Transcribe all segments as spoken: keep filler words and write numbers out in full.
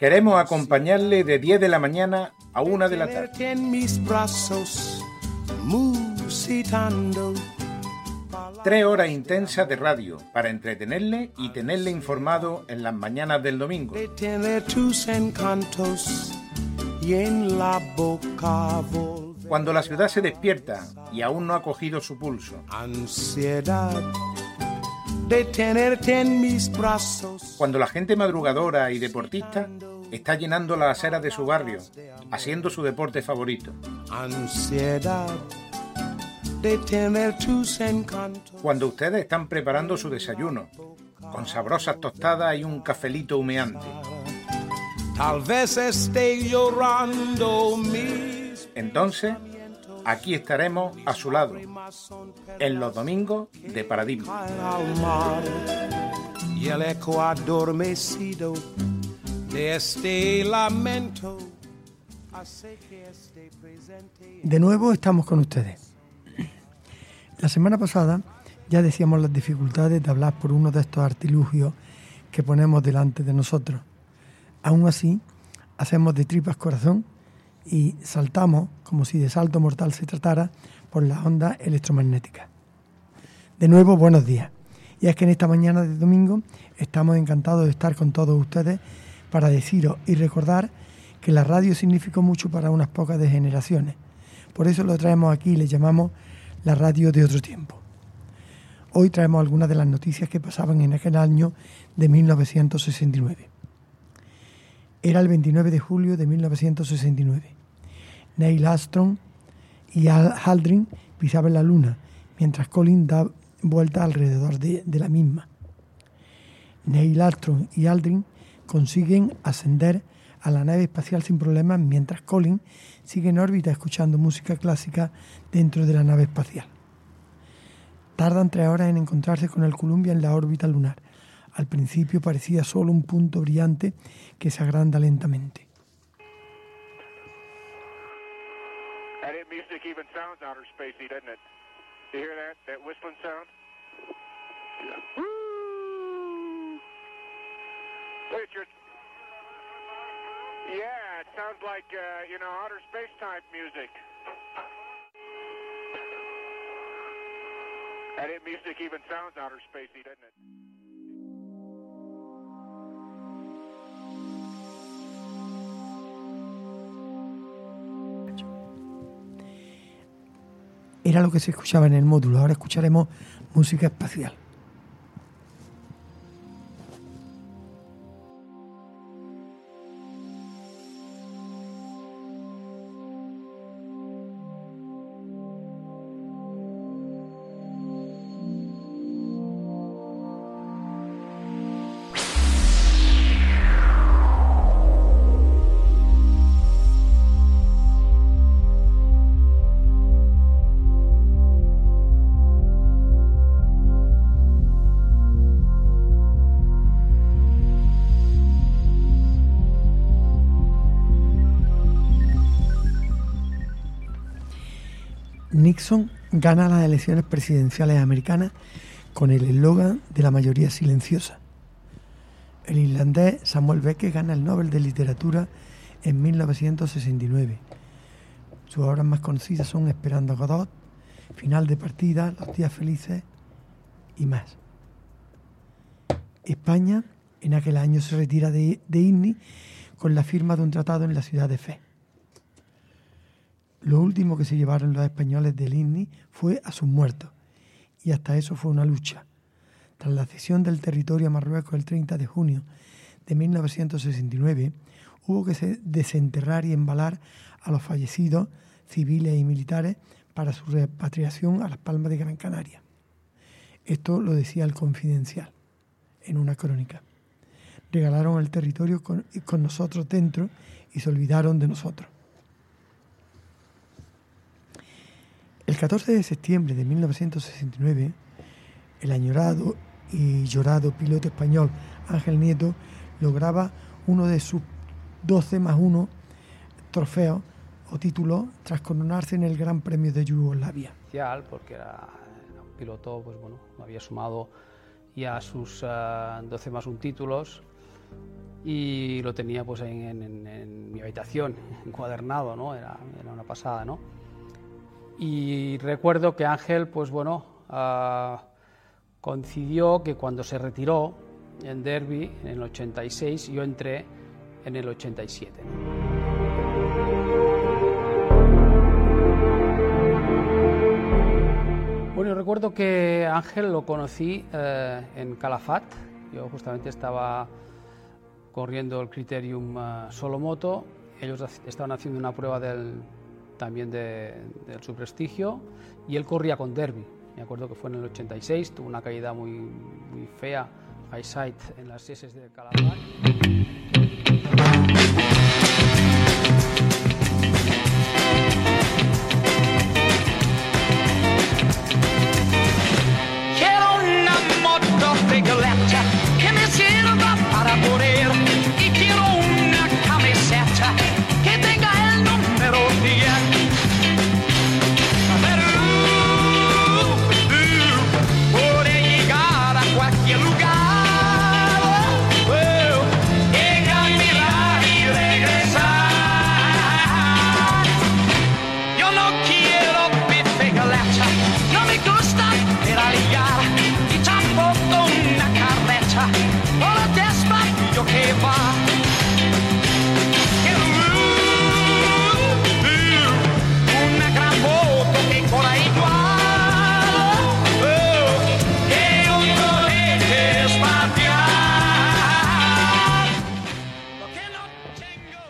Queremos acompañarle de diez de la mañana a una de la tarde. Tres horas intensas de radio para entretenerle y tenerle informado en las mañanas del domingo. Cuando la ciudad se despierta y aún no ha cogido su pulso. Cuando la gente madrugadora y deportista está llenando las aceras de su barrio, haciendo su deporte favorito. Cuando ustedes están preparando su desayuno, con sabrosas tostadas y un cafelito humeante. Entonces, aquí estaremos a su lado, en los domingos de Paradigma. Y el eco adormecido de este lamento hace que esté presente. De nuevo estamos con ustedes. La semana pasada ya decíamos las dificultades de hablar por uno de estos artilugios que ponemos delante de nosotros. Aún así, hacemos de tripas corazón y saltamos, como si de salto mortal se tratara, por las ondas electromagnéticas. De nuevo, buenos días. Y es que en esta mañana de domingo estamos encantados de estar con todos ustedes para deciros y recordar que la radio significó mucho para unas pocas de generaciones. Por eso lo traemos aquí y le llamamos la radio de otro tiempo. Hoy traemos algunas de las noticias que pasaban en aquel año de mil novecientos sesenta y nueve. Era el veintinueve de julio de mil novecientos sesenta y nueve. Neil Armstrong y Aldrin pisaban la luna, mientras Collins da vuelta alrededor de, de la misma. Neil Armstrong y Aldrin consiguen ascender a la nave espacial sin problemas, mientras Collins sigue en órbita escuchando música clásica dentro de la nave espacial. Tardan tres horas en encontrarse con el Columbia en la órbita lunar. Al principio parecía solo un punto brillante que se agranda lentamente. Yeah, it sounds like, uh, you know, outer space type music. And it music even sounds outer spacey, doesn't it? Era lo que se escuchaba en el módulo. Ahora escucharemos música espacial. Nixon gana las elecciones presidenciales americanas con el eslogan de la mayoría silenciosa. El irlandés Samuel Beckett gana el Nobel de Literatura en mil novecientos sesenta y nueve. Sus obras más conocidas son Esperando a Godot, Final de partida, Los días felices y más. España en aquel año se retira de, de I N I con la firma de un tratado en la ciudad de Fez. Lo último que se llevaron los españoles del I N I fue a sus muertos, y hasta eso fue una lucha. Tras la cesión del territorio a Marruecos el treinta de junio de mil novecientos sesenta y nueve, hubo que desenterrar y embalar a los fallecidos civiles y militares para su repatriación a Las Palmas de Gran Canaria. Esto lo decía el Confidencial en una crónica. Regalaron el territorio con, con nosotros dentro y se olvidaron de nosotros. El catorce de septiembre de mil novecientos sesenta y nueve, el añorado y llorado piloto español Ángel Nieto lograba uno de sus doce más uno trofeos o títulos tras coronarse en el Gran Premio de Yugoslavia. Porque era un piloto, pues bueno, había sumado ya sus uh, doce más un títulos y lo tenía pues en, en, en mi habitación, encuadernado, ¿no? Era, era una pasada, ¿no? Y recuerdo que Ángel, pues bueno, uh, coincidió que cuando se retiró en Derby en el ochenta y seis, yo entré en el ochenta y siete, ¿no? Bueno, recuerdo que Ángel lo conocí eh, en Calafat. Yo justamente estaba corriendo el Criterium uh, Solo Moto. Ellos estaban haciendo una prueba del, también de, de su prestigio, y él corría con Derby. Me acuerdo que fue en el ochenta y seis, tuvo una caída muy, muy fea, high side, en las S de Calafat. Regoletta che mi sirva para correr, y quiero una camiseta que tenga el número diez. Pero uh, uh, puede llegar a cualquier lugar, uh, llega a mirar y regresar. Yo no quiero bicicleta, no me gusta pedalear, y tampoco una carreta, solo despacio que va. Quiero uh, uh, una gran moto que corra igual, uh, que un cohete espacial. Lo que no tengo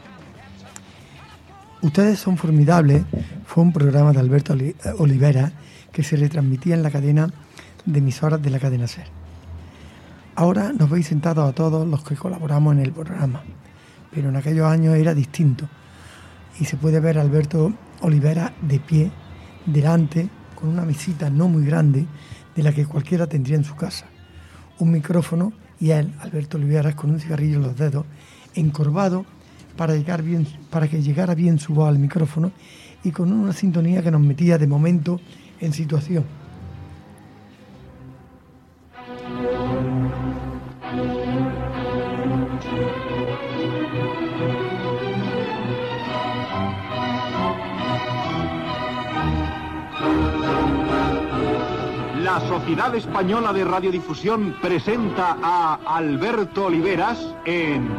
es... Ustedes son formidables fue un programa de Alberto Olivera que se retransmitía en la cadena de emisoras de la cadena SER. Ahora nos veis sentados a todos los que colaboramos en el programa, pero en aquellos años era distinto, y se puede ver a Alberto Olivera de pie, delante, con una mesita no muy grande, de la que cualquiera tendría en su casa, un micrófono, y él, Alberto Olivera, con un cigarrillo en los dedos, encorvado para, llegar bien, para que llegara bien su voz al micrófono, y con una sintonía que nos metía de momento en situación. La Sociedad Española de Radiodifusión presenta a Alberto Oliveras en...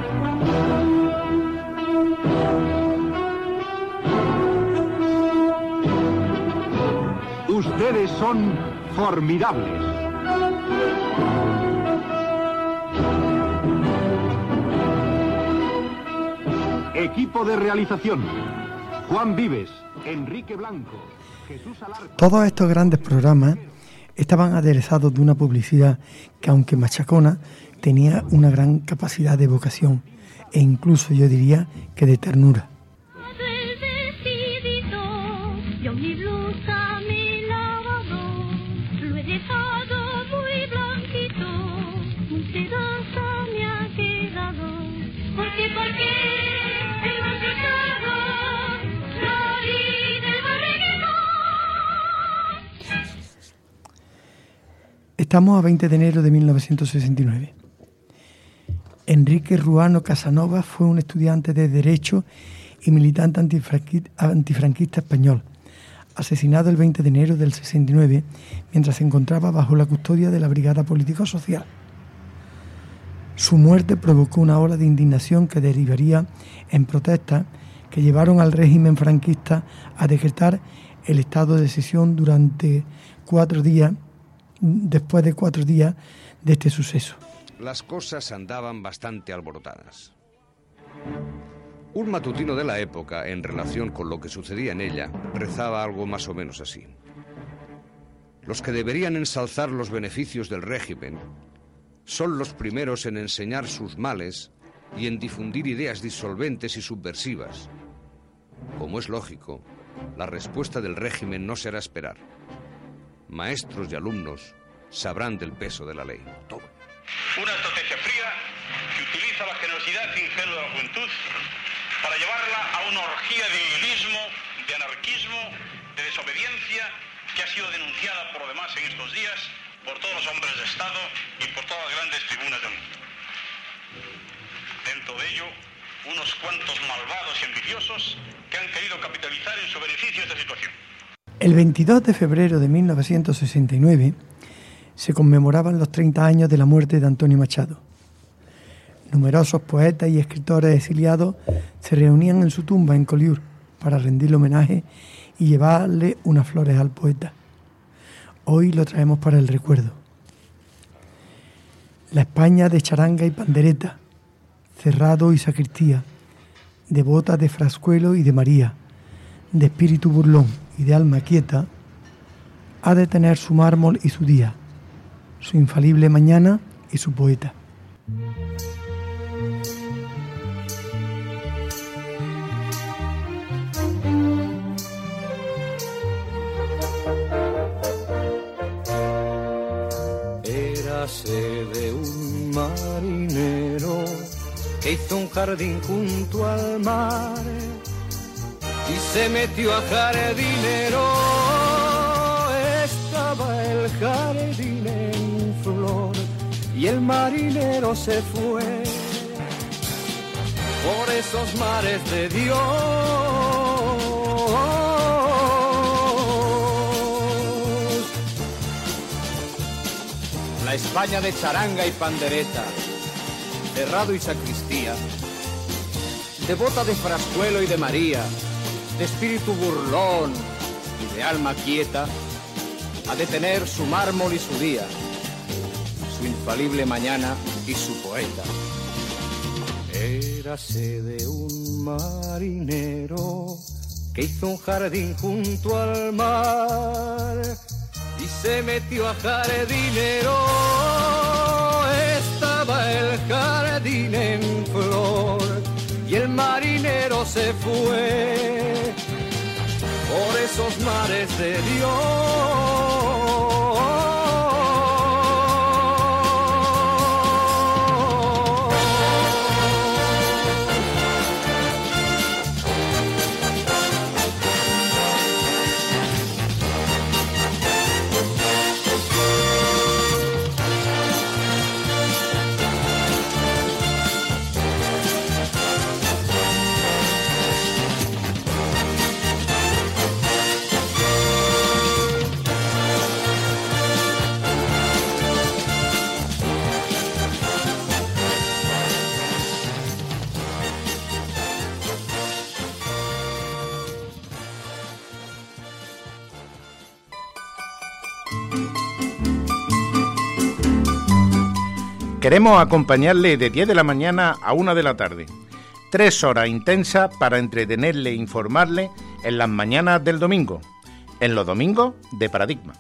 Ustedes son formidables. Equipo de realización: Juan Vives, Enrique Blanco, Jesús Alarco. Todos estos grandes programas estaban aderezados de una publicidad que, aunque machacona, tenía una gran capacidad de evocación e incluso, yo diría, que de ternura. Estamos a veinte de enero de mil novecientos sesenta y nueve. Enrique Ruano Casanova fue un estudiante de Derecho y militante antifranquista español, asesinado el veinte de enero del sesenta y nueve mientras se encontraba bajo la custodia de la Brigada Político-Social. Su muerte provocó una ola de indignación que derivaría en protestas que llevaron al régimen franquista a decretar el estado de excepción durante cuatro días, después de cuatro días de este suceso. Las cosas andaban bastante alborotadas. Un matutino de la época, en relación con lo que sucedía en ella, rezaba algo más o menos así. Los que deberían ensalzar los beneficios del régimen son los primeros en enseñar sus males y en difundir ideas disolventes y subversivas. Como es lógico, la respuesta del régimen no será esperar. Maestros y alumnos sabrán del peso de la ley. Toma. Una estrategia fría que utiliza la generosidad ingenua de la juventud para llevarla a una orgía de nihilismo, de anarquismo, de desobediencia que ha sido denunciada por lo demás en estos días por todos los hombres de Estado y por todas las grandes tribunas del mundo. producto de ello unos cuantos malvados y ambiciosos que han querido capitalizar en su beneficio esta situación. El veintidós de febrero de mil novecientos sesenta y nueve se conmemoraban los treinta años de la muerte de Antonio Machado. Numerosos poetas y escritores exiliados se reunían en su tumba en Collioure para rendirle homenaje y llevarle unas flores al poeta. Hoy lo traemos para el recuerdo. La España de charanga y pandereta, cerrado y sacristía, devota de Frascuelo y de María, de espíritu burlón y de alma quieta, ha de tener su mármol y su día, su infalible mañana y su poeta. Érase de un marinero que hizo un jardín junto al mar y se metió a jardinero. Estaba el jardín en flor y el marinero se fue por esos mares de Dios. La España de charanga y pandereta, cerrado y sacristía, devota de Frascuelo y de María, de espíritu burlón y de alma quieta, ha de tener su mármol y su día, su infalible mañana y su poeta. Érase de un marinero que hizo un jardín junto al mar y se metió a jardinero. Estaba el jardín en flor y el marinero se fue por esos mares de Dios. Queremos acompañarle de diez de la mañana a una de la tarde. Tres horas intensas para entretenerle e informarle en las mañanas del domingo. En los domingos de Paradigma.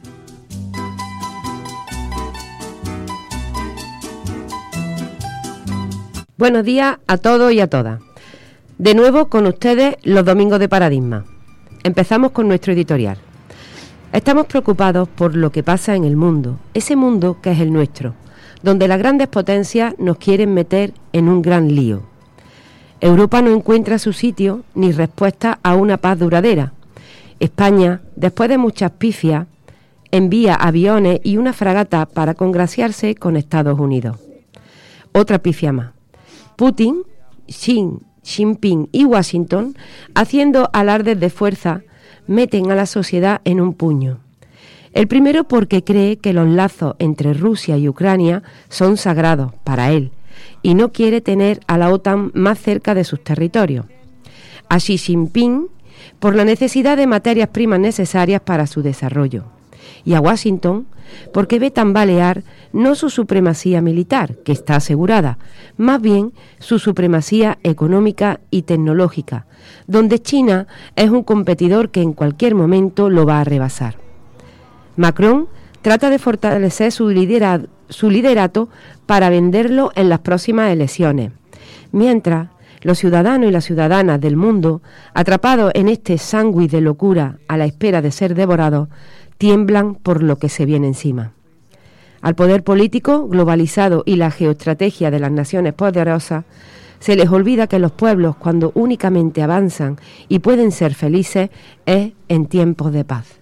Buenos días a todos y a todas. De nuevo con ustedes los domingos de Paradigma. Empezamos con nuestro editorial. Estamos preocupados por lo que pasa en el mundo, ese mundo que es el nuestro, donde las grandes potencias nos quieren meter en un gran lío. Europa no encuentra su sitio ni respuesta a una paz duradera. España, después de muchas pifias, envía aviones y una fragata para congraciarse con Estados Unidos. Otra pifia más. Putin, Xi Jinping y Washington, haciendo alardes de fuerza, meten a la sociedad en un puño. El primero porque cree que los lazos entre Rusia y Ucrania son sagrados para él y no quiere tener a la OTAN más cerca de sus territorios. A Xi Jinping por la necesidad de materias primas necesarias para su desarrollo. Y a Washington porque ve tambalear no su supremacía militar, que está asegurada, más bien su supremacía económica y tecnológica, donde China es un competidor que en cualquier momento lo va a rebasar. Macron trata de fortalecer su liderato, su liderato para venderlo en las próximas elecciones, mientras los ciudadanos y las ciudadanas del mundo, atrapados en este sándwich de locura a la espera de ser devorados, tiemblan por lo que se viene encima. Al poder político globalizado y la geoestrategia de las naciones poderosas, se les olvida que los pueblos, cuando únicamente avanzan y pueden ser felices, es en tiempos de paz.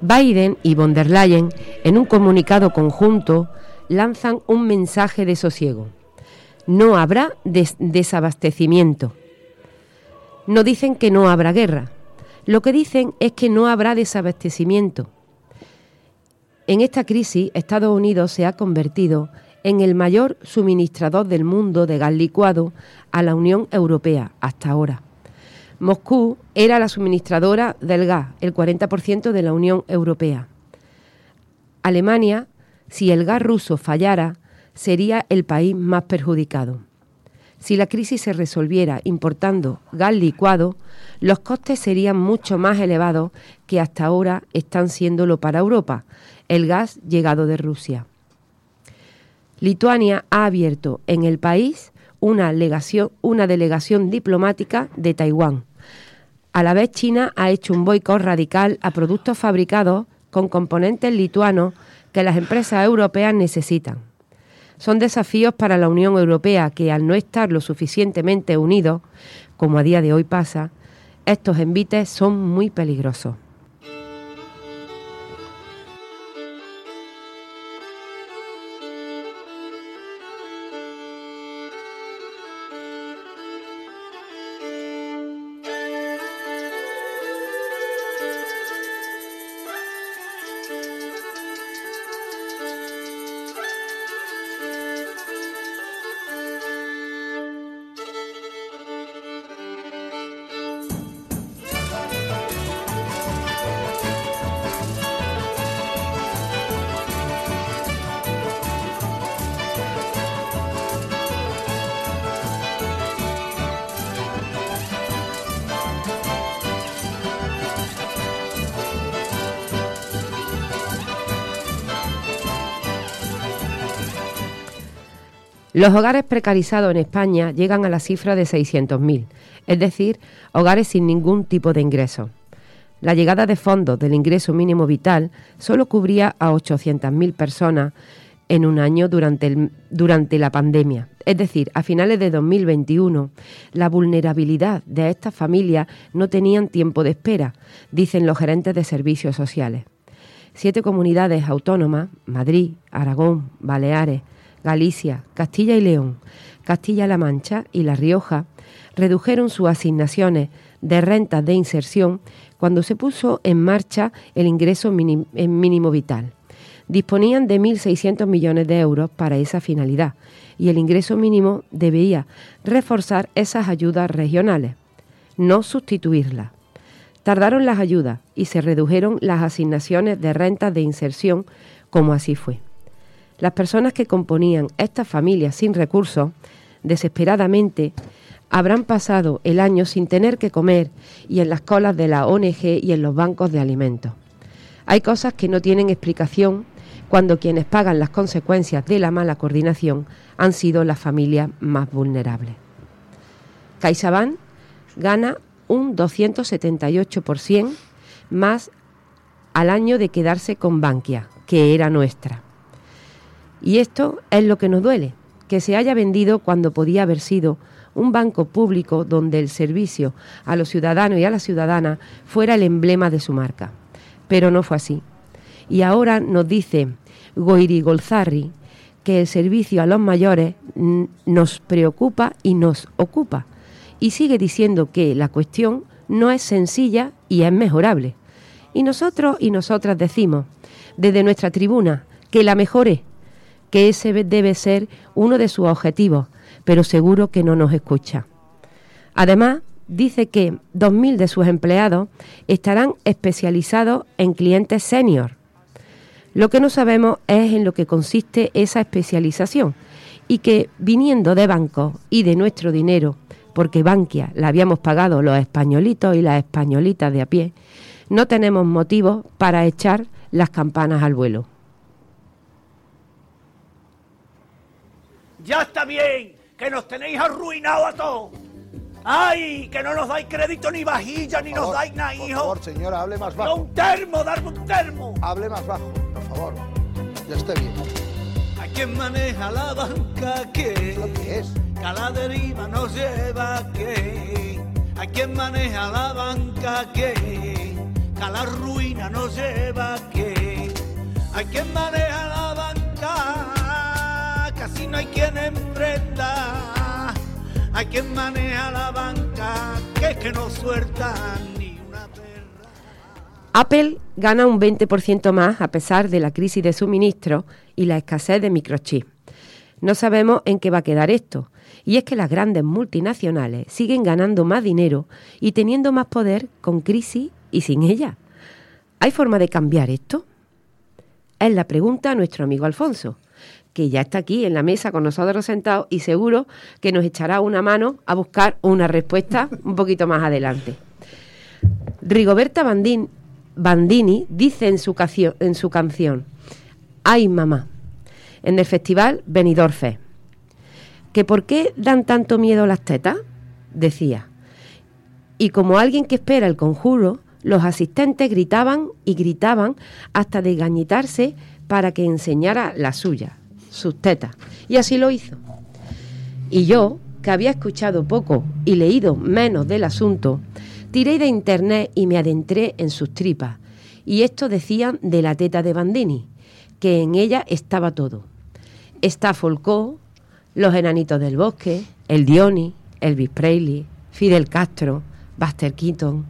Biden y von der Leyen, en un comunicado conjunto, lanzan un mensaje de sosiego. No habrá des- desabastecimiento. No dicen que no habrá guerra. Lo que dicen es que no habrá desabastecimiento. En esta crisis, Estados Unidos se ha convertido en el mayor suministrador del mundo de gas licuado a la Unión Europea hasta ahora. Moscú era la suministradora del gas, el cuarenta por ciento de la Unión Europea. Alemania, si el gas ruso fallara, sería el país más perjudicado. Si la crisis se resolviera importando gas licuado, los costes serían mucho más elevados que hasta ahora están siéndolo para Europa, el gas llegado de Rusia. Lituania ha abierto en el país una delegación, una delegación diplomática de Taiwán. A la vez, China ha hecho un boicot radical a productos fabricados con componentes lituanos que las empresas europeas necesitan. Son desafíos para la Unión Europea que, al no estar lo suficientemente unidos, como a día de hoy pasa, estos envites son muy peligrosos. Los hogares precarizados en España llegan a la cifra de seiscientos mil, es decir, hogares sin ningún tipo de ingreso. La llegada de fondos del ingreso mínimo vital solo cubría a ochocientas mil personas en un año durante, el, durante la pandemia. Es decir, a finales de dos mil veintiuno, la vulnerabilidad de estas familias no tenían tiempo de espera, dicen los gerentes de servicios sociales. Siete comunidades autónomas, Madrid, Aragón, Baleares, Galicia, Castilla y León, Castilla-La Mancha y La Rioja, redujeron sus asignaciones de rentas de inserción cuando se puso en marcha el ingreso mínimo vital. Disponían de mil seiscientos millones de euros para esa finalidad y el ingreso mínimo debía reforzar esas ayudas regionales, no sustituirlas. Tardaron las ayudas y se redujeron las asignaciones de rentas de inserción, como así fue. Las personas que componían estas familias sin recursos, desesperadamente, habrán pasado el año sin tener que comer y en las colas de la O N G y en los bancos de alimentos. Hay cosas que no tienen explicación cuando quienes pagan las consecuencias de la mala coordinación han sido las familias más vulnerables. CaixaBank gana un doscientos setenta y ocho por ciento más al año de quedarse con Bankia, que era nuestra. Y esto es lo que nos duele, que se haya vendido cuando podía haber sido un banco público donde el servicio a los ciudadanos y a las ciudadanas fuera el emblema de su marca. Pero no fue así. Y ahora nos dice Goiri Golzarri que el servicio a los mayores nos preocupa y nos ocupa. Y sigue diciendo que la cuestión no es sencilla y es mejorable. Y nosotros y nosotras decimos desde nuestra tribuna que la mejore, que ese debe ser uno de sus objetivos, pero seguro que no nos escucha. Además, dice que dos mil de sus empleados estarán especializados en clientes senior. Lo que no sabemos es en lo que consiste esa especialización y que, viniendo de bancos y de nuestro dinero, porque Bankia la habíamos pagado los españolitos y las españolitas de a pie, no tenemos motivos para echar las campanas al vuelo. Ya está bien, que nos tenéis arruinado a todos. ¡Ay, que no nos dais crédito ni vajilla, ni por favor, nos dais nada, hijo! Por favor, señora, hable más bajo. ¡No, un termo, darme un termo! Hable más bajo, por favor. Ya esté bien. ¿A quién maneja la banca que? ¿Lo que es? Que a la deriva nos lleva que. ¿A quién maneja la banca que? Que que a la ruina nos lleva, que hay quien maneja la banca, casi no hay quien emprenda, hay quien maneja la banca, que es que no suelta ni una perra. Apple gana un veinte por ciento más a pesar de la crisis de suministro y la escasez de microchips. No sabemos en qué va a quedar esto, y es que las grandes multinacionales siguen ganando más dinero y teniendo más poder con crisis y sin ella. ¿Hay forma de cambiar esto? Es la pregunta a nuestro amigo Alfonso, que ya está aquí en la mesa con nosotros sentados y seguro que nos echará una mano a buscar una respuesta un poquito más adelante. Rigoberta Bandini, Bandini dice en su, cancio, en su canción «Ay, mamá», en el festival Benidorm Fest, ¿que por qué dan tanto miedo las tetas? Decía. Y como alguien que espera el conjuro, los asistentes gritaban y gritaban hasta desgañitarse para que enseñara la suya, sus tetas. Y así lo hizo. Y yo, que había escuchado poco y leído menos del asunto, tiré de internet y me adentré en sus tripas. Y esto decían de la teta de Bandini, que en ella estaba todo. Está Folcó, los Enanitos del Bosque, el Diony, Elvis Presley, Fidel Castro, Buster Keaton.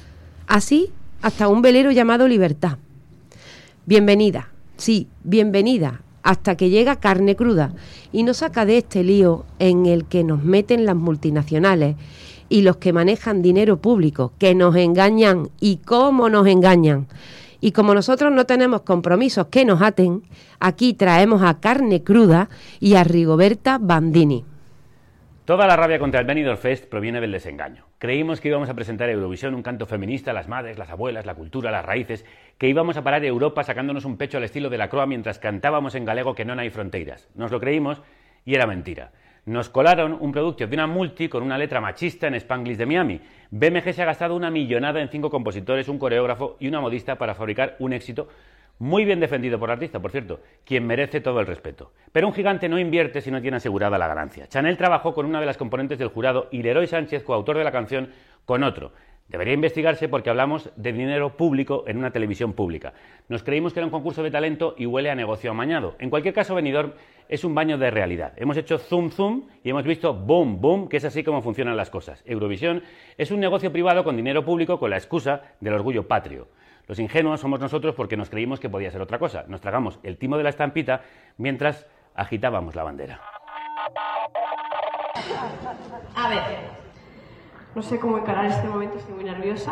Así hasta un velero llamado Libertad. Bienvenida, sí, bienvenida, hasta que llega Carne Cruda y nos saca de este lío en el que nos meten las multinacionales y los que manejan dinero público, que nos engañan y cómo nos engañan. Y como nosotros no tenemos compromisos que nos aten, aquí traemos a Carne Cruda y a Rigoberta Bandini. Toda la rabia contra el Benidorm Fest proviene del desengaño. Creímos que íbamos a presentar a Eurovisión un canto feminista a las madres, las abuelas, la cultura, las raíces, que íbamos a parar Europa sacándonos un pecho al estilo de la Croa mientras cantábamos en galego que non hai fronteiras. Nos lo creímos y era mentira. Nos colaron un producto de una multi con una letra machista en Spanglish de Miami. B M G se ha gastado una millonada en cinco compositores, un coreógrafo y una modista para fabricar un éxito muy bien defendido por el artista, por cierto, quien merece todo el respeto. Pero un gigante no invierte si no tiene asegurada la ganancia. Chanel trabajó con una de las componentes del jurado y Leroy Sánchez, coautor de la canción, con otro. Debería investigarse porque hablamos de dinero público en una televisión pública. Nos creímos que era un concurso de talento y huele a negocio amañado. En cualquier caso, Benidorm es un baño de realidad. Hemos hecho zoom zoom y hemos visto boom boom, que es así como funcionan las cosas. Eurovisión es un negocio privado con dinero público con la excusa del orgullo patrio. Los ingenuos somos nosotros porque nos creímos que podía ser otra cosa. Nos tragamos el timo de la estampita mientras agitábamos la bandera. A ver, no sé cómo encarar este momento, estoy muy nerviosa.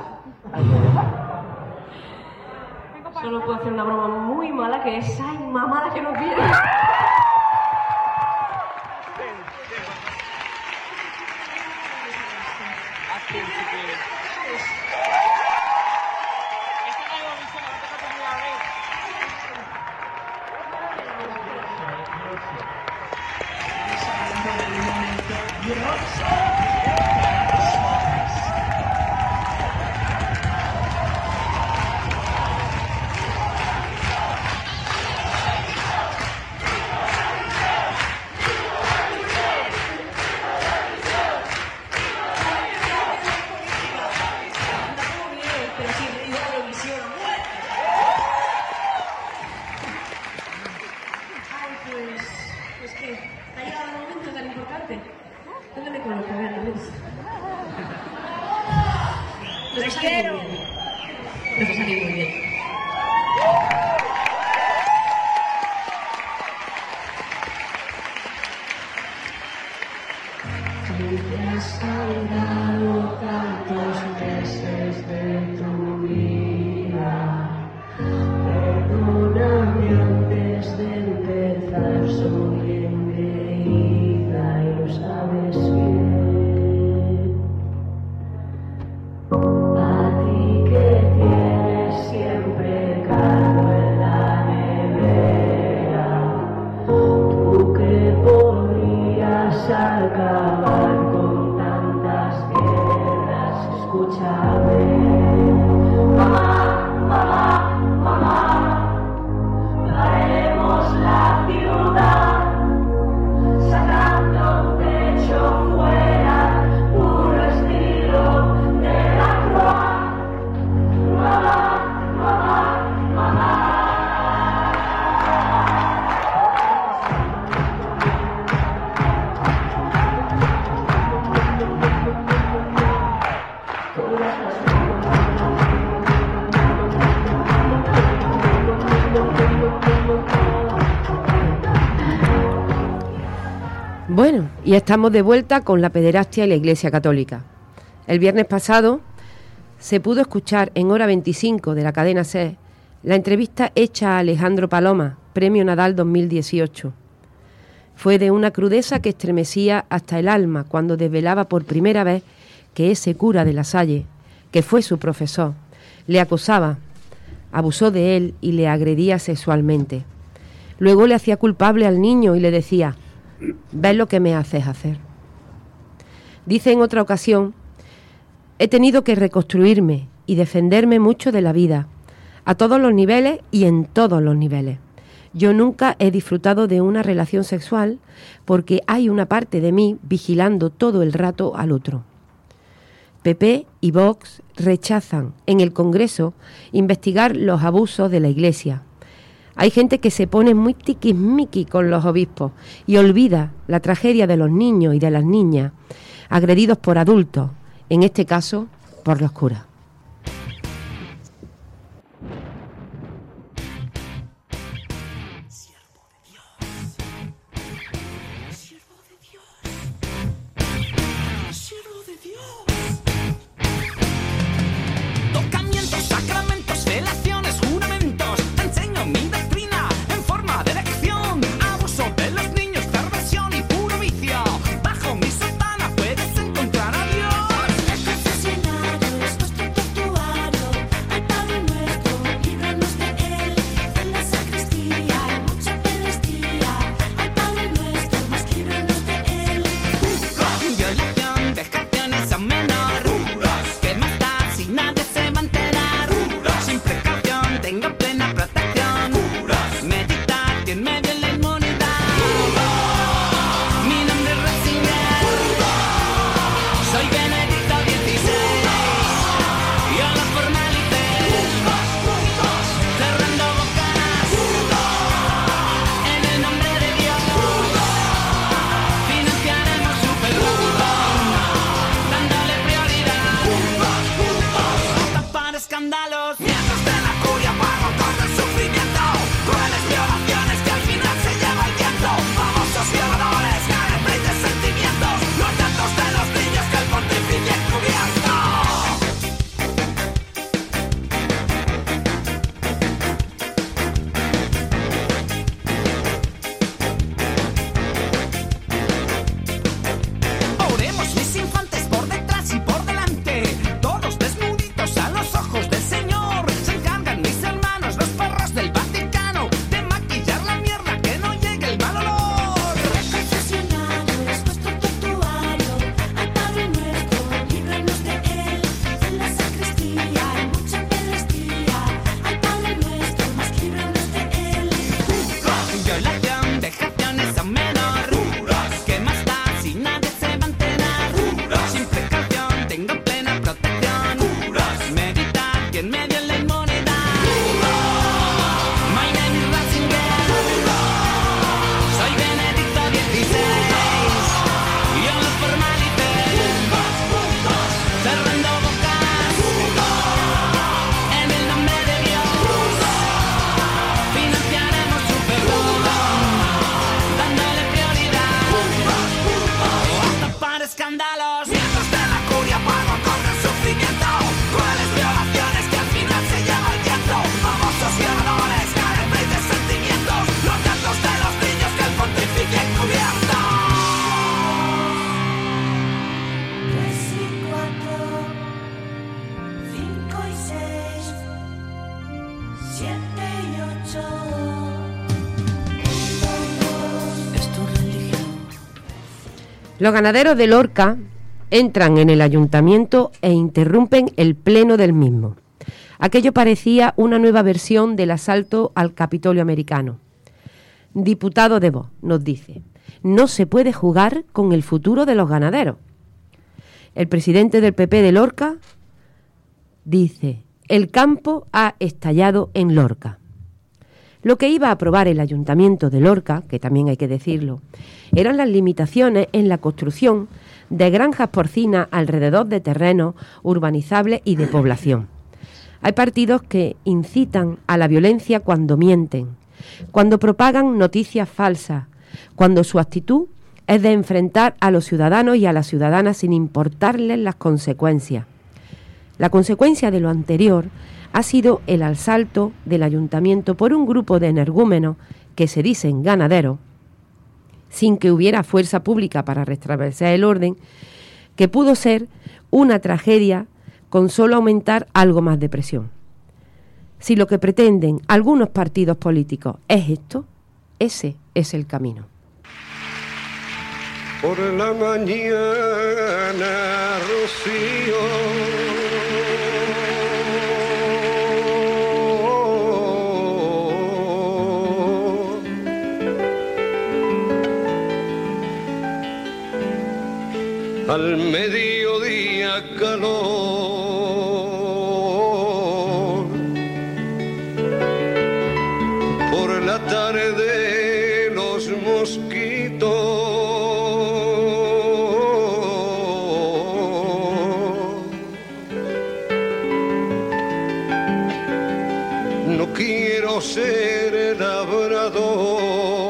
Solo puedo hacer una broma muy mala que es ¡ay, mamada que no viene! Fuera, puro estilo de la Croa. Bueno, y estamos de vuelta con la pederastia y la Iglesia Católica. El viernes pasado se pudo escuchar en Hora veinticinco de la cadena SER la entrevista hecha a Alejandro Paloma, Premio Nadal dos mil dieciocho. Fue de una crudeza que estremecía hasta el alma cuando desvelaba por primera vez que ese cura de La Salle, que fue su profesor, le acosaba, abusó de él y le agredía sexualmente. Luego le hacía culpable al niño y le decía: ¿ves lo que me haces hacer? Dice en otra ocasión: he tenido que reconstruirme y defenderme mucho de la vida, a todos los niveles y en todos los niveles. Yo nunca he disfrutado de una relación sexual porque hay una parte de mí vigilando todo el rato al otro. P P y Vox rechazan en el Congreso investigar los abusos de la Iglesia. Hay gente que se pone muy tiquismiqui con los obispos y olvida la tragedia de los niños y de las niñas agredidos por adultos, en este caso por los curas. Los ganaderos de Lorca entran en el ayuntamiento e interrumpen el pleno del mismo. Aquello parecía una nueva versión del asalto al Capitolio americano. Diputado de Vox nos dice: no se puede jugar con el futuro de los ganaderos. El presidente del P P de Lorca dice: el campo ha estallado en Lorca. Lo que iba a aprobar el ayuntamiento de Lorca, que también hay que decirlo, eran las limitaciones en la construcción de granjas porcinas alrededor de terrenos urbanizables y de población. Hay partidos que incitan a la violencia cuando mienten, cuando propagan noticias falsas, cuando su actitud es de enfrentar a los ciudadanos y a las ciudadanas sin importarles las consecuencias. La consecuencia de lo anterior ha sido el asalto del ayuntamiento por un grupo de energúmenos que se dicen ganaderos, sin que hubiera fuerza pública para restablecer el orden, que pudo ser una tragedia con solo aumentar algo más de presión. Si lo que pretenden algunos partidos políticos es esto, ese es el camino. Por la mañana, Rocío, al mediodía calor, por la tarde los mosquitos, no quiero ser labrador.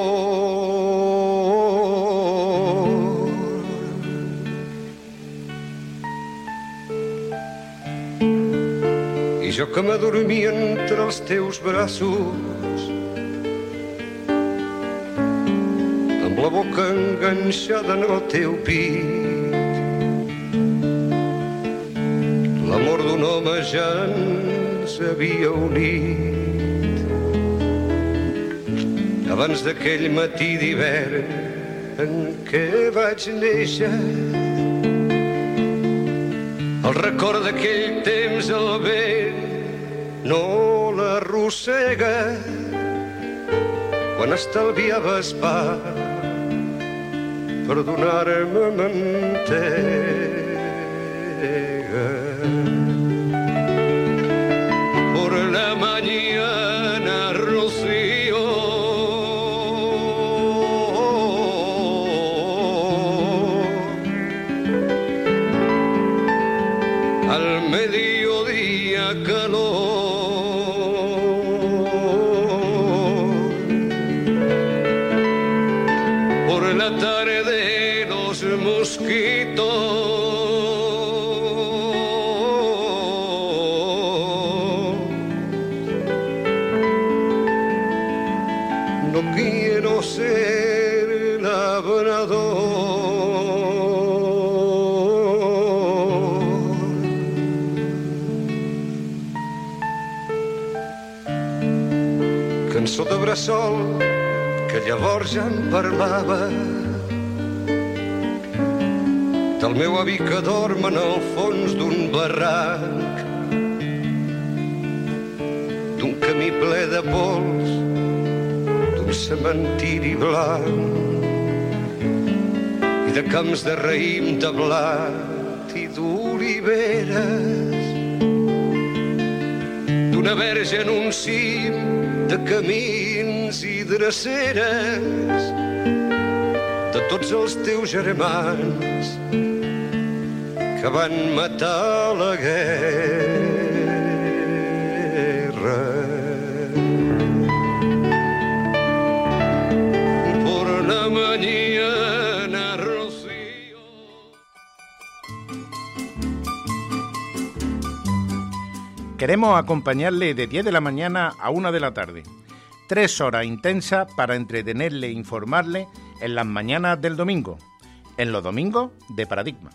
Jo que m'adormia entre els teus braços, amb la boca enganxada en el teu pit. L'amor d'un home ja ens havia unit abans d'aquell matí d'hivern en què vaig néixer. El record d'aquell temps el vent no l'arrossega quan estalviaves pa per donar-me mantega. Por la mañana, Rocío, al mediodía calor, por la tarde los mosquitos, no quiero ser labrador. Cançó de bressol que llavors ja em parlava del meu avi que dorm en el fons d'un barranc, d'un camí ple de pols, d'un cementiri blanc i de camps de raïm de blat i d'oliveres, d'una verge en un cim de camins i dreceres, de tots els teus germans que van matar la guerra. Por la mañana, Rocío. Queremos acompañarle de diez de la mañana a una de la tarde. Tres horas intensas para entretenerle e informarle en las mañanas del domingo, en los domingos de Paradigma.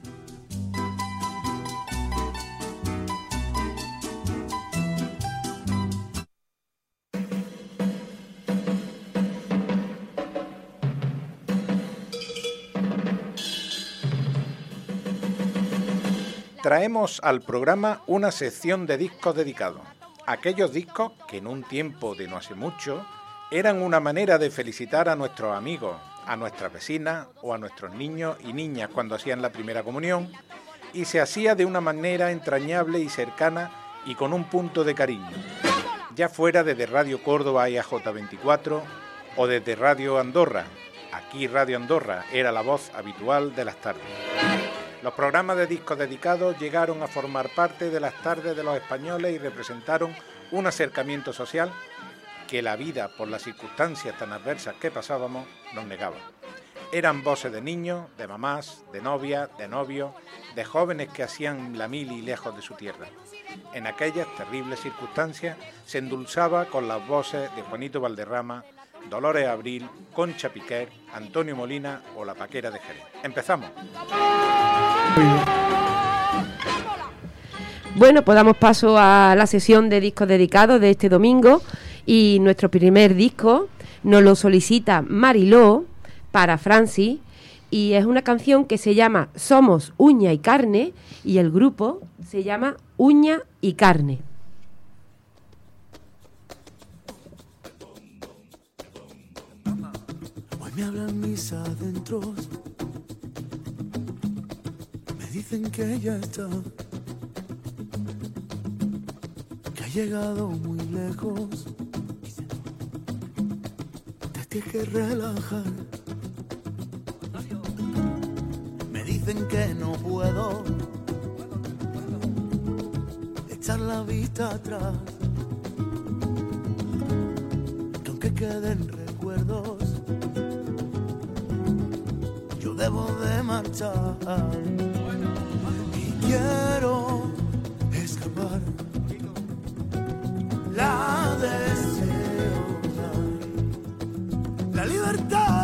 Traemos al programa una sección de discos dedicados. Aquellos discos que en un tiempo de no hace mucho eran una manera de felicitar a nuestros amigos, a nuestras vecinas o a nuestros niños y niñas cuando hacían la primera comunión, y se hacía de una manera entrañable y cercana y con un punto de cariño, ya fuera desde Radio Córdoba y A J veinticuatro o desde Radio Andorra. Aquí Radio Andorra era la voz habitual de las tardes. Los programas de discos dedicados llegaron a formar parte de las tardes de los españoles y representaron un acercamiento social que la vida, por las circunstancias tan adversas que pasábamos, nos negaba. Eran voces de niños, de mamás, de novias, de novios, de jóvenes que hacían la mili lejos de su tierra. En aquellas terribles circunstancias se endulzaba con las voces de Juanito Valderrama, Dolores Abril, Concha Piquer, Antonio Molina o La Paquera de Jerez. Empezamos. Bueno, pues damos paso a la sesión de discos dedicados de este domingo y nuestro primer disco nos lo solicita Mariló para Francis y es una canción que se llama Somos Uña y Carne y el grupo se llama Uña y Carne. Hoy me hablan mis adentros, me dicen que ya está, que ha llegado muy lejos, te tienes que relajar. Me dicen que no puedo echar la vista atrás, que aunque queden recuerdos, yo debo de marchar. Y quiero escapar, la deseo dar, la libertad.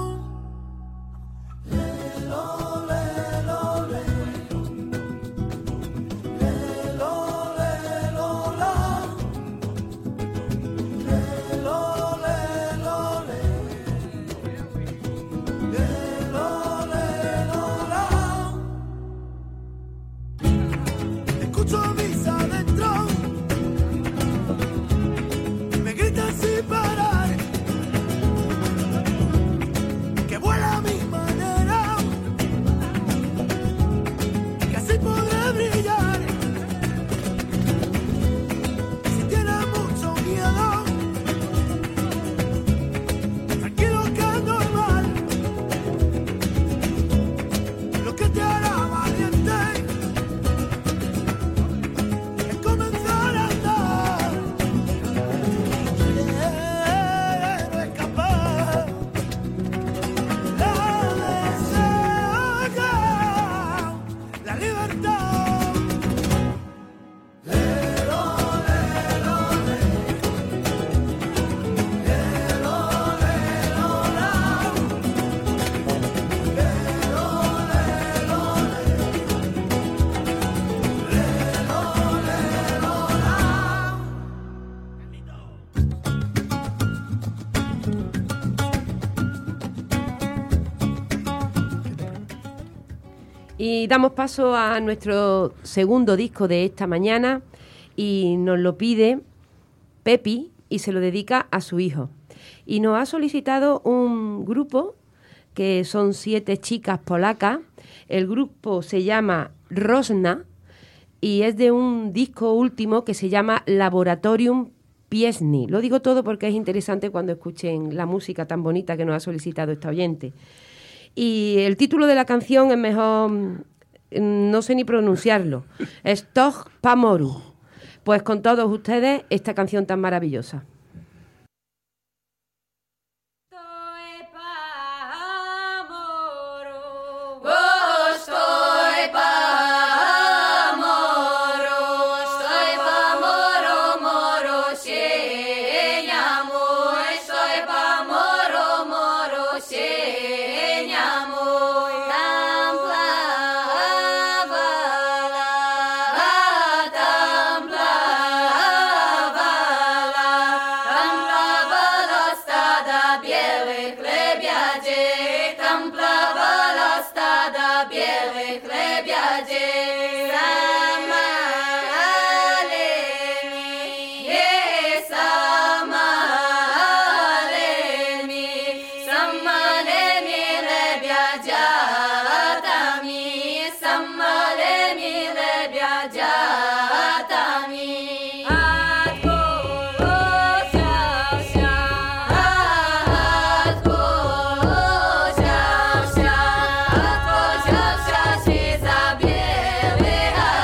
Y damos paso a nuestro segundo disco de esta mañana y nos lo pide Pepi y se lo dedica a su hijo. Y nos ha solicitado un grupo que son siete chicas polacas. El grupo se llama Rosna y es de un disco último que se llama Laboratorium Piesny. Lo digo todo porque es interesante cuando escuchen la música tan bonita que nos ha solicitado esta oyente. Y el título de la canción es mejor, no sé ni pronunciarlo, Stoch Pamoru. Pues con todos ustedes esta canción tan maravillosa. Yeah.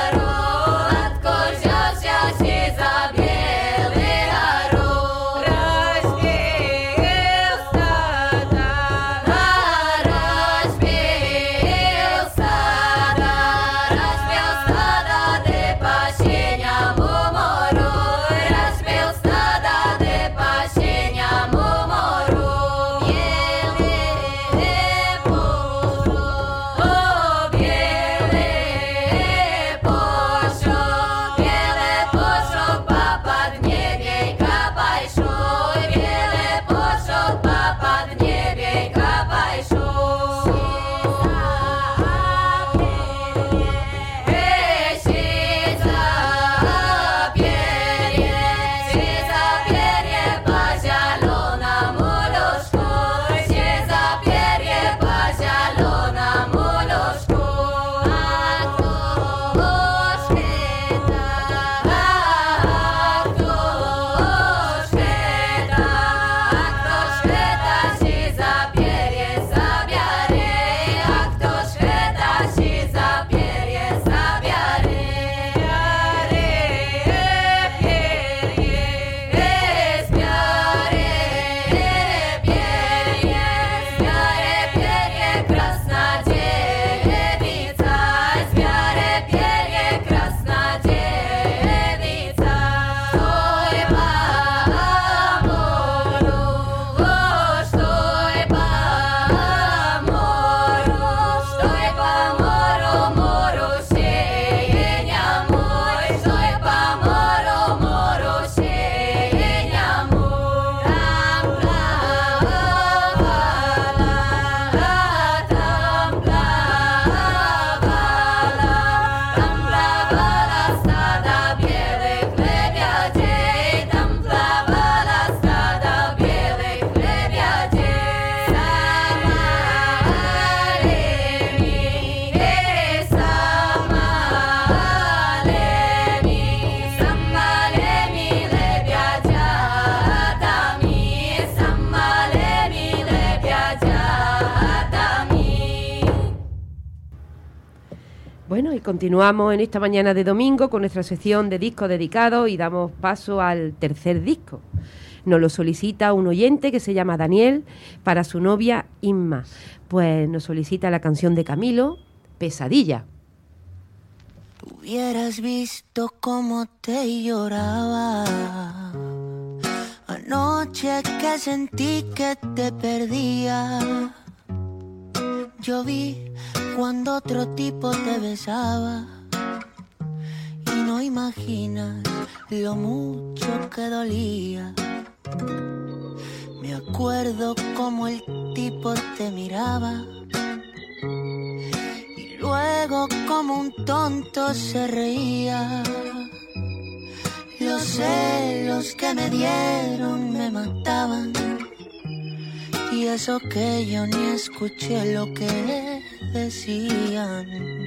Bueno, y continuamos en esta mañana de domingo con nuestra sección de discos dedicados y damos paso al tercer disco. Nos lo solicita un oyente que se llama Daniel para su novia Inma. Pues nos solicita la canción de Camilo, Pesadilla. Hubieras visto cómo te lloraba anoche que sentí que te perdía. Yo vi cuando otro tipo te besaba y no imaginas lo mucho que dolía. Me acuerdo cómo el tipo te miraba y luego como un tonto se reía. Los celos que me dieron me mataban y eso que yo ni escuché lo que decían.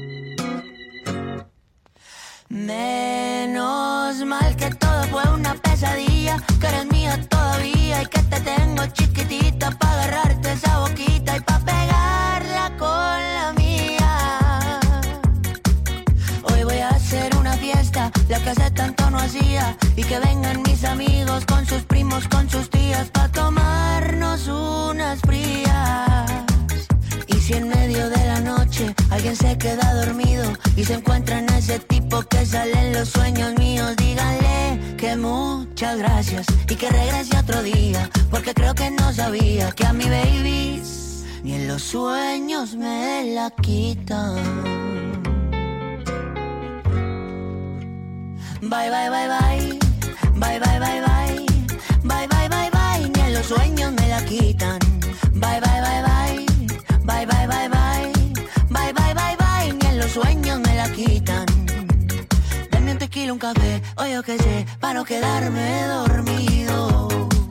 Menos mal que todo fue una pesadilla, que eres mía todavía y que te tengo chiquitita pa' agarrarte esa boquita y pa' pegarla con la mía. Hoy voy a hacer una fiesta, la que hace tanto no hacía, y que vengan mis amigos con sus primos, con sus tías, pa' tomarnos unas frías. Y si en medio de la noche alguien se queda dormido y se encuentra en ese tipo que sale en los sueños míos, díganle que muchas gracias y que regrese otro día, porque creo que no sabía que a mi baby ni en los sueños me la quitan. Bye, bye, bye, bye, bye, bye, bye, bye, bye, bye, bye, bye, ni en los sueños me la quitan. Bye, bye, bye, bye, bye, bye, bye, bye, bye, bye, bye, bye, ni en los sueños me la quitan. Dame un tequila, un café, o yo qué sé, para no quedarme dormido.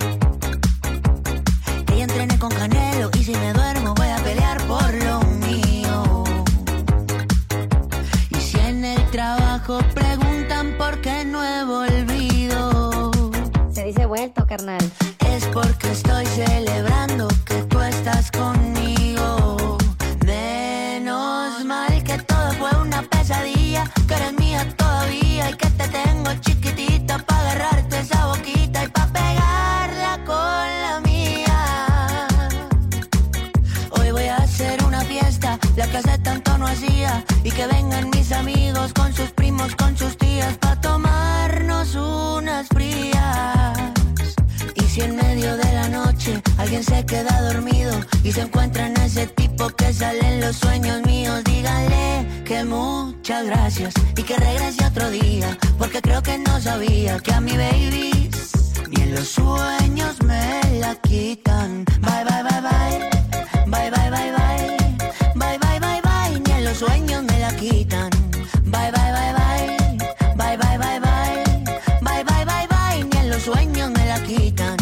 Que ya entrené con Canelo y si me duermo voy a pelear por lo mío. Y si en el trabajo preguntan por qué no he volvido, se dice vuelto, carnal. Es porque estoy celebrando que tú estás conmigo. Menos mal que todo fue una pesadilla, que eres mía todavía y que te tengo chiquitita pa' agarrarte esa boquita y pa' pegarla con la mía. Hoy voy a hacer una fiesta, la que hace tanto no hacía, y que vengan mis amigos con sus primos, con sus tías, pa' tomarnos unas frías. Y si en medio de la noche alguien se queda dormido y se encuentra en ese tipo que sale en los sueños míos, díganle que muchas gracias y que regrese otro día, porque creo que no sabía que a mi baby ni en los sueños me la quitan. Bye, bye, bye, bye, bye, bye, bye, bye, bye, bye, bye, bye, ni en los sueños me la quitan. Bye, bye, bye, bye, bye, bye, bye, bye, bye, bye, bye, bye, ni en los sueños me la quitan.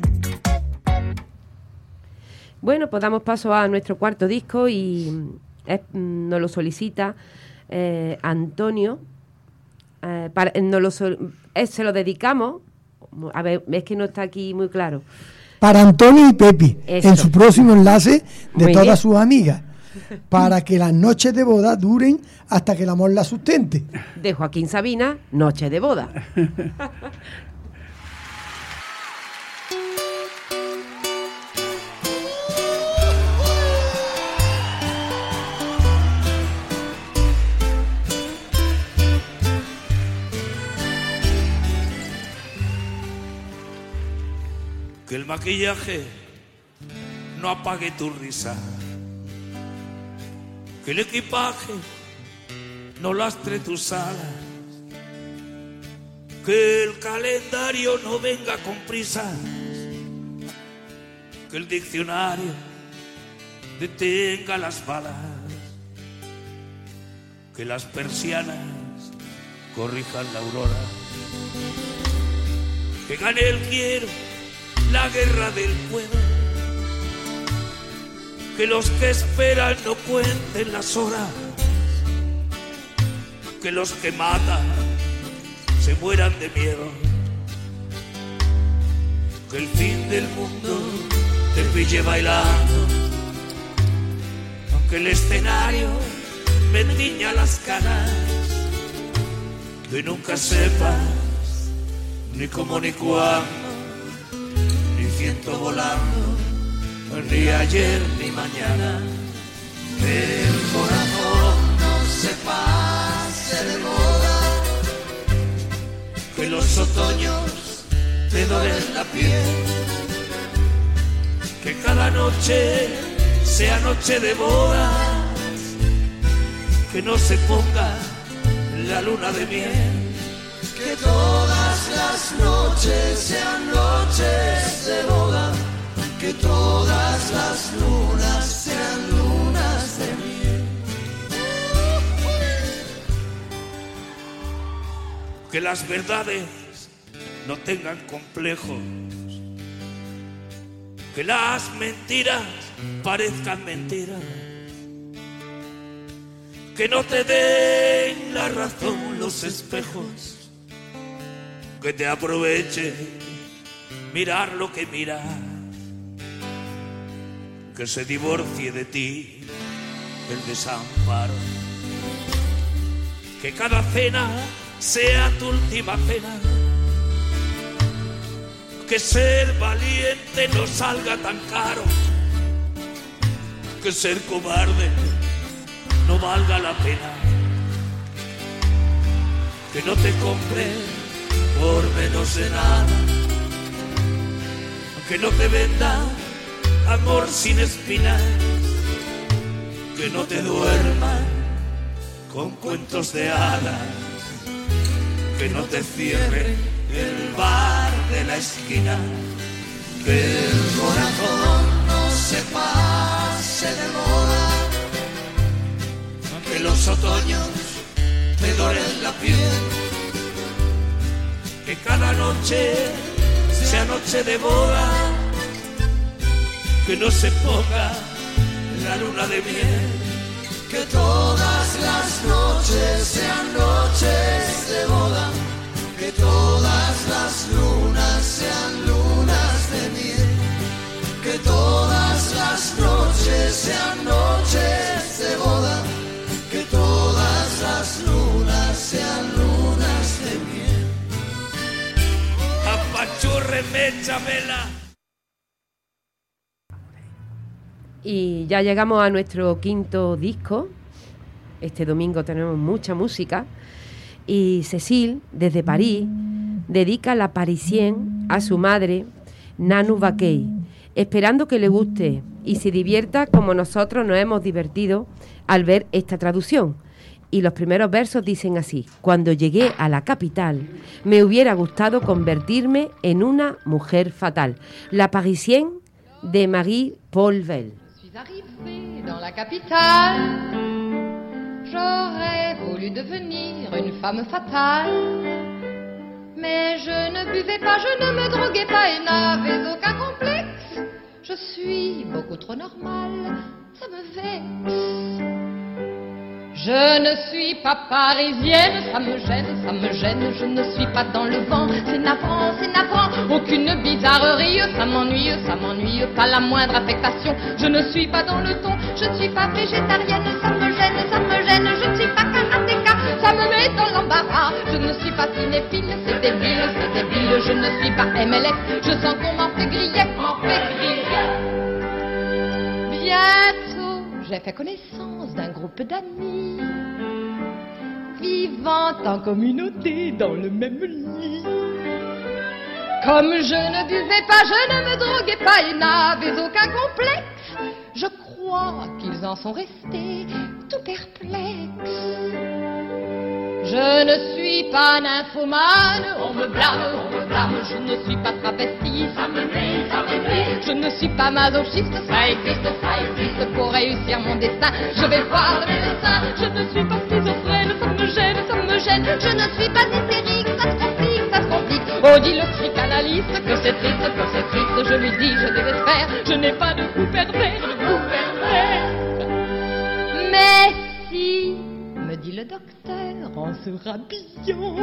Bueno, pues damos paso a nuestro cuarto disco y es, nos lo solicita eh, Antonio. Eh, para, nos lo sol, eh, se lo dedicamos, a ver, es que no está aquí muy claro. Para Antonio y Pepi, Eso. en su próximo enlace de Muy todas bien. sus amigas, para que las noches de boda duren hasta que el amor la sustente. De Joaquín Sabina, Noche de boda. Que el maquillaje no apague tu risa, que el equipaje no lastre tus alas, que el calendario no venga con prisas, que el diccionario detenga las balas, que las persianas corrijan la aurora, que gane el quiero la guerra del puedo, que los que esperan no cuenten las horas, que los que matan se mueran de miedo, que el fin del mundo te pille bailando, aunque el escenario me tiña las canas, que nunca sepas ni cómo ni cuándo, ni ciento volando, ni ayer ni mañana. Que el corazón no se pase de moda, que los otoños te doren la piel, que cada noche sea noche de bodas, que no se ponga la luna de miel, que todas las noches sean noches de boda, que todas las lunas sean lunas de miel. Que las verdades no tengan complejos, que las mentiras parezcan mentiras, que no te den la razón los espejos, que te aproveche mirar lo que miras, que se divorcie de ti el desamparo, que cada cena sea tu última cena, que ser valiente no salga tan caro, que ser cobarde no valga la pena, que no te compre por menos de nada, que no te venda amor sin espinas, que no te duerma con cuentos de hadas, que no te cierre el bar de la esquina, que el corazón no se pase de moda, que los otoños te doren la piel, que cada noche sea noche de boda, que no se ponga la luna de miel, que todas las noches sean noches de boda, que todas las lunas sean lunas de miel, que todas las noches sean noches de boda, que todas las lunas sean lunas de miel. Apachúrreme, Chabela. Y ya llegamos a nuestro quinto disco. Este domingo tenemos mucha música. Y Cécile, desde París, dedica la Parisienne a su madre, Nanou Vaquey, esperando que le guste y se divierta como nosotros nos hemos divertido al ver esta traducción. Y los primeros versos dicen así: cuando llegué a la capital, me hubiera gustado convertirme en una mujer fatal. La Parisienne de Marie-Paul Vell. Arrivée dans la capitale, j'aurais voulu devenir une femme fatale, mais je ne buvais pas, je ne me droguais pas et n'avais aucun complexe. Je suis beaucoup trop normale, ça me vexe. Je ne suis pas parisienne, ça me gêne, ça me gêne, je ne suis pas dans le vent, c'est navrant, c'est navrant, aucune bizarrerie, ça m'ennuie, ça m'ennuie, pas la moindre affectation, je ne suis pas dans le ton, je ne suis pas végétarienne, ça me gêne, ça me gêne, je ne suis pas karatéka, ça me met dans l'embarras, je ne suis pas cinéphile, c'est débile, c'est débile, je ne suis pas M L S, je sens qu'on m'en fait griller, m'en fait griller. Bientôt, j'ai fait connaissance d'un groupe d'amis vivant en communauté dans le même lit. Comme je ne buvais pas, je ne me droguais pas et n'avais aucun complexe, je crois qu'ils en sont restés tout perplexes. Je ne suis pas nymphomane, on me blâme, on me blâme, je ne suis pas travestie, ça me met, ça me met. Je ne suis pas masochiste, ça existe, ça existe, pour réussir mon destin, je vais voir le médecin. Je ne suis pas schizophrène, ça me gêne, ça me gêne, je ne suis pas hystérique, ça se complique, ça se complique. Oh, dit le psychanalyste que c'est triste, que c'est triste, je lui dis, je désespère, je n'ai pas de goût pervers, de goût pervers. Mais si, me dit le docteur en se rhabillant,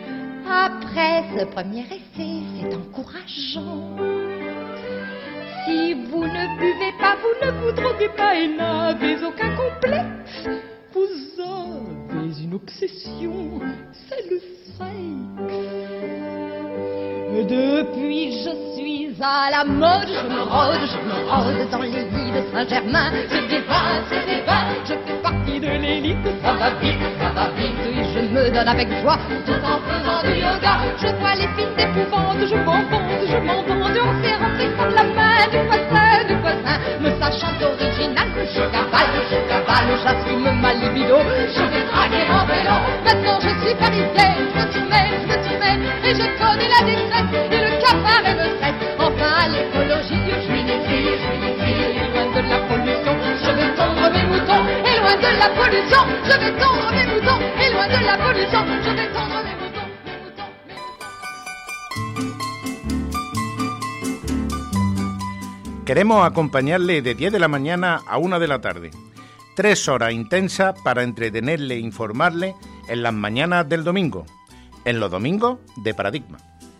après ce premier essai, c'est encourageant. Si Si vous ne buvez pas, vous ne vous droguez pas et n'avez aucun complexe, vous avez une obsession, c'est le sexe. Depuis je suis à la mode, je me rôde, je me rôde dans les lits de Saint-Germain. Je dévale, je dévale, je fais partie de l'élite. Ça va vite, ça va vite, et je me donne avec joie, tout en faisant du yoga. Je vois les films d'épouvante, je m'en bande, je m'en bande. On s'est rentré par la main du voisin, du voisin. Me sachant original, je cavale, je cavale, j'assume ma libido. Je vais draguer mon vélo, maintenant je suis parisienne. Je me tournais, je me tournais, et je connais la détresse. Et le cafard et le stress, enfin l'écologie, je suis une fille, je suis une fille, et loin de la pollution, je vais tondre mes moutons, et loin de la pollution, je vais tondre mes moutons, et loin de la pollution, je vais tondre mes moutons, mes moutons, mes moutons. Queremos acompañarle de diez de la mañana a una de la tarde. Tres horas intensas para entretenerle e informarle en las mañanas del domingo, en los domingos de Paradigma.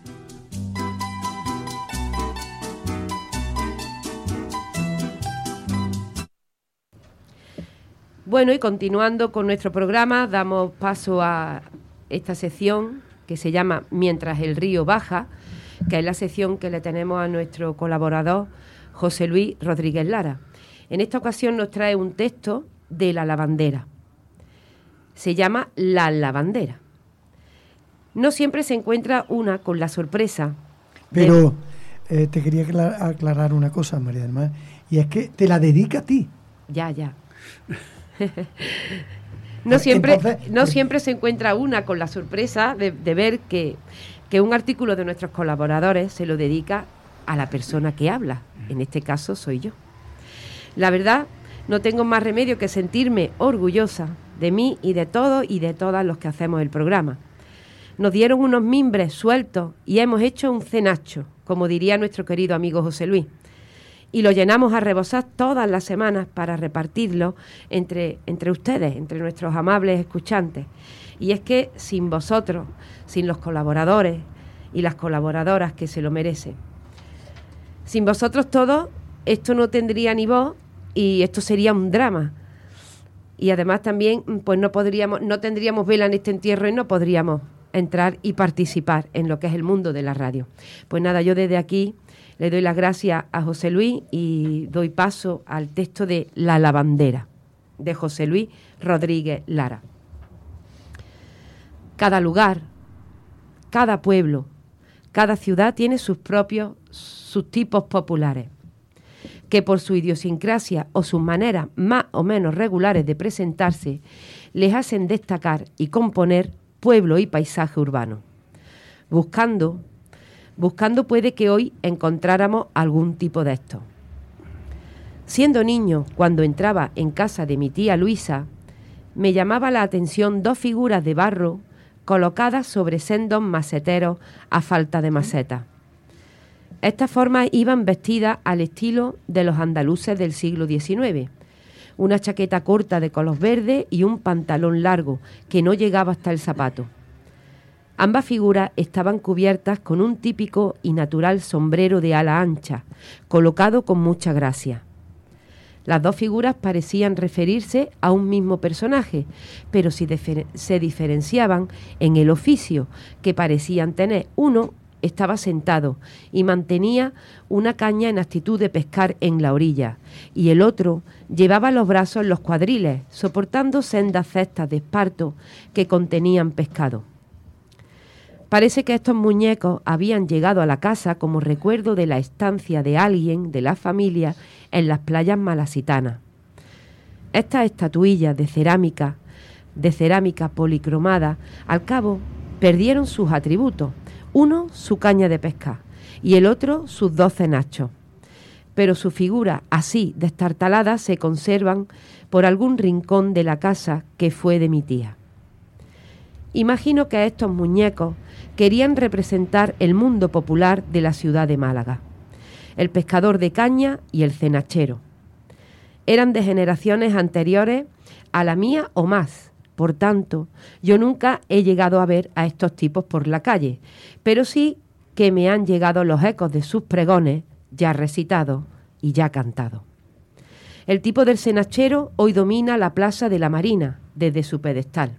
Bueno, y continuando con nuestro programa, damos paso a esta sección que se llama Mientras el río baja, que es la sección que le tenemos a nuestro colaborador José Luis Rodríguez Lara. En esta ocasión nos trae un texto de La lavandera. Se llama La lavandera. No siempre se encuentra una con la sorpresa. Pero de... eh, te quería aclarar una cosa, María del Mar, y es que te la dedica a ti. Ya, ya. No siempre, Entonces, no siempre se encuentra una con la sorpresa de, de ver que, que un artículo de nuestros colaboradores se lo dedica a la persona que habla. En este caso soy yo. La verdad, no tengo más remedio que sentirme orgullosa de mí y de todos y de todas los que hacemos el programa. Nos dieron unos mimbres sueltos y hemos hecho un cenacho, como diría nuestro querido amigo José Luis. Y lo llenamos a rebosar todas las semanas para repartirlo entre, entre ustedes, entre nuestros amables escuchantes. Y es que sin vosotros, sin los colaboradores y las colaboradoras que se lo merecen, sin vosotros todos, esto no tendría ni voz y esto sería un drama. Y además también pues no podríamos, no tendríamos vela en este entierro y no podríamos entrar y participar en lo que es el mundo de la radio. Pues nada, yo desde aquí le doy las gracias a José Luis y doy paso al texto de La lavandera, de José Luis Rodríguez Lara. Cada lugar, cada pueblo, cada ciudad tiene sus propios, sus tipos populares, que por su idiosincrasia o sus maneras más o menos regulares de presentarse, les hacen destacar y componer pueblo y paisaje urbano. Buscando, buscando puede que hoy encontráramos algún tipo de esto. Siendo niño, cuando entraba en casa de mi tía Luisa, me llamaba la atención dos figuras de barro colocadas sobre sendos maceteros a falta de maceta. Estas formas iban vestidas al estilo de los andaluces del siglo diecinueve, una chaqueta corta de color verde y un pantalón largo que no llegaba hasta el zapato. Ambas figuras estaban cubiertas con un típico y natural sombrero de ala ancha, colocado con mucha gracia. Las dos figuras parecían referirse a un mismo personaje, pero si difer- se diferenciaban en el oficio que parecían tener. Uno estaba sentado y mantenía una caña en actitud de pescar en la orilla, y el otro llevaba los brazos en los cuadriles, soportando sendas cestas de esparto que contenían pescado. Parece que estos muñecos habían llegado a la casa como recuerdo de la estancia de alguien de la familia en las playas malasitanas. Estas estatuillas de cerámica, de cerámica policromada, al cabo perdieron sus atributos. Uno, su caña de pescar, y el otro, sus dos cenachos. Pero sus figuras, así destartaladas, se conservan por algún rincón de la casa que fue de mi tía. Imagino que estos muñecos querían representar el mundo popular de la ciudad de Málaga, el pescador de caña y el cenachero. Eran de generaciones anteriores a la mía o más. Por tanto, yo nunca he llegado a ver a estos tipos por la calle, pero sí que me han llegado los ecos de sus pregones, ya recitados, y ya cantado. El tipo del cenachero hoy domina la Plaza de la Marina desde su pedestal.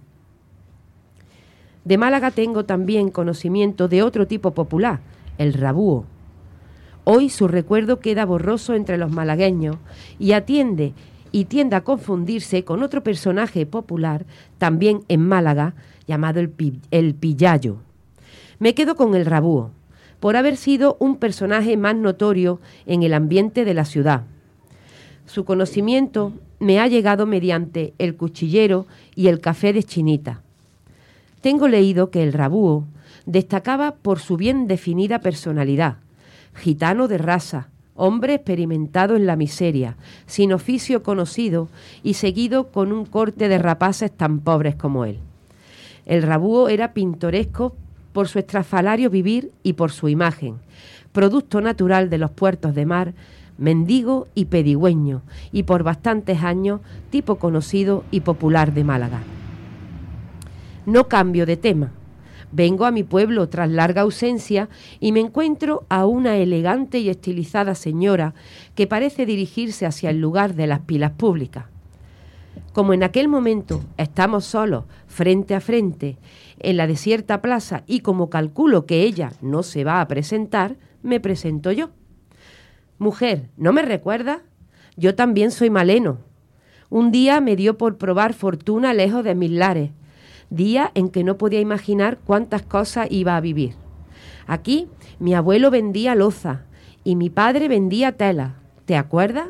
De Málaga tengo también conocimiento de otro tipo popular, el rabúo. Hoy su recuerdo queda borroso entre los malagueños y atiende y tiende a confundirse con otro personaje popular, también en Málaga, llamado el, pi, el Pillayo. Me quedo con el rabúo, por haber sido un personaje más notorio en el ambiente de la ciudad. Su conocimiento me ha llegado mediante el cuchillero y el café de Chinita. Tengo leído que el rabúo destacaba por su bien definida personalidad, gitano de raza, hombre experimentado en la miseria, sin oficio conocido y seguido con un corte de rapaces tan pobres como él. El rabúo era pintoresco por su estrafalario vivir y por su imagen, producto natural de los puertos de mar, mendigo y pedigüeño, y por bastantes años tipo conocido y popular de Málaga. No cambio de tema. Vengo a mi pueblo tras larga ausencia y me encuentro a una elegante y estilizada señora que parece dirigirse hacia el lugar de las pilas públicas. Como en aquel momento estamos solos, frente a frente, en la desierta plaza, y como calculo que ella no se va a presentar, me presento yo. Mujer, ¿no me recuerdas? Yo también soy maleno. Un día me dio por probar fortuna lejos de mis lares, día en que no podía imaginar cuántas cosas iba a vivir. Aquí mi abuelo vendía loza y mi padre vendía tela. ¿Te acuerdas?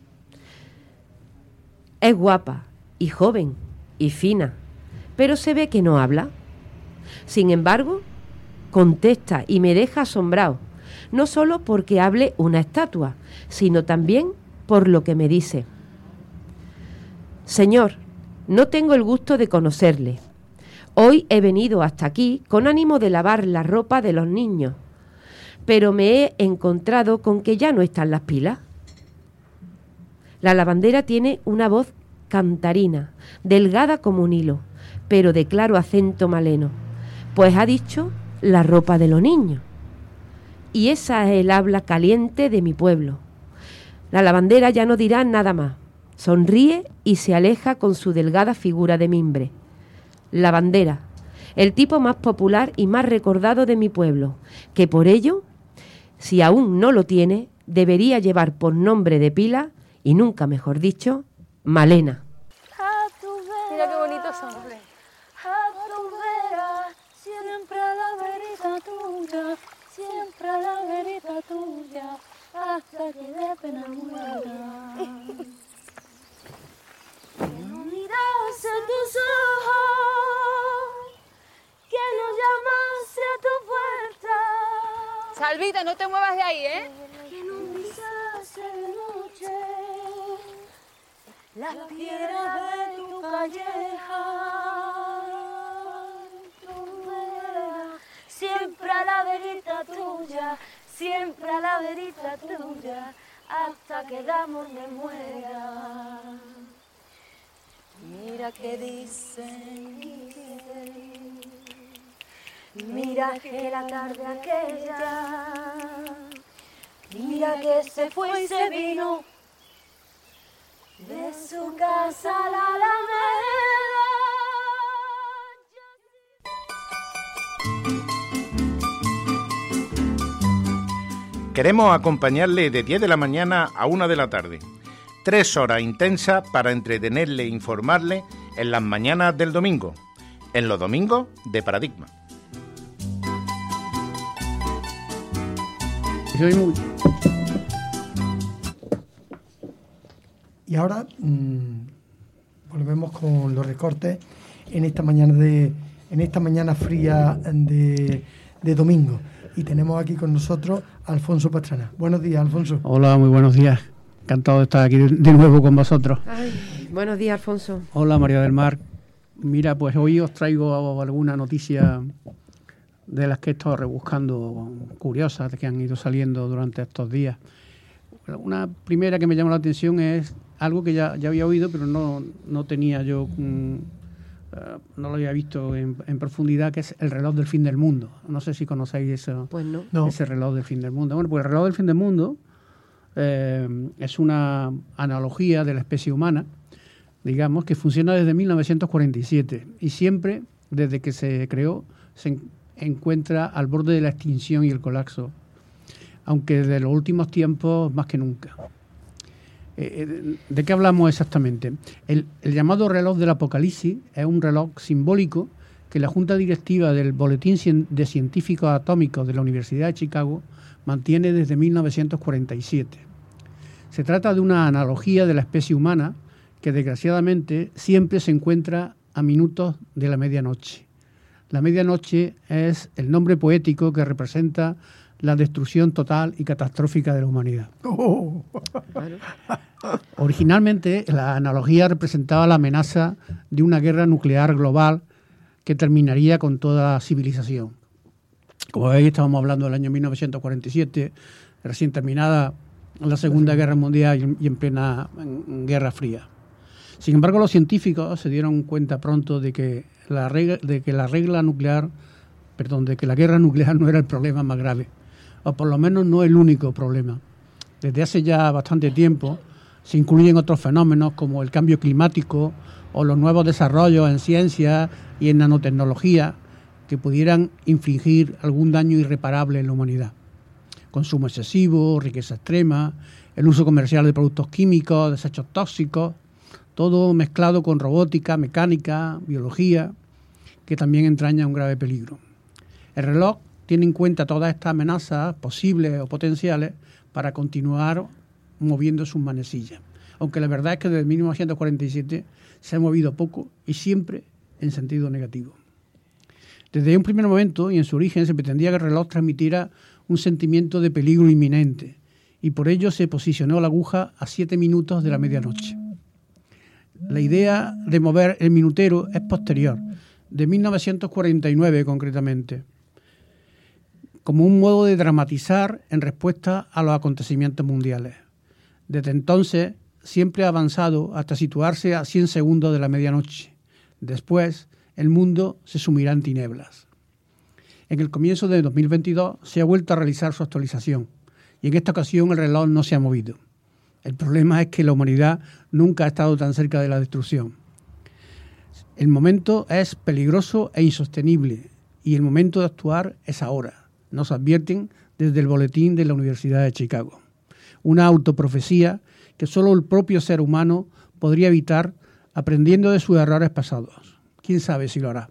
Es guapa y joven y fina, pero se ve que no habla. Sin embargo, contesta y me deja asombrado, no solo porque hable una estatua, sino también por lo que me dice. Señor, no tengo el gusto de conocerle. Hoy he venido hasta aquí con ánimo de lavar la ropa de los niños, pero me he encontrado con que ya no están las pilas. La lavandera tiene una voz cantarina, delgada como un hilo, pero de claro acento maleno, pues ha dicho la ropa de los niños. Y esa es el habla caliente de mi pueblo. La lavandera ya no dirá nada más. Sonríe y se aleja con su delgada figura de mimbre. Lavandera, el tipo más popular y más recordado de mi pueblo, que por ello, si aún no lo tiene, debería llevar por nombre de pila, y nunca mejor dicho, Malena. Mira qué bonitos son. A tu vera, siempre a la verita tuya, siempre a la verita tuya, hasta que de pena muera. Quiero mirarse a tus ojos, que nos llamase a tu puerta. Salvita, no te muevas de ahí, ¿eh? Que nos brisase de noche las piedras de tu calleja. Tu vera, siempre a la verita tuya, siempre a la verita tuya, hasta que el amor me muera. Mira que dicen, mira que la tarde aquella, mira que se fue y se vino de su casa a la Alameda. Queremos acompañarle de diez de la mañana a una de la tarde. Tres horas intensas para entretenerle e informarle en las mañanas del domingo, en los domingos de Paradigma. Soy muy... Y ahora mmm, volvemos con los recortes en esta mañana de en esta mañana fría de, de domingo. Y tenemos aquí con nosotros a Alfonso Pastrana. Buenos días, Alfonso. Hola, muy buenos días. Encantado de estar aquí de, de nuevo con vosotros. Ay, buenos días, Alfonso. Hola, María del Mar. Mira, pues hoy os traigo alguna noticia de las que he estado rebuscando, curiosas, que han ido saliendo durante estos días. Una primera que me llama la atención es algo que ya, ya había oído, pero no, no tenía yo, mm, uh, no lo había visto en, en profundidad, que es el reloj del fin del mundo. No sé si conocéis eso, pues no. No. Ese reloj del fin del mundo. Bueno, pues el reloj del fin del mundo eh, es una analogía de la especie humana, digamos, que funciona desde mil novecientos cuarenta y siete y siempre, desde que se creó, se en- encuentra al borde de la extinción y el colapso, aunque desde los últimos tiempos más que nunca. Eh, ¿De qué hablamos exactamente? El, el llamado reloj del Apocalipsis es un reloj simbólico que la Junta Directiva del Boletín Cien- de Científicos Atómicos de la Universidad de Chicago mantiene desde mil novecientos cuarenta y siete. Se trata de una analogía de la especie humana que desgraciadamente siempre se encuentra a minutos de la medianoche. La medianoche es el nombre poético que representa la destrucción total y catastrófica de la humanidad. Oh. Originalmente, la analogía representaba la amenaza de una guerra nuclear global que terminaría con toda civilización. Como veis, estábamos hablando del año mil novecientos cuarenta y siete, recién terminada la Segunda Guerra Mundial y en plena en Guerra Fría. Sin embargo, los científicos se dieron cuenta pronto de que la regla, de que la regla nuclear, perdón, de que la guerra nuclear no era el problema más grave, o por lo menos no el único problema. Desde hace ya bastante tiempo se incluyen otros fenómenos como el cambio climático o los nuevos desarrollos en ciencia y en nanotecnología que pudieran infligir algún daño irreparable en la humanidad. Consumo excesivo, riqueza extrema, el uso comercial de productos químicos, desechos tóxicos, todo mezclado con robótica, mecánica, biología, que también entraña un grave peligro. El reloj tiene en cuenta todas estas amenazas posibles o potenciales para continuar moviendo sus manecillas. Aunque la verdad es que desde mil novecientos cuarenta y siete se ha movido poco y siempre en sentido negativo. Desde un primer momento y en su origen se pretendía que el reloj transmitiera un sentimiento de peligro inminente y por ello se posicionó la aguja a siete minutos de la medianoche. La idea de mover el minutero es posterior, de mil novecientos cuarenta y nueve concretamente, como un modo de dramatizar en respuesta a los acontecimientos mundiales. Desde entonces siempre ha avanzado hasta situarse a cien segundos de la medianoche. Después, el mundo se sumirá en tinieblas. En el comienzo de dos mil veintidós se ha vuelto a realizar su actualización y en esta ocasión el reloj no se ha movido. El problema es que la humanidad nunca ha estado tan cerca de la destrucción. El momento es peligroso e insostenible y el momento de actuar es ahora, nos advierten desde el boletín de la Universidad de Chicago. Una autoprofecía que solo el propio ser humano podría evitar aprendiendo de sus errores pasados. ¿Quién sabe si lo hará?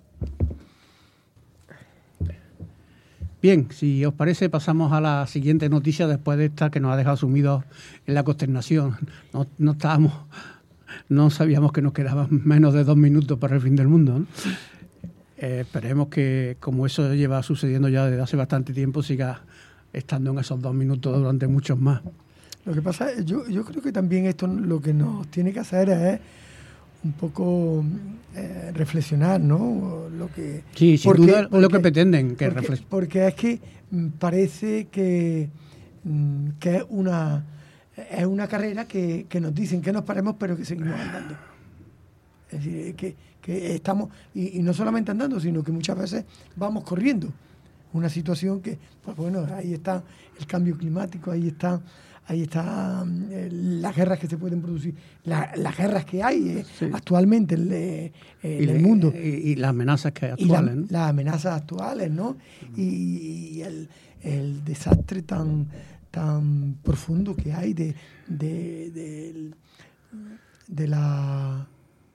Bien, si os parece, pasamos a la siguiente noticia después de esta que nos ha dejado sumidos en la consternación. No, no estábamos, no sabíamos que nos quedaban menos de dos minutos para el fin del mundo, ¿no? Eh, esperemos que, como eso lleva sucediendo ya desde hace bastante tiempo, siga estando en esos dos minutos durante muchos más. Lo que pasa es, yo, yo creo que también esto lo que nos tiene que hacer es un poco eh, reflexionar, ¿no? Lo que, sí, sin porque, duda porque, lo que pretenden. Que porque, porque es que mm, parece que, mm, que es una es una carrera que, que nos dicen que nos paremos, pero que seguimos andando. Es decir, que, que estamos, y, y no solamente andando, sino que muchas veces vamos corriendo. Una situación que, pues bueno, ahí está el cambio climático, ahí está Ahí están eh, las guerras que se pueden producir, la, las guerras que hay eh, sí. actualmente en, eh, en el mundo. Y, y las amenazas que hay actuales. Y la, ¿no? Las amenazas actuales, ¿no? Uh-huh. Y, y el, el desastre tan, tan profundo que hay de, de, de, de, la,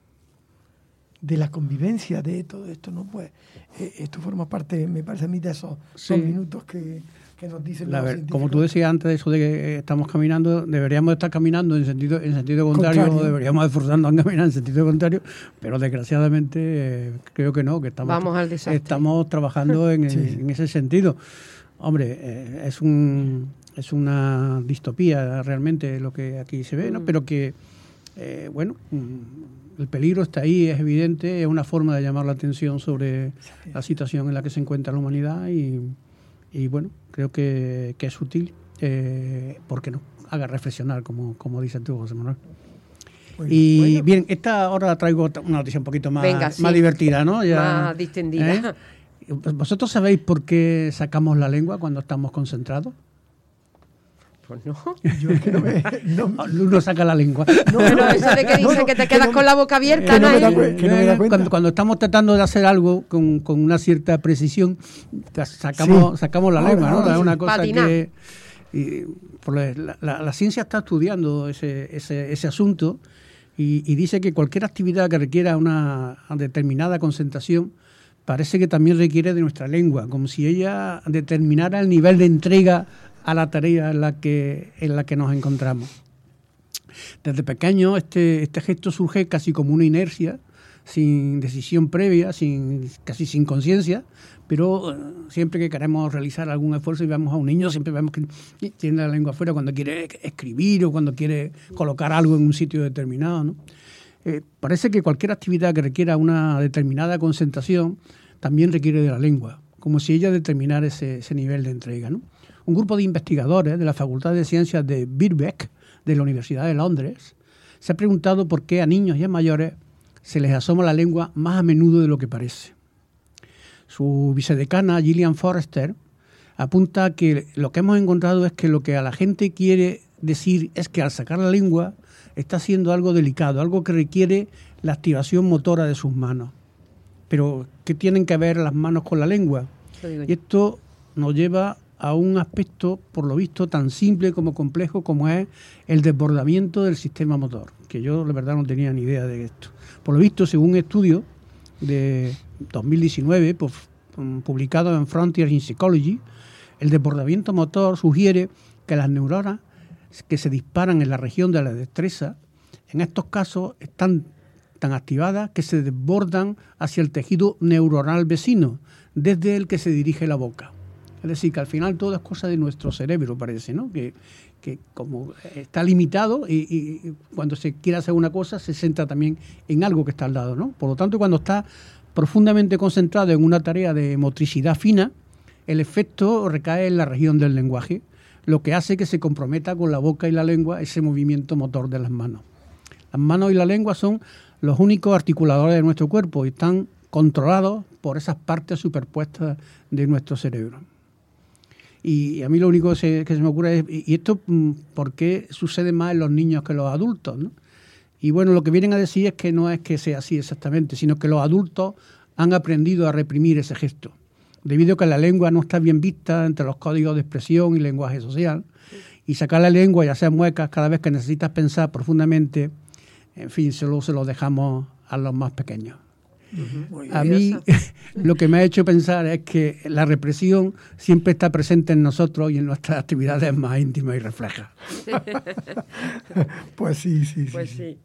de la convivencia de todo esto, ¿no? Pues eh, esto forma parte, me parece a mí, de esos sí. dos minutos que... que nos dicen la ver, como tú decías antes de eso de que estamos caminando, deberíamos estar caminando en sentido en sentido contrario, contrario. Deberíamos esforzarnos en caminar en sentido contrario, pero desgraciadamente eh, creo que no, que estamos Vamos al desastre. Estamos trabajando en, sí. en ese sentido. Hombre, eh, es un es una distopía realmente lo que aquí se ve, ¿no? Mm. Pero que eh, bueno, el peligro está ahí, es evidente, es una forma de llamar la atención sobre sí. la situación en la que se encuentra la humanidad y Y bueno, creo que, que es útil, eh, ¿por qué no? Haga reflexionar, como, como dices tú, José Manuel. Bueno, y bueno. Bien, esta ahora traigo una noticia un poquito más, Venga, sí. más divertida, ¿no? Ya, más distendida. ¿eh? ¿Vosotros sabéis por qué sacamos la lengua cuando estamos concentrados? Pues no. Yo es que no me... No, uno saca la lengua. No, pero eso de que dice no, no, que te quedas que no, con la boca abierta, que no, ¿no? Me da, que no me da cuenta. Cuando, cuando estamos tratando de hacer algo con, con una cierta precisión, sacamos, sí. sacamos la lengua, ¿no? Es sí. una cosa Patina. que... Y, por la, la, la ciencia está estudiando ese, ese, ese asunto y, y dice que cualquier actividad que requiera una determinada concentración parece que también requiere de nuestra lengua, como si ella determinara el nivel de entrega a la tarea en la que, en la que nos encontramos. Desde pequeño este, este gesto surge casi como una inercia, sin decisión previa, sin, casi sin conciencia, pero uh, siempre que queremos realizar algún esfuerzo y vemos a un niño, siempre vemos que tiene la lengua afuera cuando quiere escribir o cuando quiere colocar algo en un sitio determinado, ¿no? Eh, parece que cualquier actividad que requiera una determinada concentración también requiere de la lengua, como si ella determinara ese, ese nivel de entrega, ¿no? Un grupo de investigadores de la Facultad de Ciencias de Birkbeck, de la Universidad de Londres, se ha preguntado por qué a niños y a mayores se les asoma la lengua más a menudo de lo que parece. Su vicedecana, Gillian Forrester, apunta que lo que hemos encontrado es que lo que a la gente quiere decir es que al sacar la lengua está haciendo algo delicado, algo que requiere la activación motora de sus manos. Pero, ¿qué tienen que ver las manos con la lengua? Y esto nos lleva a un aspecto, por lo visto, tan simple como complejo como es el desbordamiento del sistema motor, que yo, la verdad, no tenía ni idea de esto. Por lo visto, según un estudio de dos mil diecinueve, pues, publicado en Frontiers in Psychology, el desbordamiento motor sugiere que las neuronas que se disparan en la región de la destreza, en estos casos están tan activadas que se desbordan hacia el tejido neuronal vecino, desde el que se dirige la boca. Es decir, que al final todo es cosa de nuestro cerebro, parece, ¿no? Que, que como está limitado y, y cuando se quiere hacer una cosa se centra también en algo que está al lado, ¿no? Por lo tanto, cuando está profundamente concentrado en una tarea de motricidad fina, el efecto recae en la región del lenguaje, lo que hace que se comprometa con la boca y la lengua ese movimiento motor de las manos. Las manos y la lengua son los únicos articuladores de nuestro cuerpo y están controlados por esas partes superpuestas de nuestro cerebro. Y a mí lo único que se, que se me ocurre es, ¿y esto por qué sucede más en los niños que en los adultos, ¿no? Y bueno, lo que vienen a decir es que no es que sea así exactamente, sino que los adultos han aprendido a reprimir ese gesto, debido a que la lengua no está bien vista entre los códigos de expresión y lenguaje social, y sacar la lengua y hacer muecas cada vez que necesitas pensar profundamente, en fin, solo se lo dejamos a los más pequeños. Uh-huh. A mí lo que me ha hecho pensar es que la represión siempre está presente en nosotros y en nuestras actividades más íntimas y reflejas. Pues sí, sí, sí. Pues sí.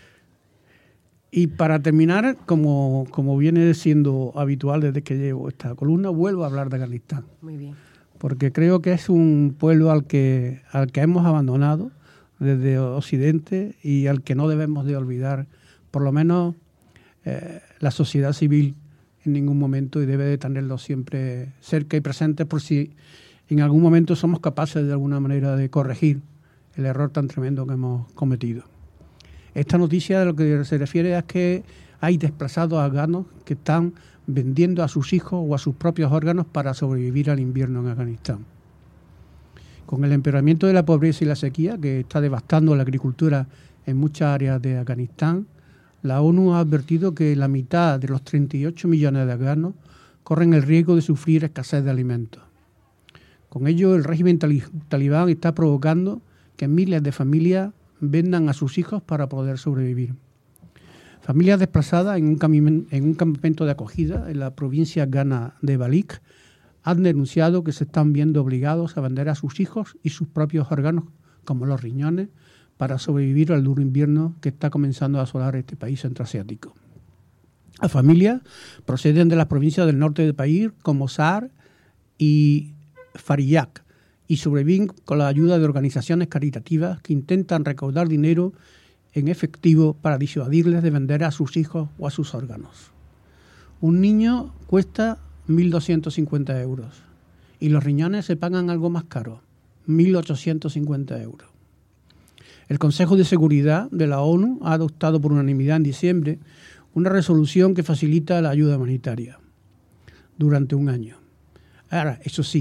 Y para terminar, como, como viene siendo habitual desde que llevo esta columna, vuelvo a hablar de Afganistán. Muy bien. Porque creo que es un pueblo al que, al que hemos abandonado desde Occidente y al que no debemos de olvidar, por lo menos eh, la sociedad civil en ningún momento, y debe de tenerlo siempre cerca y presente por si en algún momento somos capaces de alguna manera de corregir el error tan tremendo que hemos cometido. Esta noticia de lo que se refiere es que hay desplazados afganos que están vendiendo a sus hijos o a sus propios órganos para sobrevivir al invierno en Afganistán. Con el empeoramiento de la pobreza y la sequía, que está devastando la agricultura en muchas áreas de Afganistán, la ONU ha advertido que la mitad de los treinta y ocho millones de afganos corren el riesgo de sufrir escasez de alimentos. Con ello, el régimen talibán está provocando que miles de familias vendan a sus hijos para poder sobrevivir. Familias desplazadas en un, cami- en un campamento de acogida en la provincia afgana de Balik han denunciado que se están viendo obligados a vender a sus hijos y sus propios órganos, como los riñones, para sobrevivir al duro invierno que está comenzando a asolar este país centroasiático. Las familias proceden de las provincias del norte del país, como Sar y Faryab, y sobreviven con la ayuda de organizaciones caritativas que intentan recaudar dinero en efectivo para disuadirles de vender a sus hijos o a sus órganos. Un niño cuesta mil doscientos cincuenta euros y los riñones se pagan algo más caro, mil ochocientos cincuenta euros. El Consejo de Seguridad de la ONU ha adoptado por unanimidad en diciembre una resolución que facilita la ayuda humanitaria durante un año. Ahora, eso sí,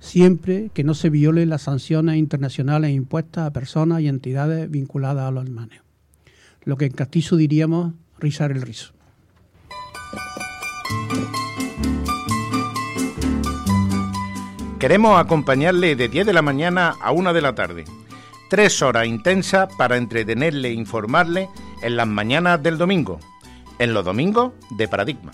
siempre que no se violen las sanciones internacionales impuestas a personas y entidades vinculadas a los alemanes. Lo que en castizo diríamos rizar el rizo. Queremos acompañarle de diez de la mañana a una de la tarde. Tres horas intensas para entretenerle e informarle en las mañanas del domingo. En los domingos de Paradigma.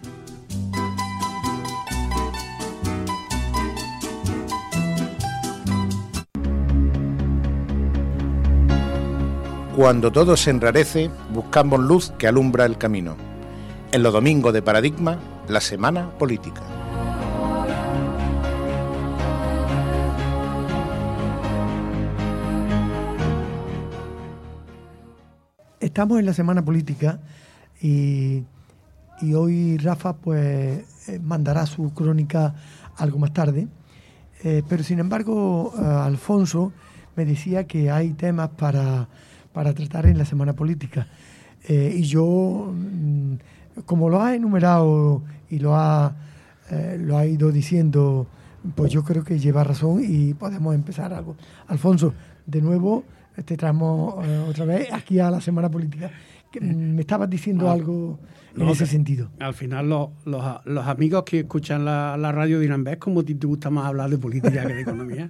Cuando todo se enrarece, buscamos luz que alumbra el camino. En los domingos de Paradigma, la semana política. Estamos en la semana política y, y hoy Rafa pues mandará su crónica algo más tarde, eh, pero sin embargo uh, Alfonso me decía que hay temas para, para tratar en la semana política eh, y yo, como lo ha enumerado y lo ha, eh, lo ha ido diciendo, pues yo creo que lleva razón y podemos empezar algo. Alfonso, de nuevo te traemos eh, otra vez aquí a la semana política. Que, me estabas diciendo ah, algo en no, ese sentido. Al final los, los, los amigos que escuchan la, la radio dirán, ¿ves cómo te gusta más hablar de política que de economía?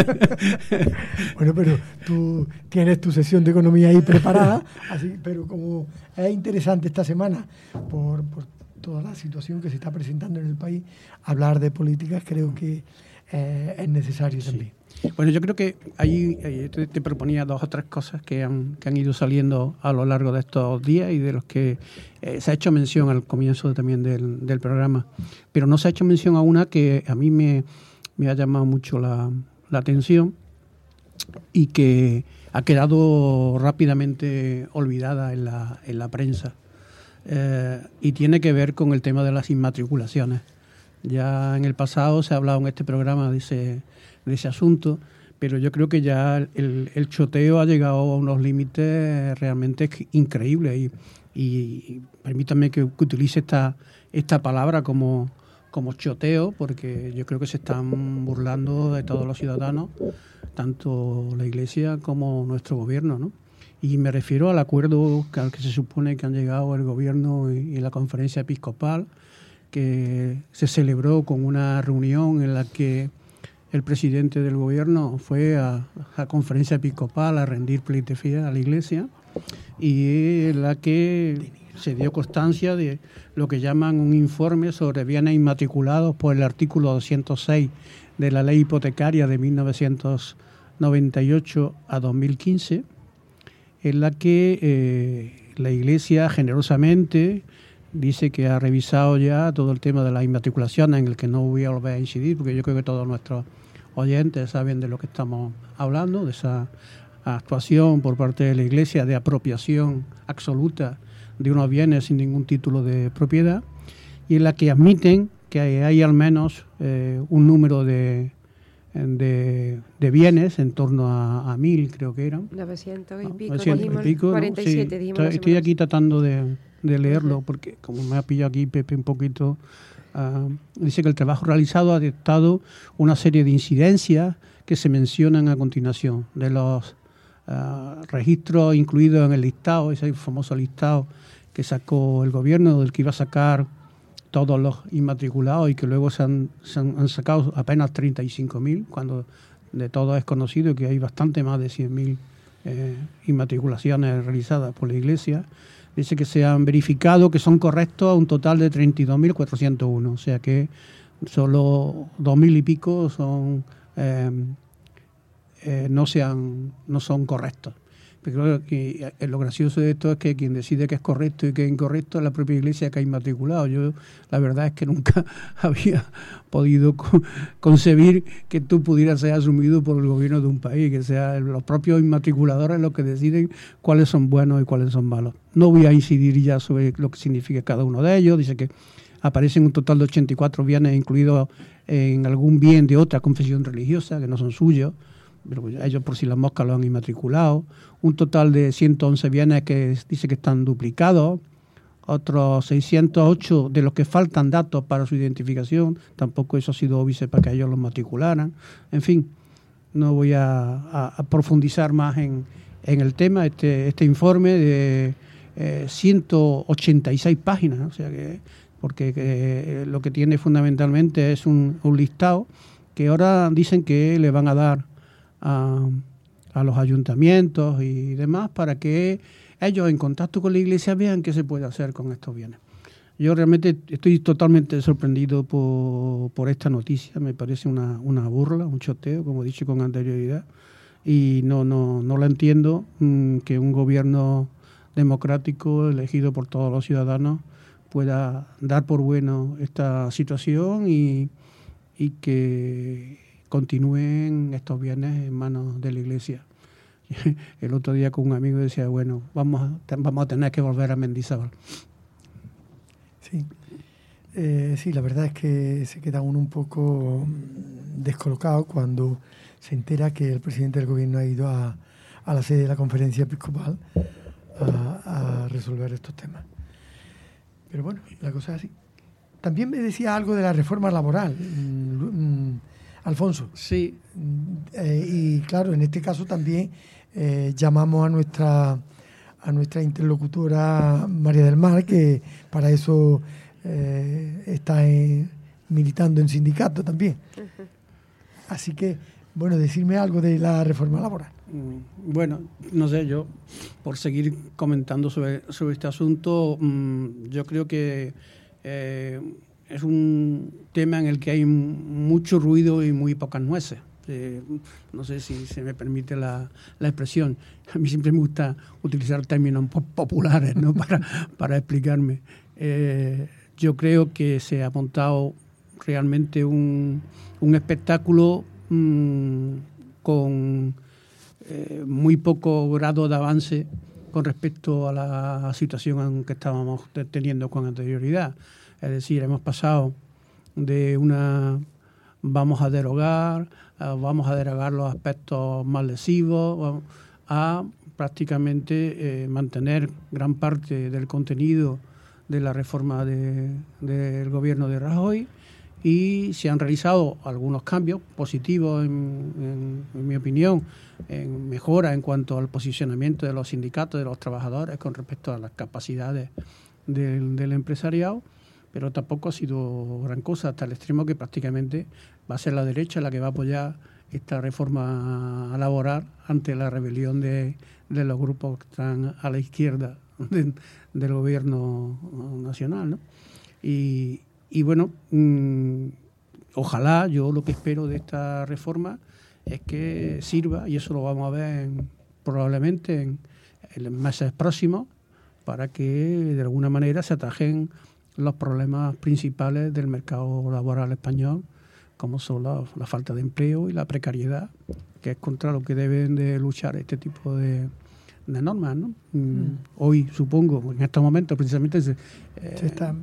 Bueno, pero tú tienes tu sesión de economía ahí preparada, así, pero como es interesante esta semana por, por toda la situación que se está presentando en el país, hablar de políticas creo que eh, es necesario también. Sí. Bueno, yo creo que ahí te, te proponía dos o tres cosas que han, que han ido saliendo a lo largo de estos días y de los que eh, se ha hecho mención al comienzo también del, del programa. Pero no se ha hecho mención a una que a mí me, me ha llamado mucho la, la atención y que ha quedado rápidamente olvidada en la, en la prensa. Eh, y tiene que ver con el tema de las inmatriculaciones. Ya en el pasado se ha hablado en este programa de ese... de ese asunto, pero yo creo que ya el, el choteo ha llegado a unos límites realmente increíbles y, y permítanme que, que utilice esta, esta palabra como, como choteo, porque yo creo que se están burlando de todos los ciudadanos, tanto la Iglesia como nuestro gobierno, ¿no? Y me refiero al acuerdo que, al que se supone que han llegado el gobierno y, y la conferencia episcopal, que se celebró con una reunión en la que el presidente del gobierno fue a la conferencia episcopal a rendir pleitesía a la Iglesia y en la que se dio constancia de lo que llaman un informe sobre bienes inmatriculados por el artículo doscientos seis de la Ley Hipotecaria de mil novecientos noventa y ocho a dos mil quince, en la que eh, la Iglesia generosamente dice que ha revisado ya todo el tema de las inmatriculaciones, en el que no voy a volver a incidir, porque yo creo que todos nuestros oyentes saben de lo que estamos hablando, de esa actuación por parte de la Iglesia de apropiación absoluta de unos bienes sin ningún título de propiedad, y en la que admiten que hay, hay al menos eh, un número de, de, de bienes, en torno a, a mil creo que eran. novecientos y pico, novecientos y pico, cuarenta y siete, ¿no? Sí, dijimos. Estoy, estoy aquí tratando de, de leerlo, uh-huh. porque como me ha pillado aquí Pepe un poquito... Uh, dice que el trabajo realizado ha detectado una serie de incidencias que se mencionan a continuación. De los uh, registros incluidos en el listado, ese famoso listado que sacó el gobierno, del que iba a sacar todos los inmatriculados y que luego se han, se han, han sacado apenas treinta y cinco mil, cuando de todo es conocido que hay bastante más de cien mil eh, inmatriculaciones realizadas por la Iglesia. Dice que se han verificado que son correctos a un total de treinta y dos mil cuatrocientos uno, o sea que solo dos mil y pico son eh, eh, no, sean, no son correctos. Pero que lo gracioso de esto es que quien decide que es correcto y que es incorrecto es la propia Iglesia que ha inmatriculado. Yo la verdad es que nunca había podido co- concebir que esto pudiera ser asumido por el gobierno de un país, que sean los propios inmatriculadores los que deciden cuáles son buenos y cuáles son malos. No voy a incidir ya sobre lo que significa cada uno de ellos. Dice que aparecen un total de ochenta y cuatro bienes incluidos en algún bien de otra confesión religiosa que no son suyos, pero ellos por si las moscas lo han inmatriculado. Un total de ciento once bienes que dice que están duplicados, otros seiscientos ocho de los que faltan datos para su identificación, tampoco eso ha sido óbice para que ellos los matricularan. En fin, no voy a, a, a profundizar más en, en el tema. Este, este informe de eh, ciento ochenta y seis páginas, ¿no? O sea que, porque eh, lo que tiene fundamentalmente es un, un listado que ahora dicen que le van a dar a, a los ayuntamientos y demás para que ellos en contacto con la Iglesia vean qué se puede hacer con estos bienes. Yo realmente estoy totalmente sorprendido por, por esta noticia. Me parece una, una burla, un choteo, como he dicho con anterioridad, y no, no, no la entiendo, mmm, que un gobierno democrático elegido por todos los ciudadanos pueda dar por bueno esta situación y, y que continúen estos bienes en manos de la Iglesia. El otro día con un amigo decía, bueno, vamos a, vamos a tener que volver a Mendizábal. Sí, eh, sí, la verdad es que se queda uno un poco descolocado cuando se entera que el presidente del gobierno ha ido a, a la sede de la conferencia episcopal a, a resolver estos temas. Pero bueno, la cosa es así. También me decía algo de la reforma laboral, mm, Alfonso. Sí. Eh, y claro, en este caso también eh, llamamos a nuestra a nuestra interlocutora María del Mar, que para eso eh, está en, militando en sindicato también. Uh-huh. Así que, bueno, decirme algo de la reforma laboral. Bueno, no sé, yo, por seguir comentando sobre, sobre este asunto, mmm, yo creo que eh, es un tema en el que hay mucho ruido y muy pocas nueces. Eh, no sé si se me permite la, la expresión. A mí siempre me gusta utilizar términos populares, ¿no? para, para explicarme. Eh, yo creo que se ha montado realmente un, un espectáculo mmm, con eh, muy poco grado de avance con respecto a la situación que estábamos teniendo con anterioridad. Es decir, hemos pasado de una vamos a derogar, vamos a derogar los aspectos más lesivos, a prácticamente eh, mantener gran parte del contenido de la reforma de, del gobierno de Rajoy, y se han realizado algunos cambios positivos, en, en, en mi opinión, en mejora en cuanto al posicionamiento de los sindicatos, de los trabajadores con respecto a las capacidades del, del empresariado, pero tampoco ha sido gran cosa, hasta el extremo que prácticamente va a ser la derecha la que va a apoyar esta reforma laboral ante la rebelión de, de los grupos que están a la izquierda de, del gobierno nacional, ¿no? Y, y bueno, mmm, ojalá, yo lo que espero de esta reforma es que sirva, y eso lo vamos a ver en, probablemente en, en los meses próximos, para que de alguna manera se atajen los problemas principales del mercado laboral español, como son la, la falta de empleo y la precariedad, que es contra lo que deben de luchar este tipo de, de normas, ¿no? Mm. Hoy, supongo, en estos momentos precisamente se, eh, se, está...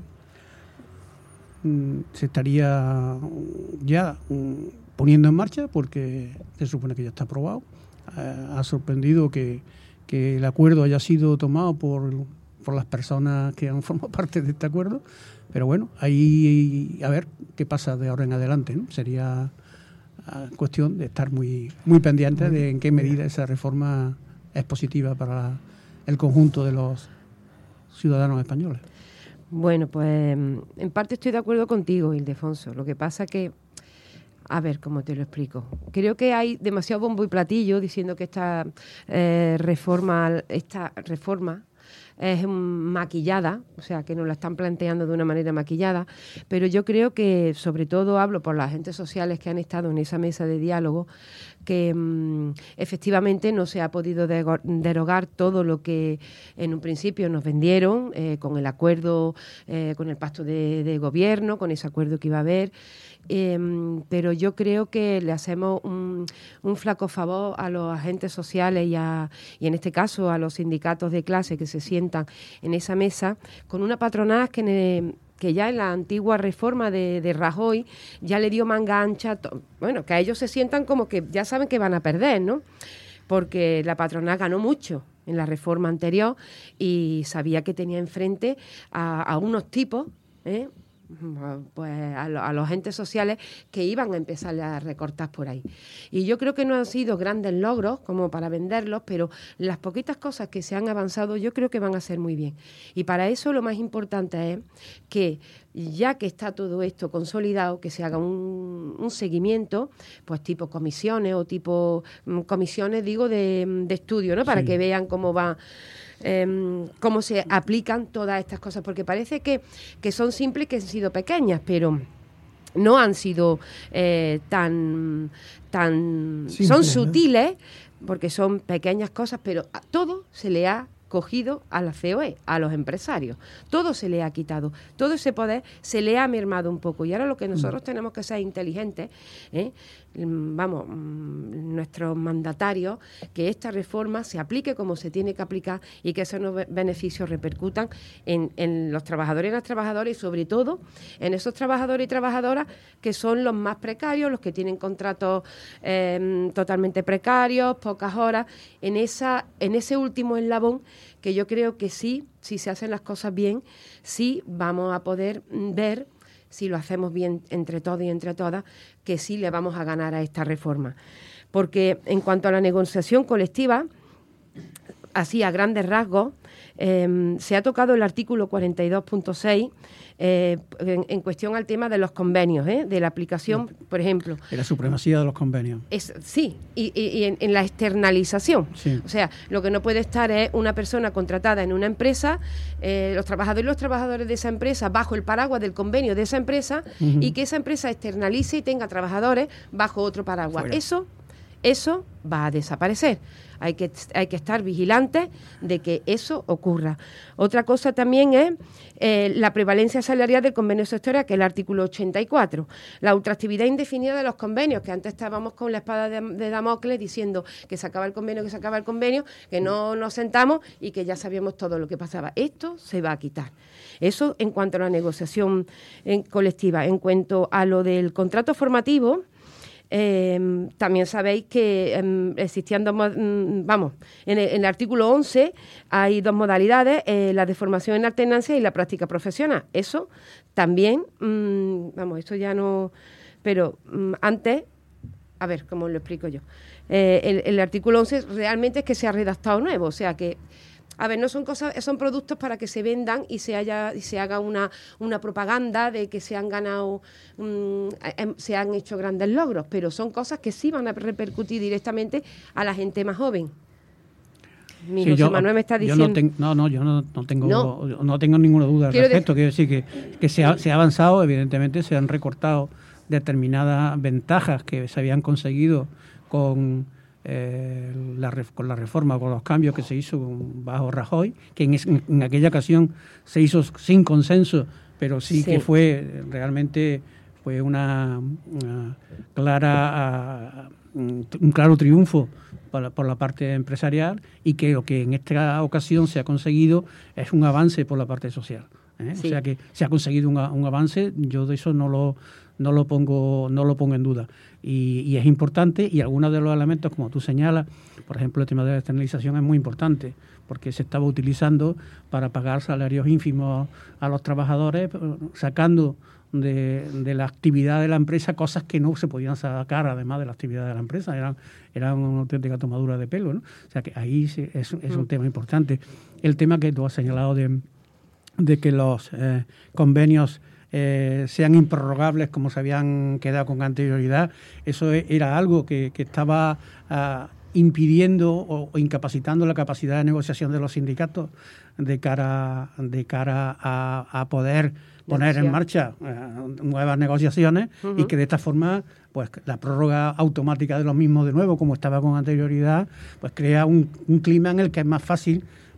se estaría ya poniendo en marcha, porque se supone que ya está aprobado. Eh, ha sorprendido que, que el acuerdo haya sido tomado por... por las personas que han formado parte de este acuerdo, pero bueno, ahí a ver qué pasa de ahora en adelante, ¿no? Sería cuestión de estar muy muy pendiente de en qué medida esa reforma es positiva para el conjunto de los ciudadanos españoles. Bueno, pues en parte estoy de acuerdo contigo, Ildefonso. Lo que pasa que, a ver, ¿cómo te lo explico? Creo que hay demasiado bombo y platillo diciendo que esta eh, reforma, esta reforma es maquillada, o sea, que nos la están planteando de una manera maquillada, pero yo creo que, sobre todo hablo por las agentes sociales que han estado en esa mesa de diálogo, que mmm, efectivamente no se ha podido de- derogar todo lo que en un principio nos vendieron, eh, con el acuerdo, eh, con el pacto de, de gobierno, con ese acuerdo que iba a haber. Eh, pero yo creo que le hacemos un, un flaco favor a los agentes sociales y, a, y en este caso a los sindicatos de clase que se sientan en esa mesa con una patronal que, ne, que ya en la antigua reforma de, de Rajoy ya le dio manga ancha, to, bueno, que a ellos se sientan como que ya saben que van a perder, ¿no? Porque la patronal ganó mucho en la reforma anterior, y sabía que tenía enfrente a, a unos tipos, ¿eh? pues a, lo, a los entes sociales que iban a empezar a recortar por ahí. Y yo creo que no han sido grandes logros como para venderlos, pero las poquitas cosas que se han avanzado yo creo que van a ser muy bien. Y para eso lo más importante es que, ya que está todo esto consolidado, que se haga un, un seguimiento, pues tipo comisiones o tipo comisiones, digo, de, de estudio, ¿no? Para sí. que vean cómo va... Eh, cómo se aplican todas estas cosas, porque parece que, que son simples, que han sido pequeñas, pero no han sido eh, tan, tan Simple, son sutiles, ¿no? Porque son pequeñas cosas, pero a todo se le ha cogido a la C O E, a los empresarios. Todo se le ha quitado, todo ese poder se le ha mermado un poco. Y ahora lo que nosotros mm. tenemos que ser inteligentes, ¿eh? vamos, nuestros mandatarios, que esta reforma se aplique como se tiene que aplicar y que esos beneficios repercutan en, en los trabajadores y las trabajadoras, y sobre todo en esos trabajadores y trabajadoras que son los más precarios, los que tienen contratos eh, totalmente precarios, pocas horas, en esa, en ese último eslabón, que yo creo que sí, si se hacen las cosas bien, sí vamos a poder ver, si lo hacemos bien entre todos y entre todas, que sí le vamos a ganar a esta reforma. Porque en cuanto a la negociación colectiva, así a grandes rasgos, eh, se ha tocado el artículo cuarenta y dos punto seis eh, en, en cuestión al tema de los convenios, ¿eh? de la aplicación, por ejemplo. De la supremacía de los convenios. Es, sí, y, y, y en, en la externalización. Sí. O sea, lo que no puede estar es una persona contratada en una empresa, eh, los trabajadores y los trabajadores de esa empresa bajo el paraguas del convenio de esa empresa, uh-huh. y que esa empresa externalice y tenga trabajadores bajo otro paraguas. Fuera. Eso, eso va a desaparecer. Hay que, hay que estar vigilantes de que eso ocurra. Otra cosa también es eh, la prevalencia salarial del convenio sectorial, que es el artículo ochenta y cuatro. La ultraactividad indefinida de los convenios, que antes estábamos con la espada de, de Damocles diciendo que se acaba el convenio, que se acaba el convenio, que no nos sentamos y que ya sabíamos todo lo que pasaba. Esto se va a quitar. Eso en cuanto a la negociación en colectiva. En cuanto a lo del contrato formativo, Eh, también sabéis que eh, existían dos, vamos, en el, en el artículo once hay dos modalidades, eh, la de formación en alternancia y la práctica profesional. Eso también, mmm, vamos, esto ya no, pero mmm, antes, a ver, ¿cómo lo explico yo? Eh, el, el artículo once realmente es que se ha redactado nuevo, o sea que, a ver, no son cosas, son productos para que se vendan y se haya y se haga una, una propaganda de que se han ganado, um, se han hecho grandes logros, pero son cosas que sí van a repercutir directamente a la gente más joven. Mi sí, José yo, Manuel me está diciendo... Yo no, ten, no, no, yo no, no, tengo, no. no tengo ninguna duda al Quiero respecto. Quiero decir que, que se, ha, se ha avanzado, evidentemente se han recortado determinadas ventajas que se habían conseguido con... Eh, la, con la reforma, con los cambios que se hizo bajo Rajoy, que en, en aquella ocasión se hizo sin consenso, pero sí, sí. que fue realmente fue una, una clara uh, un claro triunfo por, por la parte empresarial, y que lo que en esta ocasión se ha conseguido es un avance por la parte social. ¿eh? Sí. O sea que se ha conseguido un, un avance, yo de eso no lo no lo pongo no lo pongo en duda. Y, y es importante, y algunos de los elementos, como tú señalas, por ejemplo, el tema de la externalización es muy importante, porque se estaba utilizando para pagar salarios ínfimos a los trabajadores, sacando de, de la actividad de la empresa cosas que no se podían sacar además de la actividad de la empresa, eran, eran una auténtica tomadura de pelo, ¿no? O sea que ahí sí, es, es un tema importante. El tema que tú has señalado de, de que los eh, convenios Eh, sean improrrogables como se habían quedado con anterioridad, eso era algo que, que estaba uh, impidiendo o, o incapacitando la capacidad de negociación de los sindicatos de cara de cara a, a poder poner en marcha uh, nuevas negociaciones, uh-huh. y que de esta forma pues la prórroga automática de los mismos de nuevo, como estaba con anterioridad, pues crea un, un clima en el que es más fácil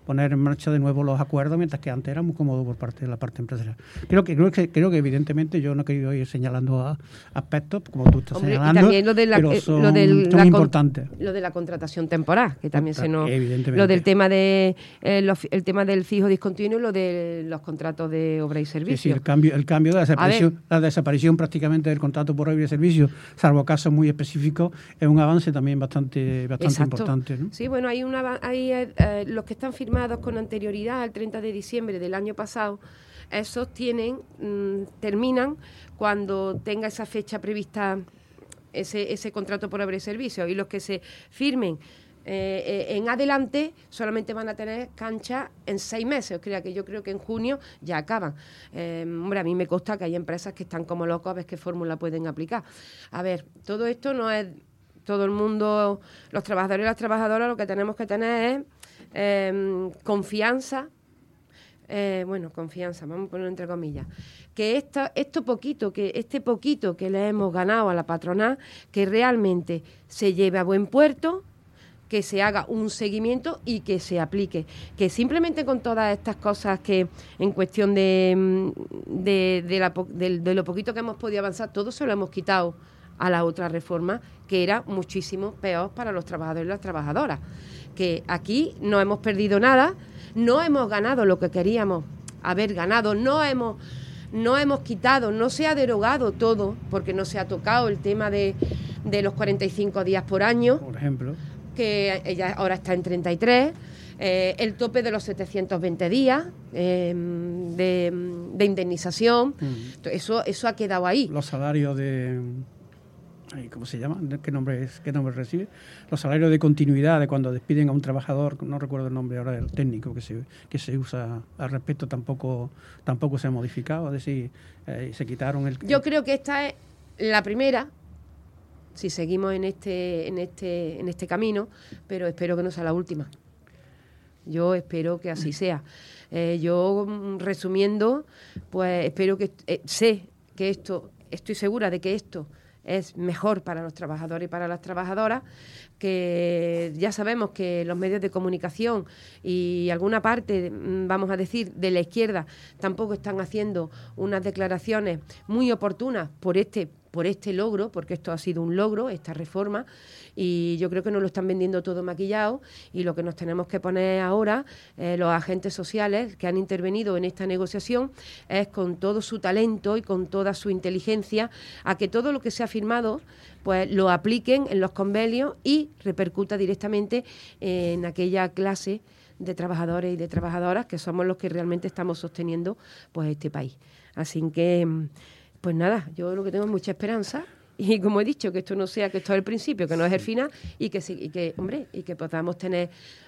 poner en marcha de nuevo los acuerdos, mientras que antes era muy cómodo por parte de la parte empresarial. Creo que creo que, creo que evidentemente yo no he querido ir señalando a, aspectos, como tú estás Hombre, señalando, y también lo de la, pero eh, son, lo del, son la importantes. Con, lo de la contratación temporal, que también se nos... Evidentemente. Lo del tema de eh, los, el tema del fijo discontinuo y lo de los contratos de obra y servicio. Sí, sí, el cambio, el cambio de la desaparición, la desaparición prácticamente del contrato por obra y servicio, salvo casos muy específicos, es un avance también bastante, bastante importante, ¿no? Sí, bueno, hay una hay eh, eh, los que están firmados con anterioridad al treinta de diciembre del año pasado, esos tienen mmm, terminan cuando tenga esa fecha prevista ese ese contrato por obra y servicio, y los que se firmen Eh, eh, en adelante solamente van a tener cancha en seis meses. O sea, que yo creo que en junio ya acaban. Eh, hombre, a mí me consta que hay empresas que están como locos a ver qué fórmula pueden aplicar. A ver, todo esto no es todo el mundo, los trabajadores y las trabajadoras, lo que tenemos que tener es eh, confianza. Eh, bueno, confianza, vamos a ponerlo entre comillas, que esta, esto poquito, que este poquito que le hemos ganado a la patronal, que realmente se lleve a buen puerto, que se haga un seguimiento y que se aplique. Que simplemente con todas estas cosas que en cuestión de, de, de, la, de, de lo poquito que hemos podido avanzar, todo se lo hemos quitado a la otra reforma, que era muchísimo peor para los trabajadores y las trabajadoras. Que aquí no hemos perdido nada, no hemos ganado lo que queríamos haber ganado, no hemos... No hemos quitado, no se ha derogado todo, porque no se ha tocado el tema de, de los cuarenta y cinco días por año. Por ejemplo. Que ella ahora está en treinta y tres, eh, el tope de los setecientos veinte días eh, de, de indemnización, mm. eso eso ha quedado ahí. Los salarios de... ¿Cómo se llama? ¿Qué nombre es? ¿Qué nombre recibe? Los salarios de continuidad de cuando despiden a un trabajador, no recuerdo el nombre ahora del técnico que se que se usa al respecto, tampoco tampoco se ha modificado, es decir, eh, se quitaron el... Yo creo que esta es la primera, si seguimos en este en este en este camino, pero espero que no sea la última. Yo espero que así sea. Eh, yo resumiendo, pues espero que eh, sé que esto, estoy segura de que esto es mejor para los trabajadores y para las trabajadoras, que ya sabemos que los medios de comunicación y alguna parte, vamos a decir, de la izquierda tampoco están haciendo unas declaraciones muy oportunas por este por este logro, porque esto ha sido un logro, esta reforma, y yo creo que nos lo están vendiendo todo maquillado, y lo que nos tenemos que poner ahora, eh, los agentes sociales que han intervenido en esta negociación, es con todo su talento y con toda su inteligencia, a que todo lo que se ha firmado, pues lo apliquen en los convenios y repercuta directamente en aquella clase de trabajadores y de trabajadoras que somos los que realmente estamos sosteniendo pues este país. Así que... Pues nada, yo lo que tengo es mucha esperanza y como he dicho, que esto no sea, que esto es el principio, que no es el final y que, y que hombre, y que podamos tener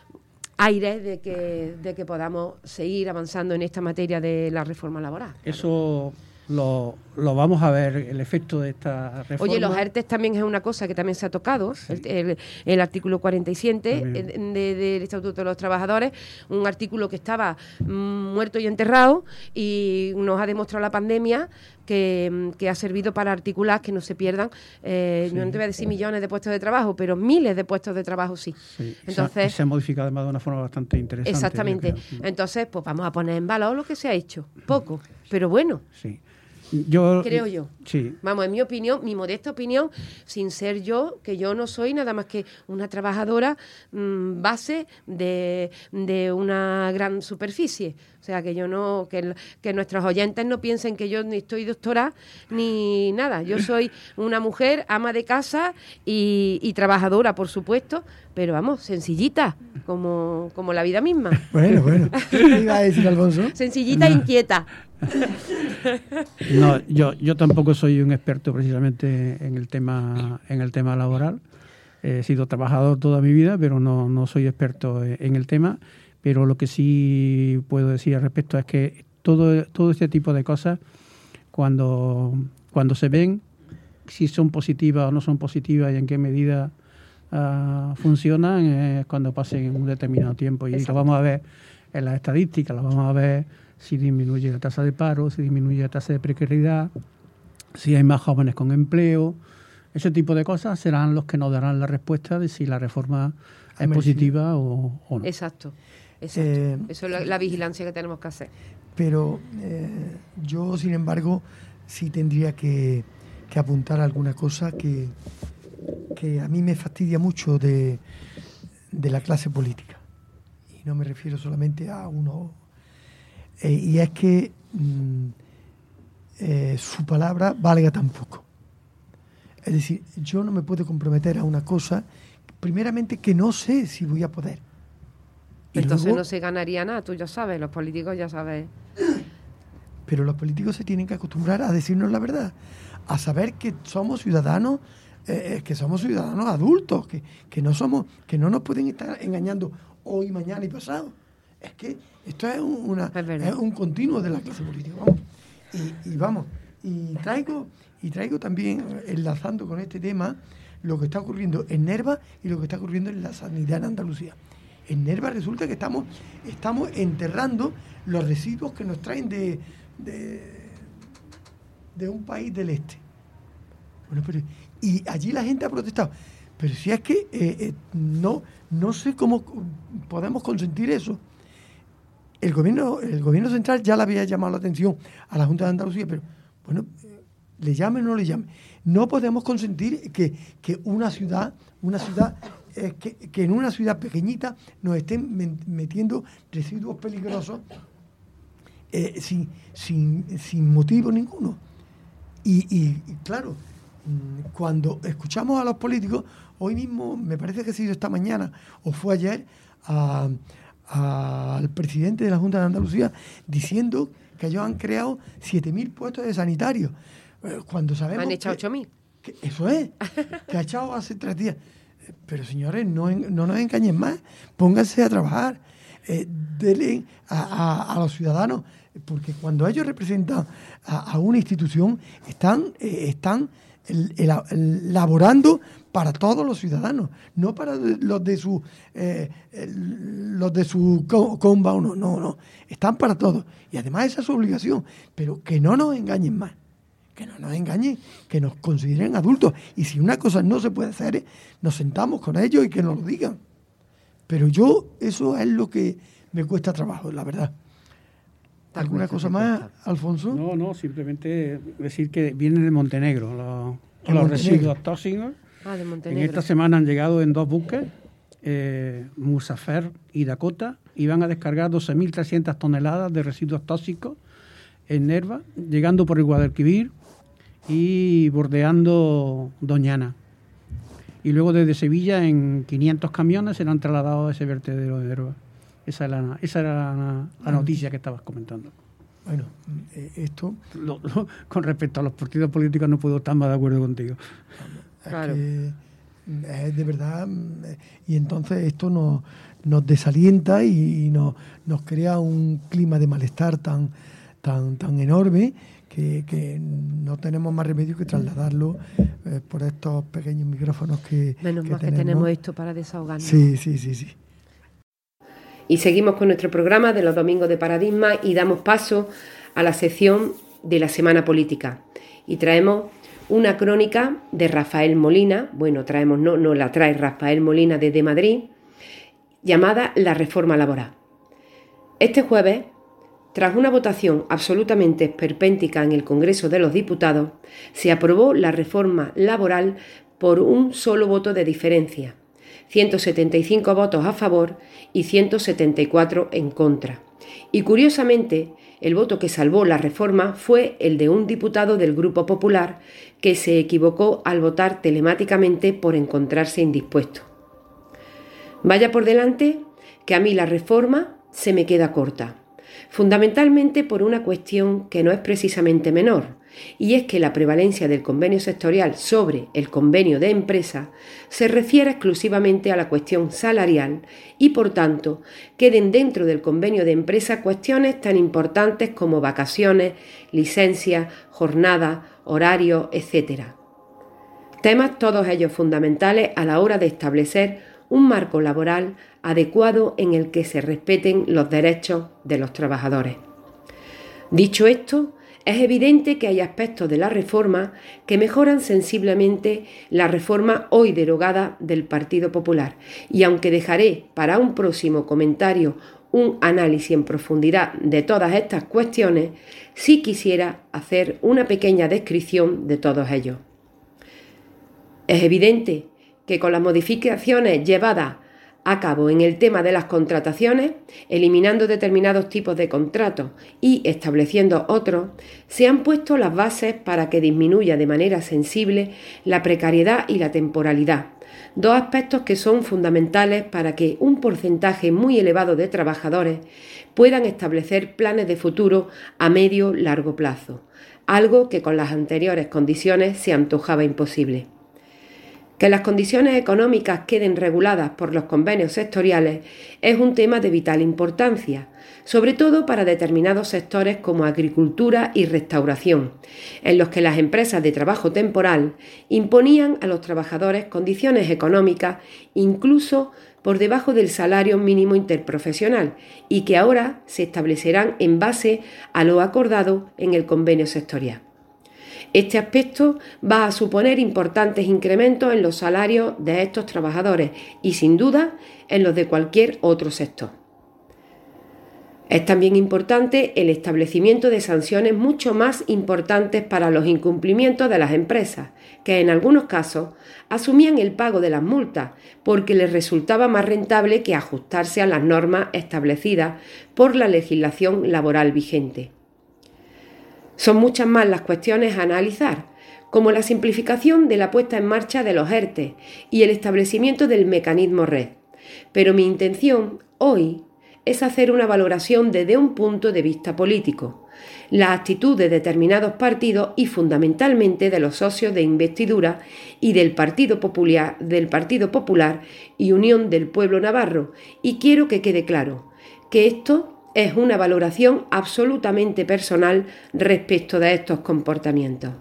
aire de que, de que podamos seguir avanzando en esta materia de la reforma laboral. Eso lo, lo vamos a ver, el efecto de esta reforma. Oye, los ERTES también es una cosa que también se ha tocado, sí. el, el, el artículo cuarenta y siete de, de, del Estatuto de los Trabajadores, un artículo que estaba muerto y enterrado, y nos ha demostrado la pandemia que, que ha servido para articular que no se pierdan, eh, sí. no te voy a decir millones de puestos de trabajo, pero miles de puestos de trabajo sí. sí. Entonces, se, ha, se ha modificado además de una forma bastante interesante. Exactamente. Entonces, pues vamos a poner en valor lo que se ha hecho. Poco, pero bueno. Sí. Yo, creo yo. Sí. Vamos, en mi opinión, mi modesta opinión, sin ser yo, que yo no soy nada más que una trabajadora mmm, base de, de una gran superficie. O sea, que yo no, que, que nuestros oyentes no piensen que yo ni estoy doctora ni nada. Yo soy una mujer, ama de casa y, y trabajadora, por supuesto, pero vamos, sencillita, como, como la vida misma. Bueno, bueno. ¿Qué iba a decir, Alfonso? Sencillita e inquieta. No, yo, yo tampoco soy un experto precisamente en el tema, en el tema laboral. He sido trabajador toda mi vida, pero no, no soy experto en el tema. Pero lo que sí puedo decir al respecto es que todo, todo este tipo de cosas, cuando, cuando se ven, si son positivas o no son positivas y en qué medida uh, funcionan, es cuando pasen un determinado tiempo. Y Exacto. Lo vamos a ver en las estadísticas, lo vamos a ver si disminuye la tasa de paro, si disminuye la tasa de precariedad, si hay más jóvenes con empleo. Ese tipo de cosas serán los que nos darán la respuesta de si la reforma es positiva o, o no. Exacto. Exacto. Eh, Eso es la, la vigilancia que tenemos que hacer. Pero eh, yo, sin embargo, sí tendría que, que apuntar a alguna cosa que, que a mí me fastidia mucho de, de la clase política. Y no me refiero solamente a uno. Eh, y es que mm, eh, su palabra valga tan poco. Es decir, yo no me puedo comprometer a una cosa, primeramente, que no sé si voy a poder. Y Entonces luego, no se ganaría nada, tú ya sabes, los políticos ya sabes. pero los políticos se tienen que acostumbrar a decirnos la verdad, a saber que somos ciudadanos, eh, que somos ciudadanos adultos, que, que no somos, que no nos pueden estar engañando hoy, mañana y pasado. Es que esto es, un, una, es, es un continuo de la clase política. Vamos. Y, y vamos, y traigo, y traigo también, enlazando con este tema, lo que está ocurriendo en Nerva y lo que está ocurriendo en la sanidad en Andalucía. En Nerva resulta que estamos, estamos enterrando los residuos que nos traen de, de, de un país del este. Bueno, pero, y allí la gente ha protestado. Pero si es que eh, eh, no, no sé cómo podemos consentir eso. El gobierno, el gobierno central ya le había llamado la atención a la Junta de Andalucía, pero bueno, le llame o no le llame. No podemos consentir que, que una ciudad, una ciudad eh, que, que en una ciudad pequeñita nos estén metiendo residuos peligrosos eh, sin, sin, sin motivo ninguno. Y, y, y claro, cuando escuchamos a los políticos, hoy mismo, me parece que ha sido esta mañana o fue ayer, a, a, al presidente de la Junta de Andalucía diciendo que ellos han creado siete mil puestos de sanitarios. Cuando sabemos han echado que, ocho mil. Que eso es, que ha echado hace tres días. Pero señores, no, no nos engañen más, pónganse a trabajar, eh, denle a, a, a los ciudadanos, porque cuando ellos representan a, a una institución, están, eh, están el, el, el, laborando para todos los ciudadanos, no para los de su eh, el, los de su comba, no, no, no, están para todos. Y además esa es su obligación, pero que no nos engañen más. Que no nos engañen, que nos consideren adultos. Y si una cosa no se puede hacer, nos sentamos con ellos y que nos lo digan. Pero yo, eso es lo que me cuesta trabajo, la verdad. ¿Alguna cosa más, Alfonso? No, no, simplemente decir que vienen de Montenegro los, los Montenegro. residuos tóxicos. Ah, de En Montenegro. esta semana han llegado en dos buques, eh, Musafer y Dakota, y van a descargar doce mil trescientas toneladas de residuos tóxicos en Nerva, llegando por el Guadalquivir y bordeando Doñana. Y luego desde Sevilla en quinientos camiones serán trasladados a ese vertedero de Nerva. Esa, es la, esa era la, la noticia que estabas comentando. Bueno, eh, esto... Lo, lo, con respecto a los partidos políticos no puedo estar más de acuerdo contigo. Es claro. que es de verdad, y entonces esto nos, nos desalienta y, y nos, nos crea un clima de malestar tan, tan, tan enorme que, que no tenemos más remedio que trasladarlo eh, por estos pequeños micrófonos que, Menos que mal tenemos. que tenemos esto para desahogarnos. Sí, sí, sí, sí. Y seguimos con nuestro programa de los domingos de Paradigma y damos paso a la sección de la Semana Política. Y traemos una crónica de Rafael Molina, bueno, traemos, no, no la trae Rafael Molina desde Madrid, llamada La Reforma Laboral. Este jueves, tras una votación absolutamente esperpéntica en el Congreso de los Diputados, se aprobó la reforma laboral por un solo voto de diferencia, ciento setenta y cinco votos a favor y ciento setenta y cuatro en contra. Y curiosamente, el voto que salvó la reforma fue el de un diputado del Grupo Popular que se equivocó al votar telemáticamente por encontrarse indispuesto. Vaya por delante que a mí la reforma se me queda corta, fundamentalmente por una cuestión que no es precisamente menor, y es que la prevalencia del convenio sectorial sobre el convenio de empresa se refiere exclusivamente a la cuestión salarial y, por tanto, queden dentro del convenio de empresa cuestiones tan importantes como vacaciones, licencias, jornadas, horarios, etcétera. Temas todos ellos fundamentales a la hora de establecer un marco laboral adecuado en el que se respeten los derechos de los trabajadores. Dicho esto, es evidente que hay aspectos de la reforma que mejoran sensiblemente la reforma hoy derogada del Partido Popular, y aunque dejaré para un próximo comentario un análisis en profundidad de todas estas cuestiones, sí quisiera hacer una pequeña descripción de todos ellos. Es evidente que con las modificaciones llevadas a cabo en el tema de las contrataciones, eliminando determinados tipos de contratos y estableciendo otros, se han puesto las bases para que disminuya de manera sensible la precariedad y la temporalidad, dos aspectos que son fundamentales para que un porcentaje muy elevado de trabajadores puedan establecer planes de futuro a medio largo plazo, algo que con las anteriores condiciones se antojaba imposible. Que las condiciones económicas queden reguladas por los convenios sectoriales es un tema de vital importancia, sobre todo para determinados sectores como agricultura y restauración, en los que las empresas de trabajo temporal imponían a los trabajadores condiciones económicas incluso por debajo del salario mínimo interprofesional y que ahora se establecerán en base a lo acordado en el convenio sectorial. Este aspecto va a suponer importantes incrementos en los salarios de estos trabajadores y, sin duda, en los de cualquier otro sector. Es también importante el establecimiento de sanciones mucho más importantes para los incumplimientos de las empresas, que en algunos casos asumían el pago de las multas porque les resultaba más rentable que ajustarse a las normas establecidas por la legislación laboral vigente. Son muchas más las cuestiones a analizar, como la simplificación de la puesta en marcha de los ERTE y el establecimiento del mecanismo red. Pero mi intención hoy es hacer una valoración desde un punto de vista político, la actitud de determinados partidos y fundamentalmente de los socios de investidura y del Partido Popular, del Partido Popular y Unión del Pueblo Navarro, y quiero que quede claro que esto es una valoración absolutamente personal respecto de estos comportamientos.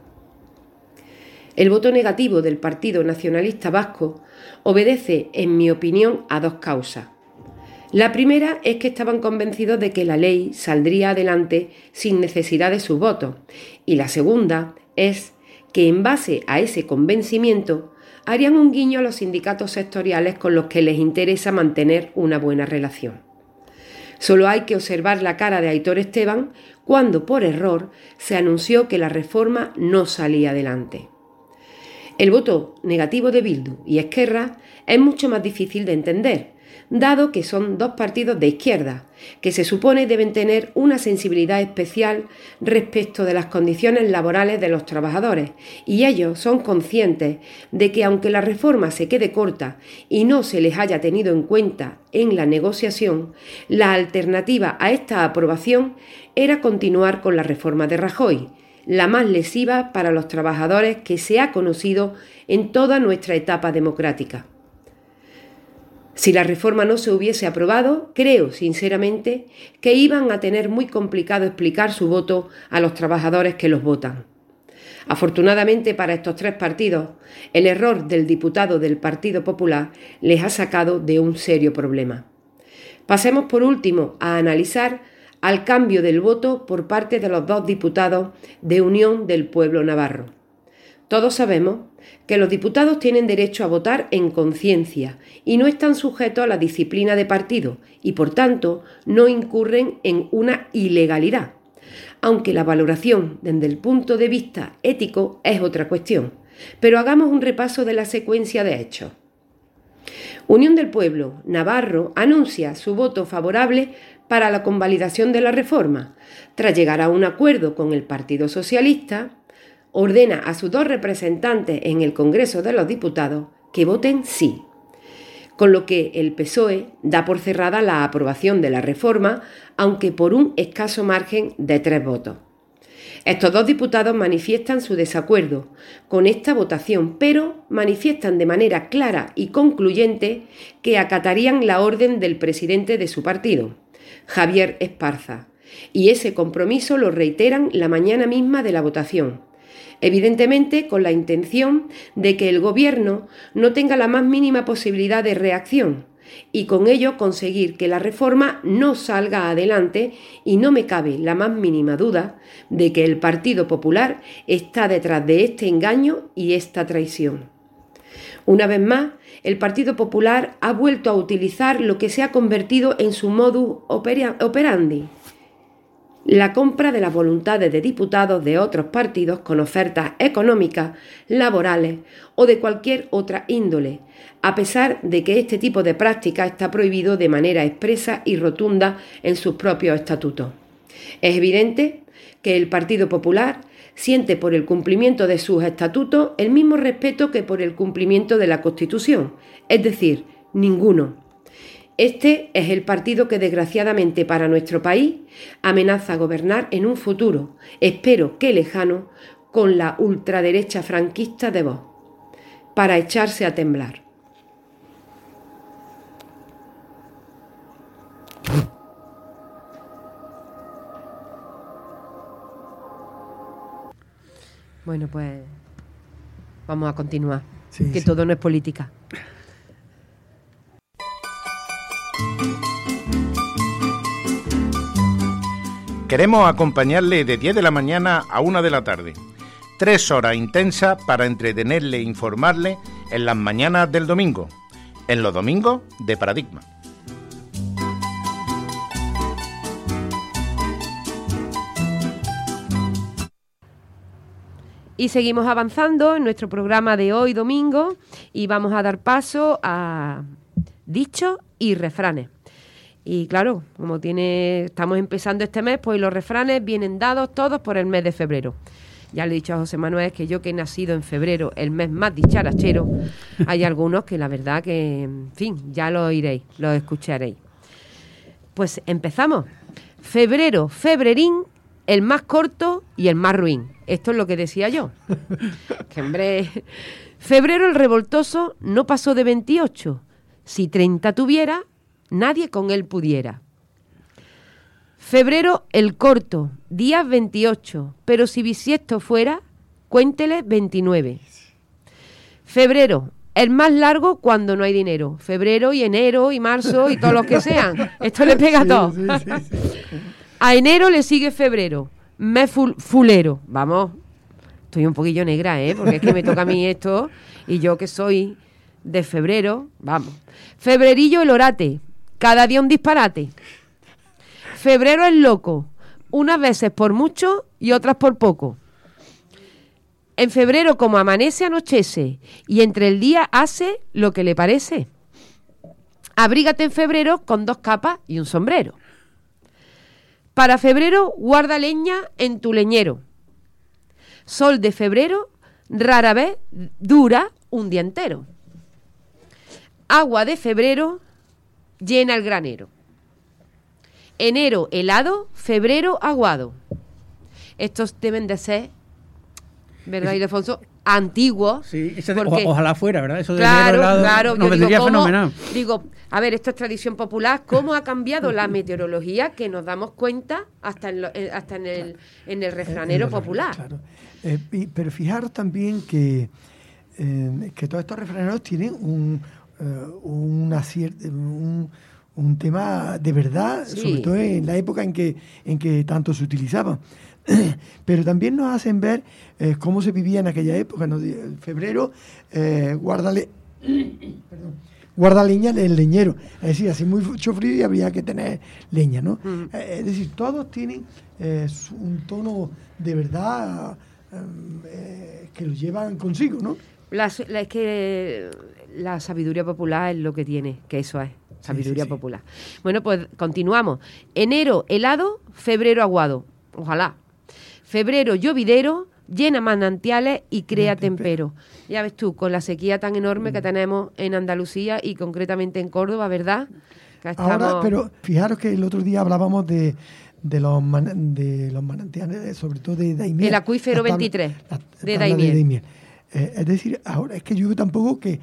El voto negativo del Partido Nacionalista Vasco obedece, en mi opinión, a dos causas. La primera es que estaban convencidos de que la ley saldría adelante sin necesidad de sus votos, y la segunda es que, en base a ese convencimiento, harían un guiño a los sindicatos sectoriales con los que les interesa mantener una buena relación. Solo hay que observar la cara de Aitor Esteban cuando, por error, se anunció que la reforma no salía adelante. El voto negativo de Bildu y Esquerra es mucho más difícil de entender, dado que son dos partidos de izquierda, que se supone deben tener una sensibilidad especial respecto de las condiciones laborales de los trabajadores, y ellos son conscientes de que aunque la reforma se quede corta y no se les haya tenido en cuenta en la negociación, la alternativa a esta aprobación era continuar con la reforma de Rajoy, la más lesiva para los trabajadores que se ha conocido en toda nuestra etapa democrática. Si la reforma no se hubiese aprobado, creo sinceramente que iban a tener muy complicado explicar su voto a los trabajadores que los votan. Afortunadamente para estos tres partidos, el error del diputado del Partido Popular les ha sacado de un serio problema. Pasemos por último a analizar al cambio del voto por parte de los dos diputados de Unión del Pueblo Navarro. Todos sabemos que los diputados tienen derecho a votar en conciencia y no están sujetos a la disciplina de partido y, por tanto, no incurren en una ilegalidad, aunque la valoración desde el punto de vista ético es otra cuestión. Pero hagamos un repaso de la secuencia de hechos. Unión del Pueblo Navarro anuncia su voto favorable para la convalidación de la reforma, tras llegar a un acuerdo con el Partido Socialista. Ordena a sus dos representantes en el Congreso de los Diputados que voten sí, con lo que el P S O E da por cerrada la aprobación de la reforma, aunque por un escaso margen de tres votos. Estos dos diputados manifiestan su desacuerdo con esta votación, pero manifiestan de manera clara y concluyente que acatarían la orden del presidente de su partido, Javier Esparza, y ese compromiso lo reiteran la mañana misma de la votación, evidentemente con la intención de que el Gobierno no tenga la más mínima posibilidad de reacción y con ello conseguir que la reforma no salga adelante, y no me cabe la más mínima duda de que el Partido Popular está detrás de este engaño y esta traición. Una vez más, el Partido Popular ha vuelto a utilizar lo que se ha convertido en su modus operandi: la compra de las voluntades de diputados de otros partidos con ofertas económicas, laborales o de cualquier otra índole, a pesar de que este tipo de práctica está prohibido de manera expresa y rotunda en sus propios estatutos. Es evidente que el Partido Popular siente por el cumplimiento de sus estatutos el mismo respeto que por el cumplimiento de la Constitución, es decir, ninguno. Este es el partido que, desgraciadamente para nuestro país, amenaza gobernar en un futuro, espero que lejano, con la ultraderecha franquista de Vox, para echarse a temblar. Bueno, pues vamos a continuar, sí, que sí. Todo no es política. Queremos acompañarle de diez de la mañana a una de la tarde. Tres horas intensas para entretenerle e informarle en las mañanas del domingo, en los domingos de Paradigma. Y seguimos avanzando en nuestro programa de hoy domingo y vamos a dar paso a dichos y refranes. Y claro, como tiene, estamos empezando este mes, pues los refranes vienen dados todos por el mes de febrero. Ya le he dicho a José Manuel que yo, que he nacido en febrero, el mes más dicharachero, hay algunos que la verdad que, en fin, ya lo oiréis, lo escucharéis. Pues empezamos. Febrero, febrerín, el más corto y el más ruin. Esto es lo que decía yo. Que hombre, febrero el revoltoso no pasó de veintiocho. Si treinta tuviera, nadie con él pudiera. Febrero el corto, días veintiocho, pero si bisiesto fuera, cuéntele veintinueve. Febrero, el más largo cuando no hay dinero. Febrero y enero y marzo y todos los que sean. Esto le pega a todos. Sí, sí, sí, sí. A enero le sigue febrero, mes ful fulero. Vamos, estoy un poquillo negra, ¿eh? Porque es que me toca a mí esto y yo que soy de febrero, vamos. Febrerillo el orate, cada día un disparate. Febrero es loco, unas veces por mucho y otras por poco. En febrero, como amanece, anochece, y entre el día hace lo que le parece. Abrígate en febrero con dos capas y un sombrero. Para febrero, guarda leña en tu leñero. Sol de febrero, rara vez dura un día entero. Agua de febrero, llena el granero. Enero helado, febrero aguado. Estos deben de ser, ¿verdad, Ildefonso? Antiguos. Sí, eso de, o, ojalá fuera, ¿verdad? Eso de claro, enero helado claro. nos vendría digo, fenomenal. Digo, a ver, esto es tradición popular. ¿Cómo ha cambiado la meteorología que nos damos cuenta hasta en, lo, hasta en el en el refranero en el, popular? Claro. Eh, y, pero fijaros también que, eh, que todos estos refraneros tienen un, uh, una cierta... Un, un tema de verdad, sí. Sobre todo en la época en que, en que tanto se utilizaban. Pero también nos hacen ver eh, cómo se vivía en aquella época, ¿no? En febrero, eh, guárdale, perdón, guarda leña en el leñero. Es decir, así mucho frío y habría que tener leña, ¿no? Mm. Eh, es decir, todos tienen eh, un tono de verdad eh, que lo llevan consigo, ¿no? La, la, es que la sabiduría popular es lo que tiene, que eso es. Sabiduría sí, sí, popular. Sí. Bueno, pues continuamos. Enero helado, febrero aguado. Ojalá. Febrero llovidero, llena manantiales y crea tempero. Ya ves tú, con la sequía tan enorme mm. que tenemos en Andalucía y concretamente en Córdoba, ¿verdad? Que estamos... Ahora, pero fijaros que el otro día hablábamos de, de, los, man, de los manantiales, sobre todo de Daimiel. El acuífero veintitrés la, de Daimiel. De Daimiel. Eh, es decir, ahora es que yo tampoco que...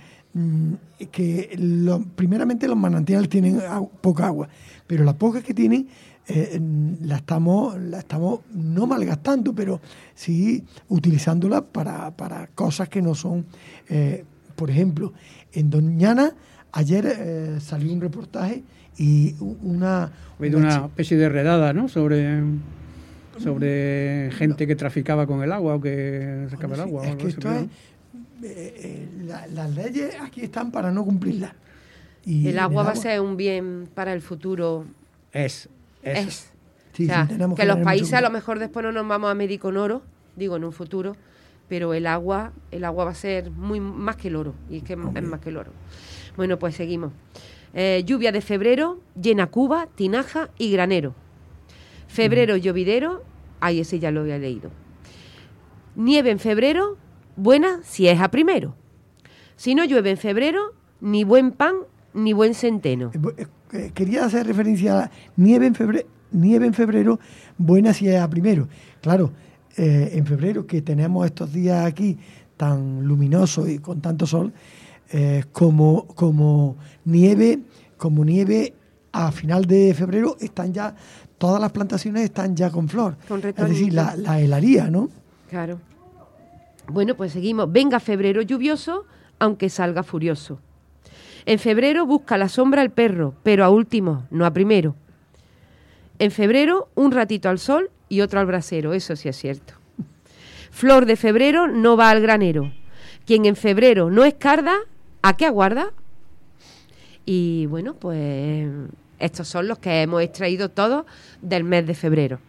que lo, primeramente los manantiales tienen agua, poca agua, pero las pocas que tienen eh, la estamos la estamos no malgastando, pero sí utilizándola para, para cosas que no son, eh, por ejemplo, en Doñana ayer eh, salió un reportaje y una una, una especie de redada, ¿no? sobre sobre gente que traficaba con el agua o que sacaba bueno, el agua. Sí, es que esto es eh, la, las leyes aquí están para no cumplirlas. Y el agua el va a ser un bien para el futuro. Es. Es. es. Sí, o sea, sí, tenemos que, que los tener países mucho a lo cuidado. mejor después no nos vamos a medir con oro, digo, en un futuro, pero el agua, el agua va a ser muy más que el oro, y es que Hombre. es más que el oro. Bueno, pues seguimos. Eh, lluvia de febrero, llena cuba, tinaja y granero. Febrero Mm. llovidero, ay, ese ya lo había leído. Nieve en febrero, buena si es a primero. Si no llueve en febrero, ni buen pan, ni buen centeno. Eh, quería hacer referencia a nieve en febrero, nieve en febrero, buena si es a primero. Claro, eh, en febrero, que tenemos estos días aquí tan luminosos y con tanto sol, eh, como, como nieve, como nieve a final de febrero están ya, todas las plantaciones están ya con flor. Con es decir, la, retoñito. la helaría, ¿no? Claro. Bueno, pues seguimos. Venga febrero lluvioso, aunque salga furioso. En febrero busca la sombra el perro, pero a último, no a primero. En febrero, un ratito al sol y otro al brasero, eso sí es cierto. Flor de febrero no va al granero. Quien en febrero no escarda, ¿a qué aguarda? Y bueno, pues estos son los que hemos extraído todos del mes de febrero.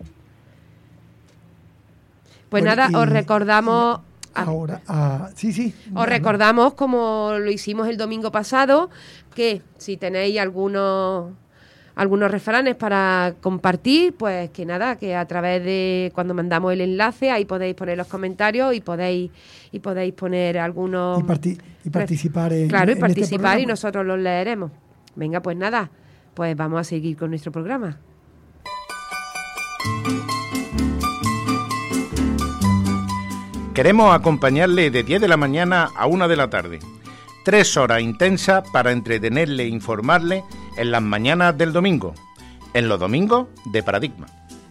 Pues Bueno, nada, y- os recordamos... Ahora, ah, sí, sí. Os recordamos, como lo hicimos el domingo pasado, que si tenéis algunos algunos refranes para compartir, pues que nada, que a través de cuando mandamos el enlace, ahí podéis poner los comentarios y podéis y podéis poner algunos... Y, parti- y participar en Claro, y en este participar y programa. nosotros los leeremos. Venga, pues nada, pues vamos a seguir con nuestro programa. Queremos acompañarle de diez de la mañana a una de la tarde. Tres horas intensas para entretenerle e informarle en las mañanas del domingo. En los domingos de Paradigma.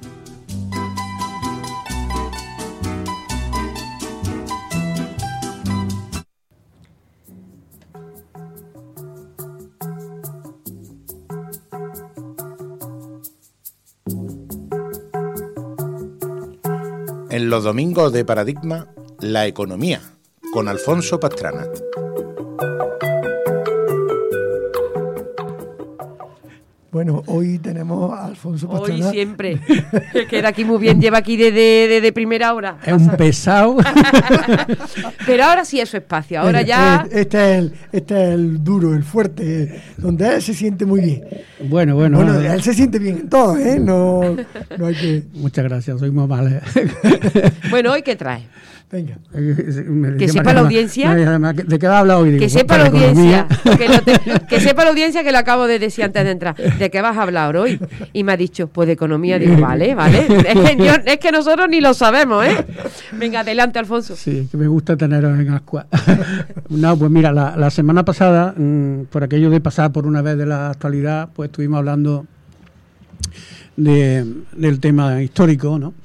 En los domingos de Paradigma, la economía, con Alfonso Pastrana. Bueno, hoy tenemos a Alfonso Hoy Pastrana. siempre. Que queda aquí muy bien, lleva aquí desde de, de primera hora. Es un pesado. Pero ahora sí es su espacio, ahora Eh, ya... eh, Este es, el, este es el duro, el fuerte, donde él se siente muy bien. Bueno, bueno. Bueno, eh, él se siente bien en todo, ¿eh? No, no hay que... Muchas gracias, soy muy mal. Bueno, ¿hoy qué trae? Venga. Que sepa la audiencia. ¿De qué va a hablar hoy? Digo, Que sepa para la audiencia, economía. que, no te- que sepa la audiencia que lo acabo de decir antes de entrar. ¿De qué vas a hablar hoy? Y me ha dicho, pues de economía. Digo, vale, vale. Es que, yo- es que nosotros ni lo sabemos, ¿eh? Venga, adelante, Alfonso. Sí, que me gusta teneros en ascua. No, pues mira, la, la semana pasada, mmm, por aquello de pasar por una vez de la actualidad, pues estuvimos hablando de, del tema histórico, ¿no?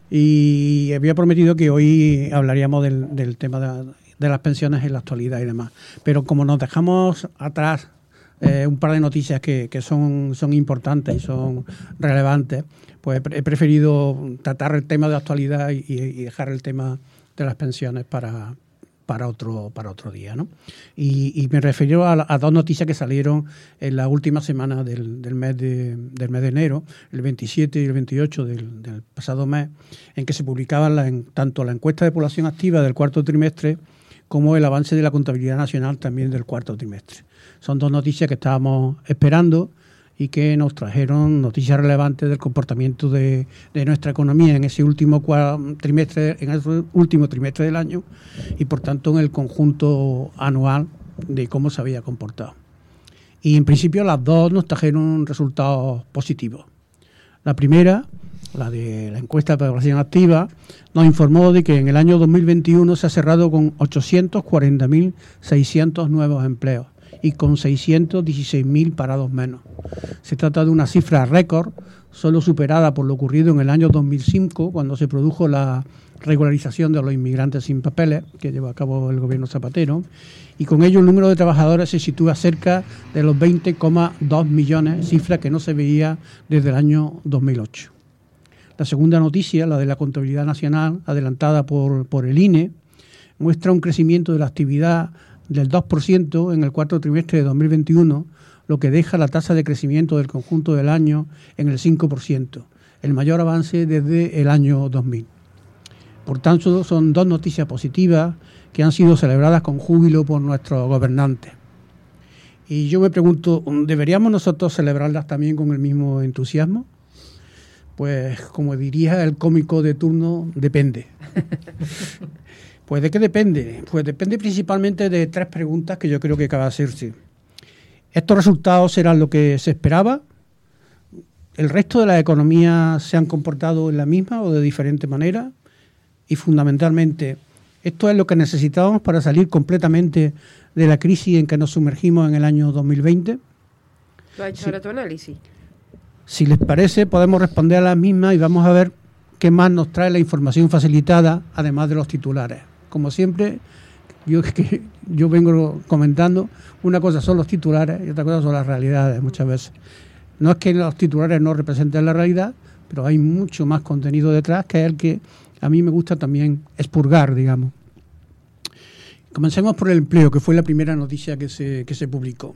Y había prometido que hoy hablaríamos del, del tema de, de las pensiones en la actualidad y demás. Pero como nos dejamos atrás eh, un par de noticias que, que son, son importantes y son relevantes, pues he preferido tratar el tema de actualidad y, y dejar el tema de las pensiones para, para otro para otro día, ¿no? Y, y me refiero a, a dos noticias que salieron en la última semana del, del mes de del mes de enero, el veintisiete y el veintiocho del, del pasado mes, en que se publicaban la, en, tanto la encuesta de población activa del cuarto trimestre como el avance de la contabilidad nacional también del cuarto trimestre. Son dos noticias que estábamos esperando y que nos trajeron noticias relevantes del comportamiento de, de nuestra economía en ese último cua- trimestre, en ese último trimestre del año y por tanto en el conjunto anual de cómo se había comportado. Y en principio las dos nos trajeron resultados positivos. La primera, la de la encuesta de población activa, nos informó de que en el año dos mil veintiuno se ha cerrado con ochocientos cuarenta mil seiscientos nuevos empleos y con seiscientos dieciséis mil parados menos. Se trata de una cifra récord, solo superada por lo ocurrido en el año dos mil cinco, cuando se produjo la regularización de los inmigrantes sin papeles, que llevó a cabo el gobierno Zapatero, y con ello el número de trabajadores se sitúa cerca de los veinte coma dos millones, cifra que no se veía desde el año dos mil ocho. La segunda noticia, la de la contabilidad nacional, adelantada por, por el I N E, muestra un crecimiento de la actividad del dos por ciento en el cuarto trimestre de dos mil veintiuno, lo que deja la tasa de crecimiento del conjunto del año en el cinco por ciento, el mayor avance desde el año dos mil. Por tanto, son dos noticias positivas que han sido celebradas con júbilo por nuestros gobernantes. Y yo me pregunto, ¿deberíamos nosotros celebrarlas también con el mismo entusiasmo? Pues, como diría el cómico de turno, depende. Pues, ¿de qué depende? Pues depende principalmente de tres preguntas que yo creo que cabe hacerse. ¿Estos resultados serán lo que se esperaba? ¿El resto de las economías se han comportado en la misma o de diferente manera? Y fundamentalmente, ¿esto es lo que necesitábamos para salir completamente de la crisis en que nos sumergimos en el año dos mil veinte? ¿Lo ha hecho Sí. ahora tu análisis? Si les parece, podemos responder a las mismas y vamos a ver qué más nos trae la información facilitada, además de los titulares. Como siempre, yo, que yo vengo comentando, una cosa son los titulares y otra cosa son las realidades muchas veces. No es que los titulares no representen la realidad, pero hay mucho más contenido detrás, que es el que a mí me gusta también expurgar, digamos. Comencemos por el empleo, que fue la primera noticia que se, que se publicó.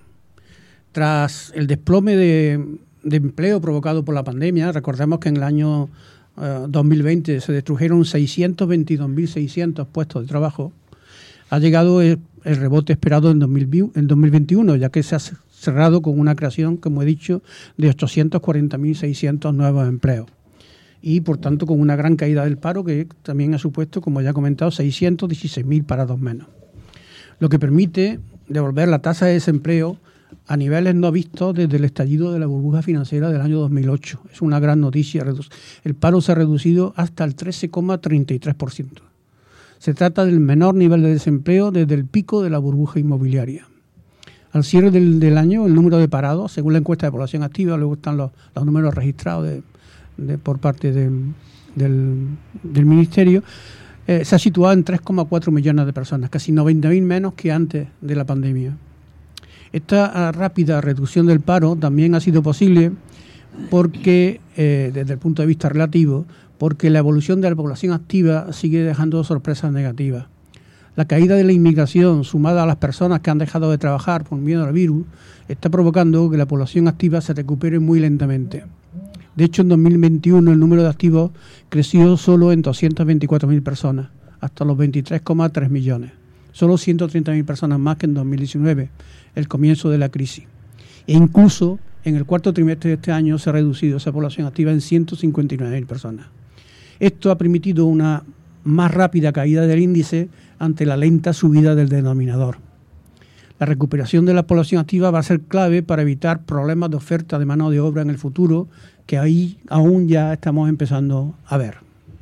Tras el desplome de, de empleo provocado por la pandemia, recordemos que en el año eh, dos mil veinte se destruyeron seiscientos veintidós mil seiscientos puestos de trabajo, ha llegado el, el rebote esperado en, dos mil, en dos mil veintiuno, ya que se ha cerrado con una creación, como he dicho, de ochocientos cuarenta mil seiscientos nuevos empleos. Y, por tanto, con una gran caída del paro, que también ha supuesto, como ya he comentado, seiscientos dieciséis mil parados menos. Lo que permite devolver la tasa de desempleo a niveles no vistos desde el estallido de la burbuja financiera del año dos mil ocho. Es una gran noticia. El paro se ha reducido hasta el trece coma treinta y tres por ciento. Se trata del menor nivel de desempleo desde el pico de la burbuja inmobiliaria. Al cierre del, del año, el número de parados, según la encuesta de población activa, luego están los, los números registrados de, de, por parte de, del, del Ministerio, eh, se ha situado en tres coma cuatro millones de personas, casi noventa mil menos que antes de la pandemia. Esta rápida reducción del paro también ha sido posible porque, eh, desde el punto de vista relativo, porque la evolución de la población activa sigue dejando sorpresas negativas. La caída de la inmigración, sumada a las personas que han dejado de trabajar por miedo al virus, está provocando que la población activa se recupere muy lentamente. De hecho, en dos mil veintiuno el número de activos creció solo en doscientas veinticuatro mil personas, hasta los veintitrés coma tres millones. Solo ciento treinta mil personas más que en dos mil diecinueve, el comienzo de la crisis. E incluso en el cuarto trimestre de este año se ha reducido esa población activa en ciento cincuenta y nueve mil personas. Esto ha permitido una más rápida caída del índice ante la lenta subida del denominador. La recuperación de la población activa va a ser clave para evitar problemas de oferta de mano de obra en el futuro, que ahí aún ya estamos empezando a ver.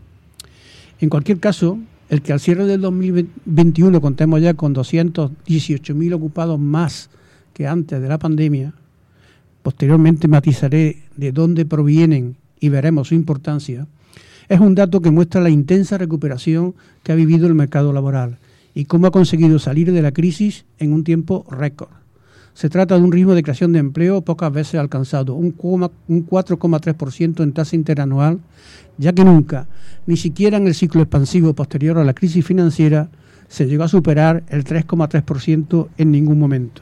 En cualquier caso, el que al cierre del dos mil veintiuno contemos ya con doscientos dieciocho mil ocupados más que antes de la pandemia, posteriormente matizaré de dónde provienen y veremos su importancia, es un dato que muestra la intensa recuperación que ha vivido el mercado laboral y cómo ha conseguido salir de la crisis en un tiempo récord. Se trata de un ritmo de creación de empleo pocas veces alcanzado, un cuatro coma tres por ciento en tasa interanual, ya que nunca, ni siquiera en el ciclo expansivo posterior a la crisis financiera, se llegó a superar el tres coma tres por ciento en ningún momento.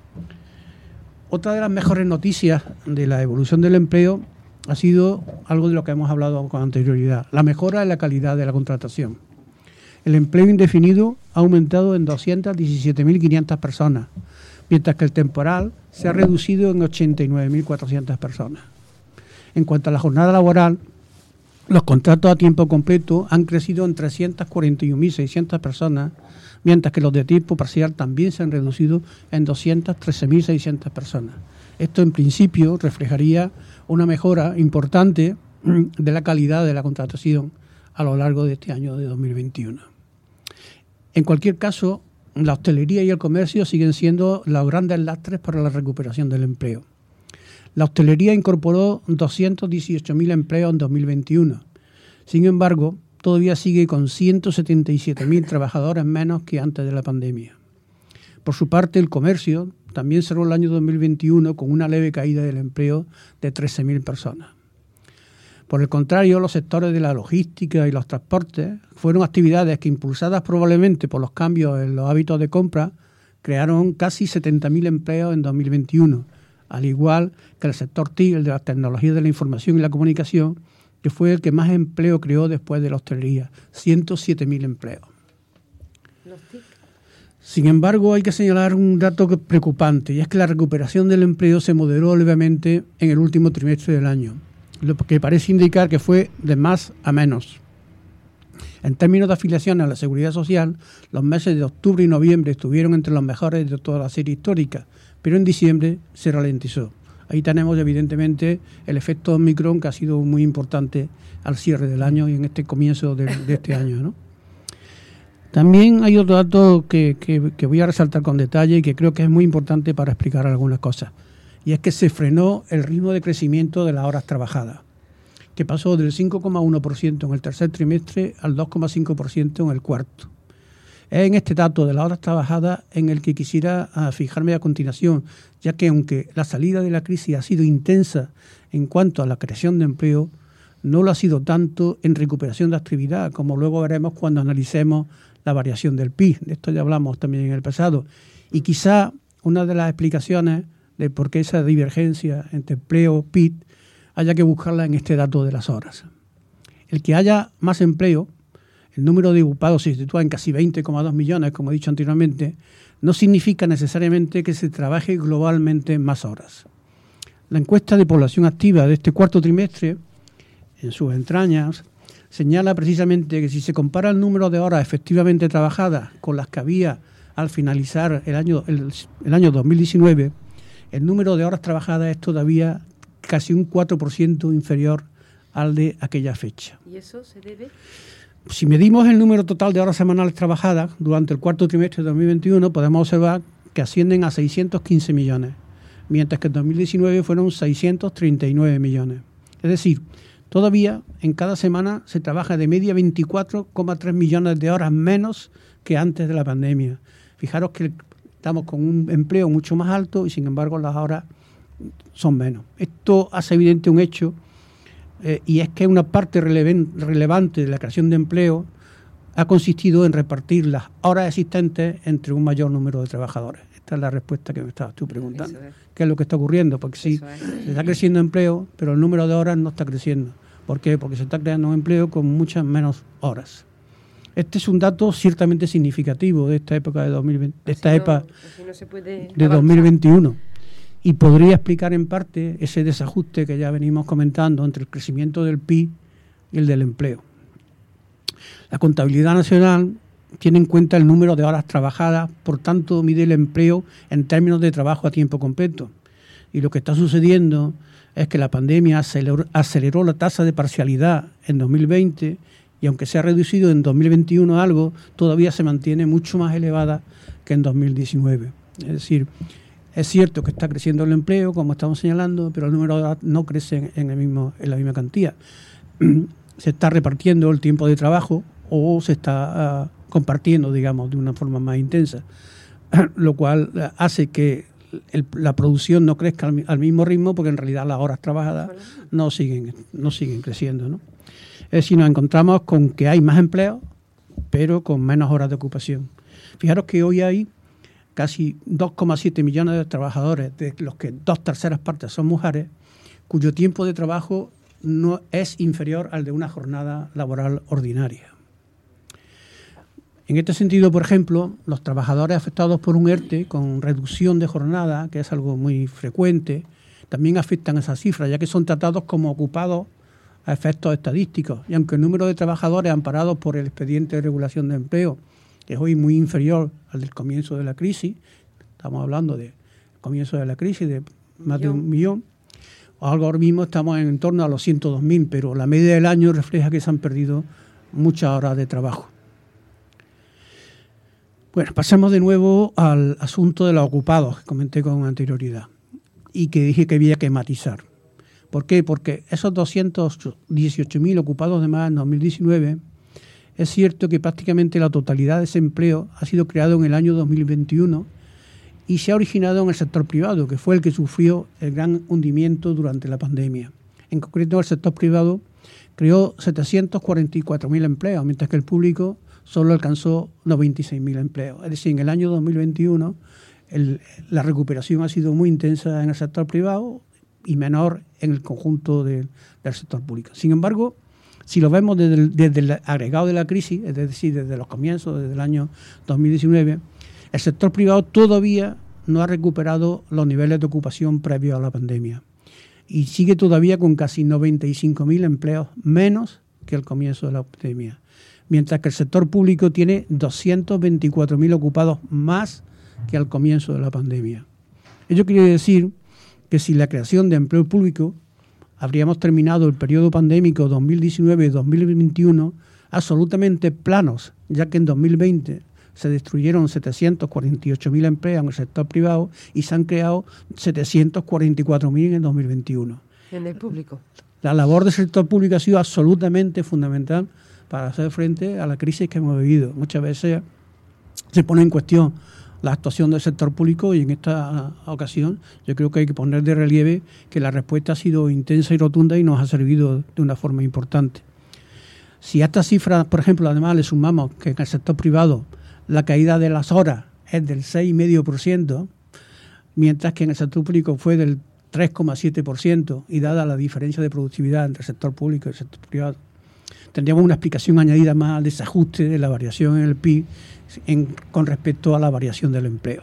Otra de las mejores noticias de la evolución del empleo ha sido algo de lo que hemos hablado con anterioridad, la mejora en la calidad de la contratación. El empleo indefinido ha aumentado en doscientas diecisiete mil quinientas personas, mientras que el temporal se ha reducido en ochenta y nueve mil cuatrocientas personas. En cuanto a la jornada laboral, los contratos a tiempo completo han crecido en trescientas cuarenta y un mil seiscientas personas, mientras que los de tiempo parcial también se han reducido en doscientas trece mil seiscientas personas. Esto, en principio, reflejaría una mejora importante de la calidad de la contratación a lo largo de este año de dos mil veintiuno. En cualquier caso, la hostelería y el comercio siguen siendo los grandes lastres para la recuperación del empleo. La hostelería incorporó doscientos dieciocho mil empleos en dos mil veintiuno. Sin embargo, todavía sigue con ciento setenta y siete mil trabajadores menos que antes de la pandemia. Por su parte, el comercio también cerró el año dos mil veintiuno con una leve caída del empleo de trece mil personas. Por el contrario, los sectores de la logística y los transportes fueron actividades que, impulsadas probablemente por los cambios en los hábitos de compra, crearon casi setenta mil empleos en dos mil veintiuno, al igual que el sector T I C, el de las tecnologías de la información y la comunicación, que fue el que más empleo creó después de la hostelería, ciento siete mil empleos. Sin embargo, hay que señalar un dato preocupante, y es que la recuperación del empleo se moderó levemente en el último trimestre del año, lo que parece indicar que fue de más a menos. En términos de afiliación a la Seguridad Social, los meses de octubre y noviembre estuvieron entre los mejores de toda la serie histórica, pero en diciembre se ralentizó. Ahí tenemos evidentemente el efecto Omicron, que ha sido muy importante al cierre del año y en este comienzo de, de este año, ¿no? También hay otro dato que, que, que voy a resaltar con detalle y que creo que es muy importante para explicar algunas cosas. Y es que se frenó el ritmo de crecimiento de las horas trabajadas, que pasó del cinco coma uno por ciento en el tercer trimestre al dos coma cinco por ciento en el cuarto. Es en este dato de las horas trabajadas en el que quisiera fijarme a continuación, ya que aunque la salida de la crisis ha sido intensa en cuanto a la creación de empleo, no lo ha sido tanto en recuperación de actividad, como luego veremos cuando analicemos la variación del P I B. De esto ya hablamos también en el pasado. Y quizá una de las explicaciones de por qué esa divergencia entre empleo y P I B haya que buscarla en este dato de las horas. El que haya más empleo, el número de ocupados se sitúa en casi veinte coma dos millones, como he dicho anteriormente, no significa necesariamente que se trabaje globalmente más horas. La encuesta de población activa de este cuarto trimestre, en sus entrañas, señala precisamente que si se compara el número de horas efectivamente trabajadas con las que había al finalizar el año, el, el año dos mil diecinueve, el número de horas trabajadas es todavía casi un cuatro por ciento inferior al de aquella fecha. ¿Y eso se debe? Si medimos el número total de horas semanales trabajadas durante el cuarto trimestre de dos mil veintiuno, podemos observar que ascienden a seiscientos quince millones, mientras que en dos mil diecinueve fueron seiscientos treinta y nueve millones. Es decir, todavía en cada semana se trabaja de media veinticuatro coma tres millones de horas menos que antes de la pandemia. Fijaros que estamos con un empleo mucho más alto y sin embargo las horas son menos. Esto hace evidente un hecho eh, y es que una parte releven, relevante de la creación de empleo ha consistido en repartir las horas existentes entre un mayor número de trabajadores. Esta es la respuesta que me estabas tú preguntando. Es. ¿Qué es lo que está ocurriendo? Porque sí, se está creciendo empleo, pero el número de horas no está creciendo. ¿Por qué? Porque se está creando un empleo con muchas menos horas. Este es un dato ciertamente significativo de esta época de dos mil veinte, de esta época no de dos mil veintiuno, y podría explicar en parte ese desajuste que ya venimos comentando entre el crecimiento del P I B y el del empleo. La contabilidad nacional tiene en cuenta el número de horas trabajadas, por tanto mide el empleo en términos de trabajo a tiempo completo. Y lo que está sucediendo es que la pandemia aceleró, aceleró la tasa de parcialidad en dos mil veinte y aunque se ha reducido en dos mil veintiuno algo, todavía se mantiene mucho más elevada que en dos mil diecinueve. Es decir, es cierto que está creciendo el empleo, como estamos señalando, pero el número de horas no crece en, el mismo, en la misma cantidad. Se está repartiendo el tiempo de trabajo o se está uh, compartiendo, digamos, de una forma más intensa, lo cual uh, hace que el, la producción no crezca al, al mismo ritmo, porque en realidad las horas trabajadas no siguen, no siguen creciendo, ¿no? Es decir, nos encontramos con que hay más empleo, pero con menos horas de ocupación. Fijaros que hoy hay casi dos coma siete millones de trabajadores, de los que dos terceras partes son mujeres, cuyo tiempo de trabajo no es inferior al de una jornada laboral ordinaria. En este sentido, por ejemplo, los trabajadores afectados por un ERTE con reducción de jornada, que es algo muy frecuente, también afectan a esas cifras, ya que son tratados como ocupados a efectos estadísticos. Y aunque el número de trabajadores amparados por el expediente de regulación de empleo es hoy muy inferior al del comienzo de la crisis, estamos hablando del comienzo de la crisis de más de un millón, o algo ahora mismo estamos en torno a los ciento dos mil, pero la media del año refleja que se han perdido muchas horas de trabajo. Bueno, pasemos de nuevo al asunto de los ocupados, que comenté con anterioridad, y que dije que había que matizar. ¿Por qué? Porque esos doscientos dieciocho mil ocupados de más en dos mil diecinueve, es cierto que prácticamente la totalidad de ese empleo ha sido creado en el año dos mil veintiuno y se ha originado en el sector privado, que fue el que sufrió el gran hundimiento durante la pandemia. En concreto, el sector privado creó setecientos cuarenta y cuatro mil empleos, mientras que el público solo alcanzó noventa y seis mil empleos. Es decir, en el año dos mil veintiuno el, la recuperación ha sido muy intensa en el sector privado y menor en el conjunto de, del sector público. Sin embargo, si lo vemos desde el, desde el agregado de la crisis, es decir, desde los comienzos, desde el año dos mil diecinueve, el sector privado todavía no ha recuperado los niveles de ocupación previos a la pandemia y sigue todavía con casi noventa y cinco mil empleos menos que al comienzo de la pandemia, mientras que el sector público tiene doscientos veinticuatro mil ocupados más que al comienzo de la pandemia. Ello quiere decir que sin la creación de empleo público habríamos terminado el periodo pandémico dos mil diecinueve dos mil veintiuno absolutamente planos, ya que en dos mil veinte se destruyeron setecientos cuarenta y ocho mil empleos en el sector privado y se han creado setecientos cuarenta y cuatro mil en el dos mil veintiuno. En el público. La labor del sector público ha sido absolutamente fundamental para hacer frente a la crisis que hemos vivido. Muchas veces se pone en cuestión la actuación del sector público y en esta ocasión yo creo que hay que poner de relieve que la respuesta ha sido intensa y rotunda y nos ha servido de una forma importante. Si a estas cifras, por ejemplo, además le sumamos que en el sector privado la caída de las horas es del seis coma cinco por ciento, mientras que en el sector público fue del tres coma siete por ciento y dada la diferencia de productividad entre el sector público y el sector privado, tendríamos una explicación añadida más al desajuste de la variación en el P I B en, con respecto a la variación del empleo.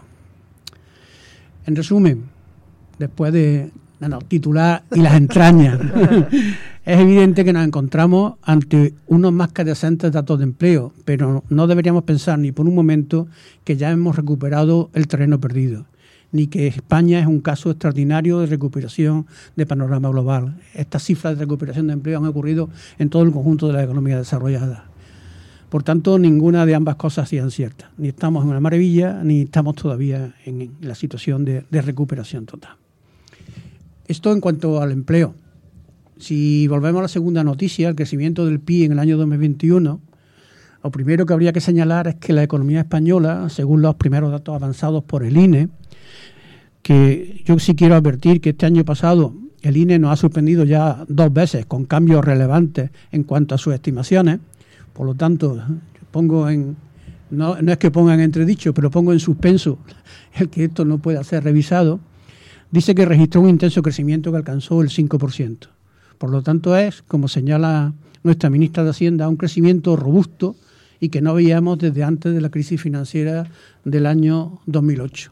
En resumen, después de no, titular y las entrañas, es evidente que nos encontramos ante unos más que decentes datos de empleo, pero no deberíamos pensar ni por un momento que ya hemos recuperado el terreno perdido, ni que España es un caso extraordinario de recuperación de panorama global. Estas cifras de recuperación de empleo han ocurrido en todo el conjunto de la economía desarrollada. Por tanto, ninguna de ambas cosas ha sido cierta. Ni estamos en una maravilla, ni estamos todavía en la situación de, de recuperación total. Esto en cuanto al empleo. Si volvemos a la segunda noticia, el crecimiento del P I B en el año dos mil veintiuno, lo primero que habría que señalar es que la economía española, según los primeros datos avanzados por el I N E, que yo sí quiero advertir que este año pasado el I N E nos ha sorprendido ya dos veces con cambios relevantes en cuanto a sus estimaciones. Por lo tanto, pongo en no, no es que ponga en entredicho, pero pongo en suspenso el que esto no pueda ser revisado. Dice que registró un intenso crecimiento que alcanzó el cinco por ciento. Por lo tanto es, como señala nuestra ministra de Hacienda, un crecimiento robusto y que no veíamos desde antes de la crisis financiera del año dos mil ocho.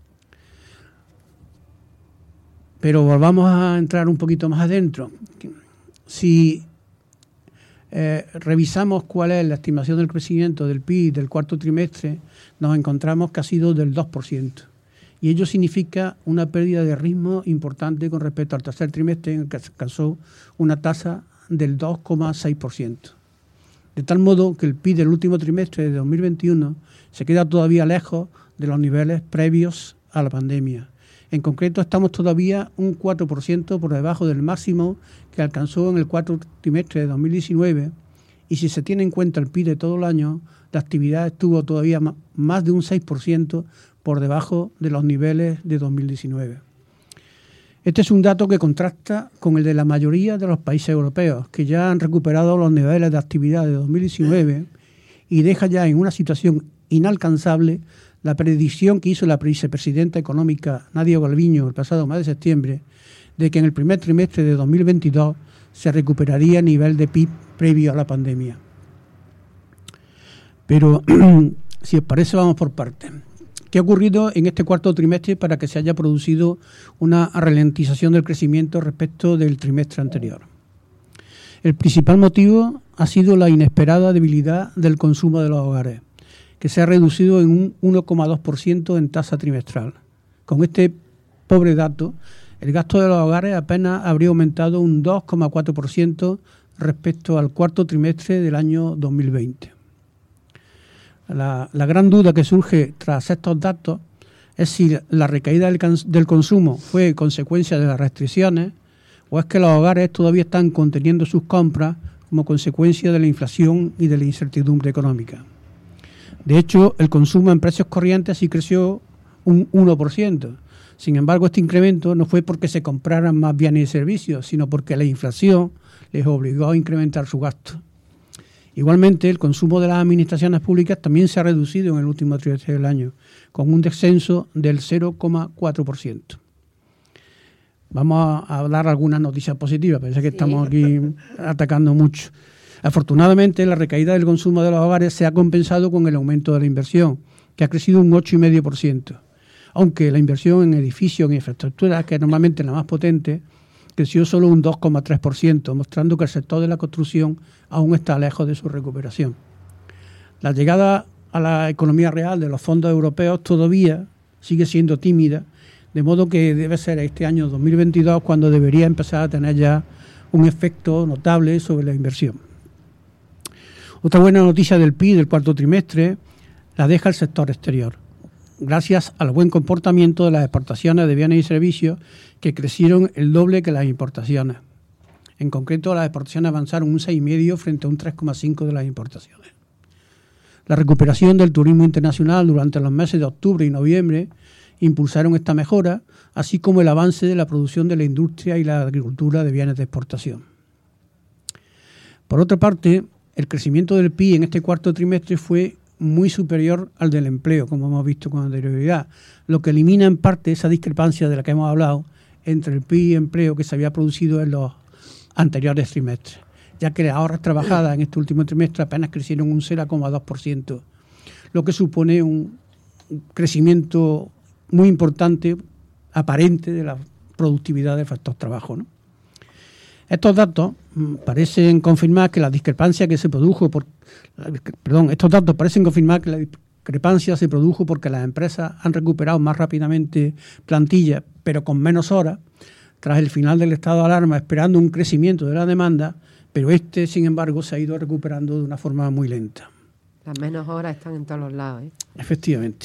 Pero volvamos a entrar un poquito más adentro. Si eh, revisamos cuál es la estimación del crecimiento del P I B del cuarto trimestre, nos encontramos que ha sido del dos por ciento. Y ello significa una pérdida de ritmo importante con respecto al tercer trimestre, en el que se alcanzó una tasa del dos coma seis por ciento. De tal modo que el P I B del último trimestre de dos mil veintiuno se queda todavía lejos de los niveles previos a la pandemia. En concreto, estamos todavía un cuatro por ciento por debajo del máximo que alcanzó en el cuarto trimestre de dos mil diecinueve, y si se tiene en cuenta el P I B de todo el año, la actividad estuvo todavía más de un seis por ciento por debajo de los niveles de dos mil diecinueve. Este es un dato que contrasta con el de la mayoría de los países europeos, que ya han recuperado los niveles de actividad de dos mil diecinueve y deja ya en una situación inalcanzable la predicción que hizo la vicepresidenta económica Nadia Calviño el pasado mes de septiembre de que en el primer trimestre de dos mil veintidós se recuperaría el nivel de P I B previo a la pandemia. Pero, si os parece, vamos por partes. ¿Qué ha ocurrido en este cuarto trimestre para que se haya producido una ralentización del crecimiento respecto del trimestre anterior? El principal motivo ha sido la inesperada debilidad del consumo de los hogares, que se ha reducido en un uno coma dos por ciento en tasa trimestral. Con este pobre dato, el gasto de los hogares apenas habría aumentado un dos coma cuatro por ciento respecto al cuarto trimestre del año dos mil veinte. La, la gran duda que surge tras estos datos es si la recaída del, del consumo fue consecuencia de las restricciones o es que los hogares todavía están conteniendo sus compras como consecuencia de la inflación y de la incertidumbre económica. De hecho, el consumo en precios corrientes sí creció un uno por ciento, Sin embargo, este incremento no fue porque se compraran más bienes y servicios, sino porque la inflación les obligó a incrementar su gasto. Igualmente, el consumo de las administraciones públicas también se ha reducido en el último trimestre del año, con un descenso del cero coma cuatro por ciento. Vamos a dar algunas noticias positivas, pensé que sí. Estamos aquí atacando mucho. Afortunadamente, la recaída del consumo de los hogares se ha compensado con el aumento de la inversión, que ha crecido un ocho coma cinco por ciento. Aunque la inversión en edificios, en infraestructuras, que es normalmente la más potente, creció solo un dos coma tres por ciento, mostrando que el sector de la construcción aún está lejos de su recuperación. La llegada a la economía real de los fondos europeos todavía sigue siendo tímida, de modo que debe ser este año dos mil veintidós cuando debería empezar a tener ya un efecto notable sobre la inversión. Otra buena noticia del P I B del cuarto trimestre la deja el sector exterior, gracias al buen comportamiento de las exportaciones de bienes y servicios que crecieron el doble que las importaciones. En concreto, las exportaciones avanzaron un seis coma cinco frente a un tres coma cinco de las importaciones. La recuperación del turismo internacional durante los meses de octubre y noviembre impulsaron esta mejora, así como el avance de la producción de la industria y la agricultura de bienes de exportación. Por otra parte, el crecimiento del P I B en este cuarto trimestre fue muy superior al del empleo, como hemos visto con anterioridad, lo que elimina en parte esa discrepancia de la que hemos hablado entre el P I B y empleo que se había producido en los anteriores trimestres, ya que las horas trabajadas en este último trimestre apenas crecieron un cero coma dos por ciento, lo que supone un crecimiento muy importante, aparente, de la productividad del factor trabajo, ¿no? Estos datos parecen confirmar que la discrepancia que se produjo por perdón, estos datos parecen confirmar que la discrepancia se produjo porque las empresas han recuperado más rápidamente plantillas, pero con menos horas, tras el final del estado de alarma, esperando un crecimiento de la demanda, pero este, sin embargo, se ha ido recuperando de una forma muy lenta. Las menos horas están en todos los lados, ¿eh? Efectivamente.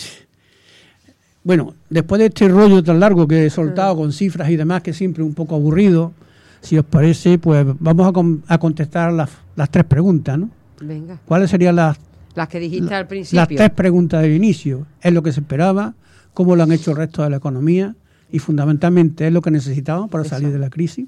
Bueno, después de este rollo tan largo que he soltado con cifras y demás, que siempre es un poco aburrido, si os parece, pues vamos a, con, a contestar las, las tres preguntas, ¿no? Venga. ¿Cuáles serían las... Las que dijiste la, al principio. Las tres preguntas del inicio. ¿Es lo que se esperaba? ¿Cómo lo han hecho el resto de la economía? Y fundamentalmente, ¿es lo que necesitábamos para Eso. salir de la crisis?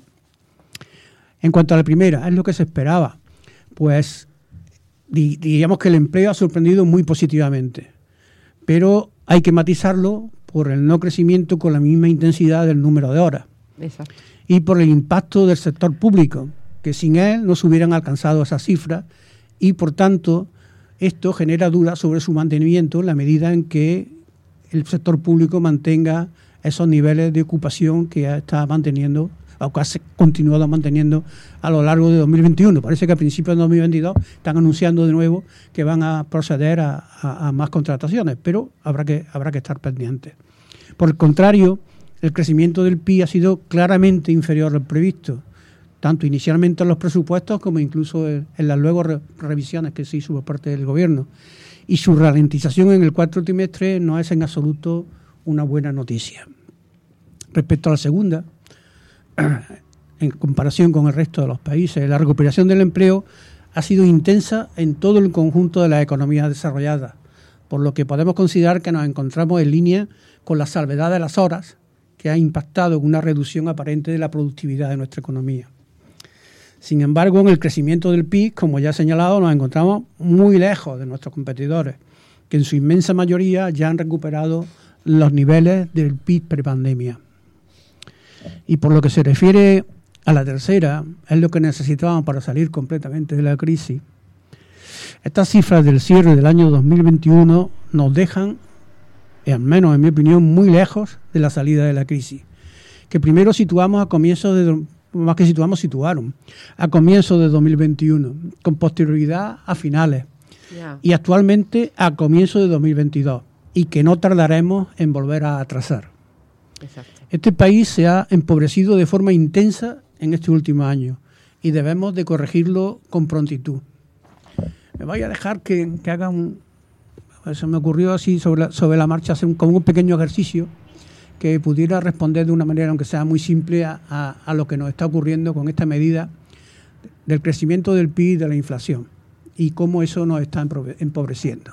En cuanto a la primera, ¿es lo que se esperaba? Pues di, digamos que el empleo ha sorprendido muy positivamente, pero hay que matizarlo por el no crecimiento con la misma intensidad del número de horas. Exacto. Y por el impacto del sector público, que sin él no se hubieran alcanzado esas cifras, y por tanto esto genera dudas sobre su mantenimiento en la medida en que el sector público mantenga esos niveles de ocupación que ya está manteniendo, o que ha continuado manteniendo a lo largo de dos mil veintiuno. Parece que a principios de dos mil veintidós están anunciando de nuevo que van a proceder a, a, a más contrataciones, pero habrá que, habrá que estar pendientes. Por el contrario, el crecimiento del P I B ha sido claramente inferior al previsto, tanto inicialmente en los presupuestos como incluso en, en las luego re, revisiones que se hizo por parte del gobierno. Y su ralentización en el cuarto trimestre no es en absoluto una buena noticia. Respecto a la segunda, en comparación con el resto de los países, la recuperación del empleo ha sido intensa en todo el conjunto de las economías desarrolladas, por lo que podemos considerar que nos encontramos en línea con la salvedad de las horas, que ha impactado en una reducción aparente de la productividad de nuestra economía. Sin embargo, en el crecimiento del P I B, como ya he señalado, nos encontramos muy lejos de nuestros competidores, que en su inmensa mayoría ya han recuperado los niveles del P I B prepandemia. Y por lo que se refiere a la tercera, es lo que necesitábamos para salir completamente de la crisis. Estas cifras del cierre del año dos mil veintiuno nos dejan, al menos en mi opinión, muy lejos de la salida de la crisis, que primero situamos a comienzos de, más que situamos, situaron a comienzos de dos mil veintiuno, con posterioridad a finales, yeah. y actualmente a comienzos de dos mil veintidós, y que no tardaremos en volver a atrasar. Exacto. Este país se ha empobrecido de forma intensa en este último año y debemos de corregirlo con prontitud. Me voy a dejar que, que haga un... Se me ocurrió así sobre la, sobre la marcha hacer un, como un pequeño ejercicio que pudiera responder de una manera, aunque sea muy simple, a, a, a lo que nos está ocurriendo con esta medida del crecimiento del P I B y de la inflación y cómo eso nos está empobreciendo. Voy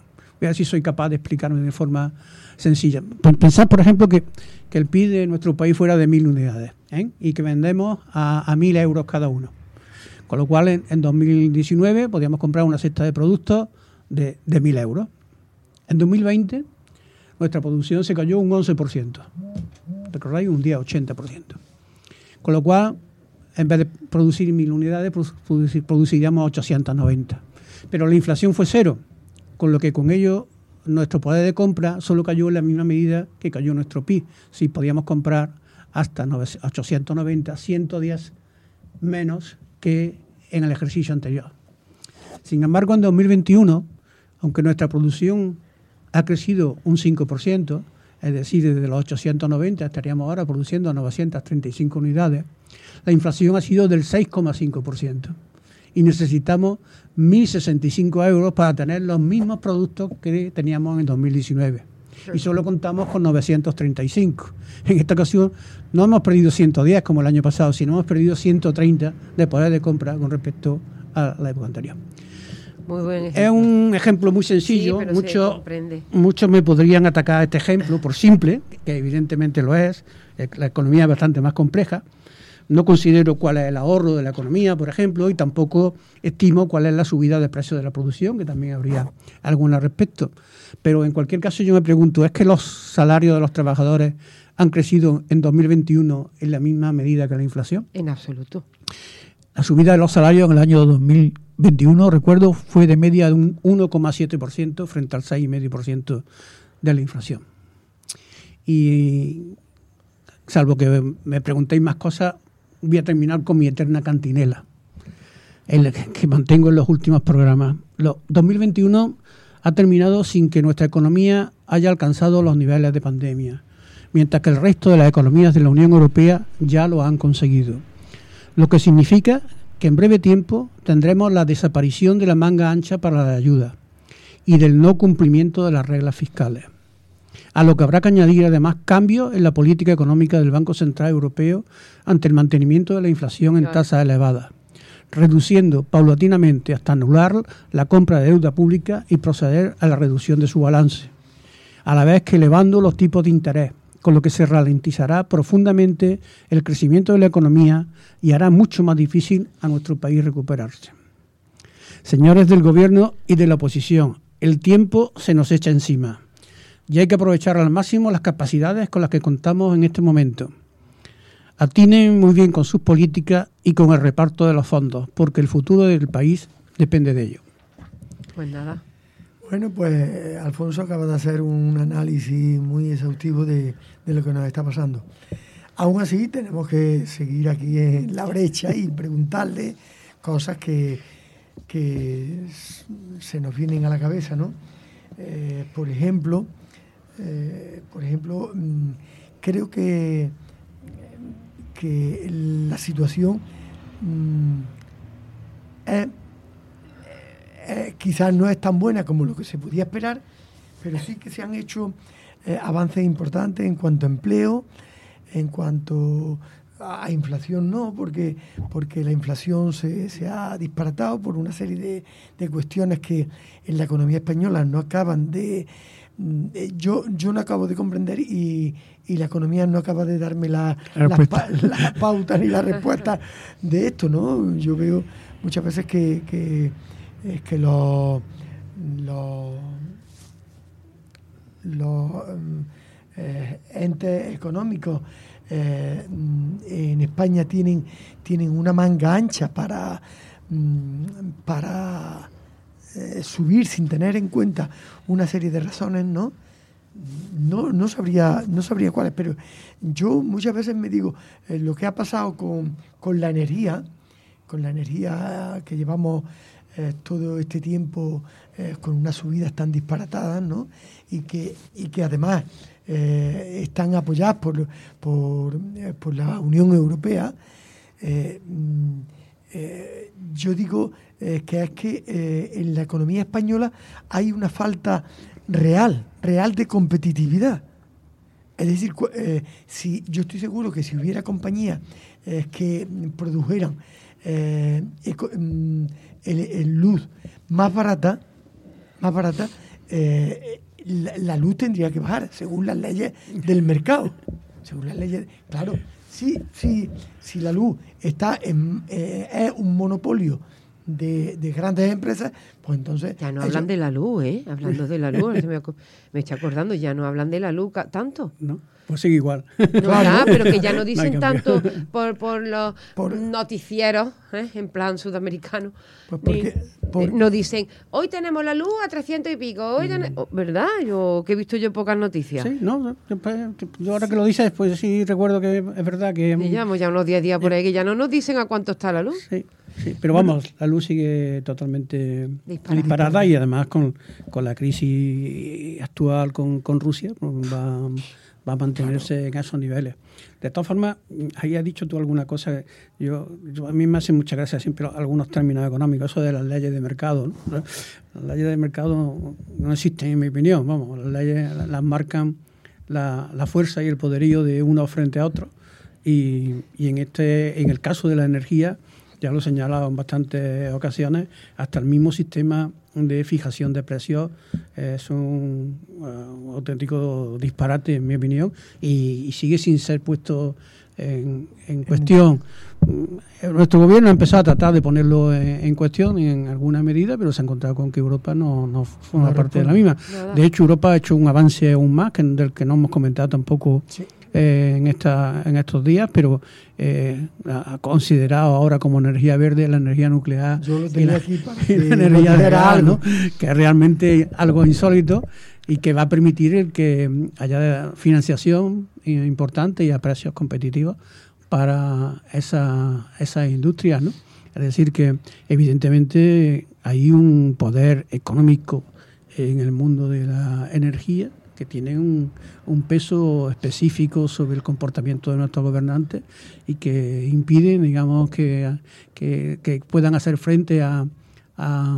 Voy a ver si soy capaz de explicarme de forma sencilla. Pensad, por ejemplo, que, que el P I B de nuestro país fuera de mil unidades, ¿eh? Y que vendemos a, a mil euros cada uno. Con lo cual, en, en dos mil diecinueve podíamos comprar una cesta de productos de, de mil euros. En dos mil veinte, nuestra producción se cayó un once por ciento. ¿Recordáis? Un día ochenta por ciento. Con lo cual, en vez de producir mil unidades, producir, produciríamos ochocientas noventa. Pero la inflación fue cero, con lo que con ello nuestro poder de compra solo cayó en la misma medida que cayó nuestro P I B. Si podíamos comprar hasta ochocientos noventa, ciento diez menos que en el ejercicio anterior. Sin embargo, en dos mil veintiuno, aunque nuestra producción ha crecido un cinco por ciento, es decir, desde los ochocientos noventa estaríamos ahora produciendo novecientas treinta y cinco unidades, la inflación ha sido del seis coma cinco por ciento y necesitamos mil sesenta y cinco euros para tener los mismos productos que teníamos en dos mil diecinueve. Y solo contamos con novecientos treinta y cinco. En esta ocasión no hemos perdido ciento diez como el año pasado, sino hemos perdido ciento treinta de poder de compra con respecto a la época anterior. Muy buen es un ejemplo muy sencillo. Sí, Muchos muchos me podrían atacar a este ejemplo por simple, que evidentemente lo es. La economía es bastante más compleja. No considero cuál es el ahorro de la economía, por ejemplo, y tampoco estimo cuál es la subida de precios de la producción, que también habría alguna al respecto. Pero en cualquier caso yo me pregunto, ¿es que los salarios de los trabajadores han crecido en dos mil veintiuno en la misma medida que la inflación? En absoluto. La subida de los salarios en el año dos mil veintiuno, recuerdo, fue de media de un uno coma siete por ciento frente al seis coma cinco por ciento de la inflación. Y salvo que me preguntéis más cosas, voy a terminar con mi eterna cantinela, el que mantengo en los últimos programas. Los dos mil veintiuno ha terminado sin que nuestra economía haya alcanzado los niveles de pandemia, mientras que el resto de las economías de la Unión Europea ya lo han conseguido. Lo que significa que en breve tiempo tendremos la desaparición de la manga ancha para la ayuda y del no cumplimiento de las reglas fiscales, a lo que habrá que añadir además cambios en la política económica del Banco Central Europeo ante el mantenimiento de la inflación en tasas elevadas, reduciendo paulatinamente hasta anular la compra de deuda pública y proceder a la reducción de su balance, a la vez que elevando los tipos de interés, con lo que se ralentizará profundamente el crecimiento de la economía y hará mucho más difícil a nuestro país recuperarse. Señores del Gobierno y de la oposición, el tiempo se nos echa encima y hay que aprovechar al máximo las capacidades con las que contamos en este momento. Atinen muy bien con sus políticas y con el reparto de los fondos, porque el futuro del país depende de ello. Pues nada. Bueno, pues Alfonso acaba de hacer un análisis muy exhaustivo de, de lo que nos está pasando. Aún así, tenemos que seguir aquí en la brecha y preguntarle cosas que, que se nos vienen a la cabeza, ¿no? Eh, por ejemplo, eh, por ejemplo, creo que, que la situación es... Eh, quizás no es tan buena como lo que se podía esperar, pero sí que se han hecho eh, avances importantes en cuanto a empleo, en cuanto a, a inflación no, porque, porque la inflación se, se ha disparatado por una serie de, de cuestiones que en la economía española no acaban de... Eh, yo, yo no acabo de comprender y, y la economía no acaba de darme la, la, pa, la pauta ni la respuesta de esto, ¿no? Yo veo muchas veces que... que es que los los, los eh, entes económicos eh, en España tienen tienen una manga ancha para para eh, subir sin tener en cuenta una serie de razones, ¿no? No, no sabría no sabría cuáles, pero yo muchas veces me digo eh, lo que ha pasado con, con la energía, con la energía que llevamos Eh, todo este tiempo eh, con unas subidas tan disparatadas, ¿no? Y que, y que además eh, están apoyadas por, por, eh, por la Unión Europea. Eh, eh, yo digo eh, que es que eh, en la economía española hay una falta real, real de competitividad. Es decir, eh, si yo estoy seguro que si hubiera compañías eh, que produjeran eh, eco, el, el luz más barata, más barata eh, la, la luz tendría que bajar según las leyes del mercado. Según las leyes, claro, si, si, si la luz está en, eh, es un monopolio de, de grandes empresas, pues entonces... Ya no ellos... hablan de la luz, ¿eh? Hablando de la luz, me, me estoy acordando, ya no hablan de la luz tanto. No, pues sigue igual. No, claro, pero que ya no dicen no tanto por, por los por... noticieros, ¿eh? En plan sudamericano. Pues porque, Ni, por... eh, no dicen, hoy tenemos la luz a trescientos y pico, hoy ten... oh, ¿verdad? Yo que he visto yo pocas noticias. Sí, no, yo ahora que lo dices, pues sí recuerdo que es verdad que... Y llevamos ya unos diez días por ahí que ya no nos dicen a cuánto está la luz. Sí. Sí, pero vamos, la luz sigue totalmente disparada, disparada y además con, con la crisis actual con, con Rusia pues va, va a mantenerse claro. en esos niveles. De todas formas, ahí has dicho tú alguna cosa, yo, yo a mí me hace mucha gracia siempre algunos términos económicos, eso de las leyes de mercado, ¿no? Las leyes de mercado no, no existen en mi opinión, vamos, las leyes las marcan la, la fuerza y el poderío de uno frente a otro y, y en este en el caso de la energía, ya lo he señalado en bastantes ocasiones, hasta el mismo sistema de fijación de precios es un uh, auténtico disparate, en mi opinión, y, y sigue sin ser puesto en, en cuestión. Nuestro gobierno ha empezado a tratar de ponerlo en, en cuestión en alguna medida, pero se ha encontrado con que Europa no, no forma no parte de la misma. Nada. De hecho, Europa ha hecho un avance aún más, que, del que no hemos comentado tampoco sí. eh, en, esta, en estos días, pero eh, ha considerado ahora como energía verde la energía nuclear y la, aquí para y la energía real, ¿no? Que es realmente algo insólito y que va a permitir que haya financiación importante y a precios competitivos para esa, esas industrias, ¿no? Es decir, que evidentemente hay un poder económico en el mundo de la energía que tiene un, un peso específico sobre el comportamiento de nuestros gobernantes y que impiden, digamos, que, que, que puedan hacer frente a, a,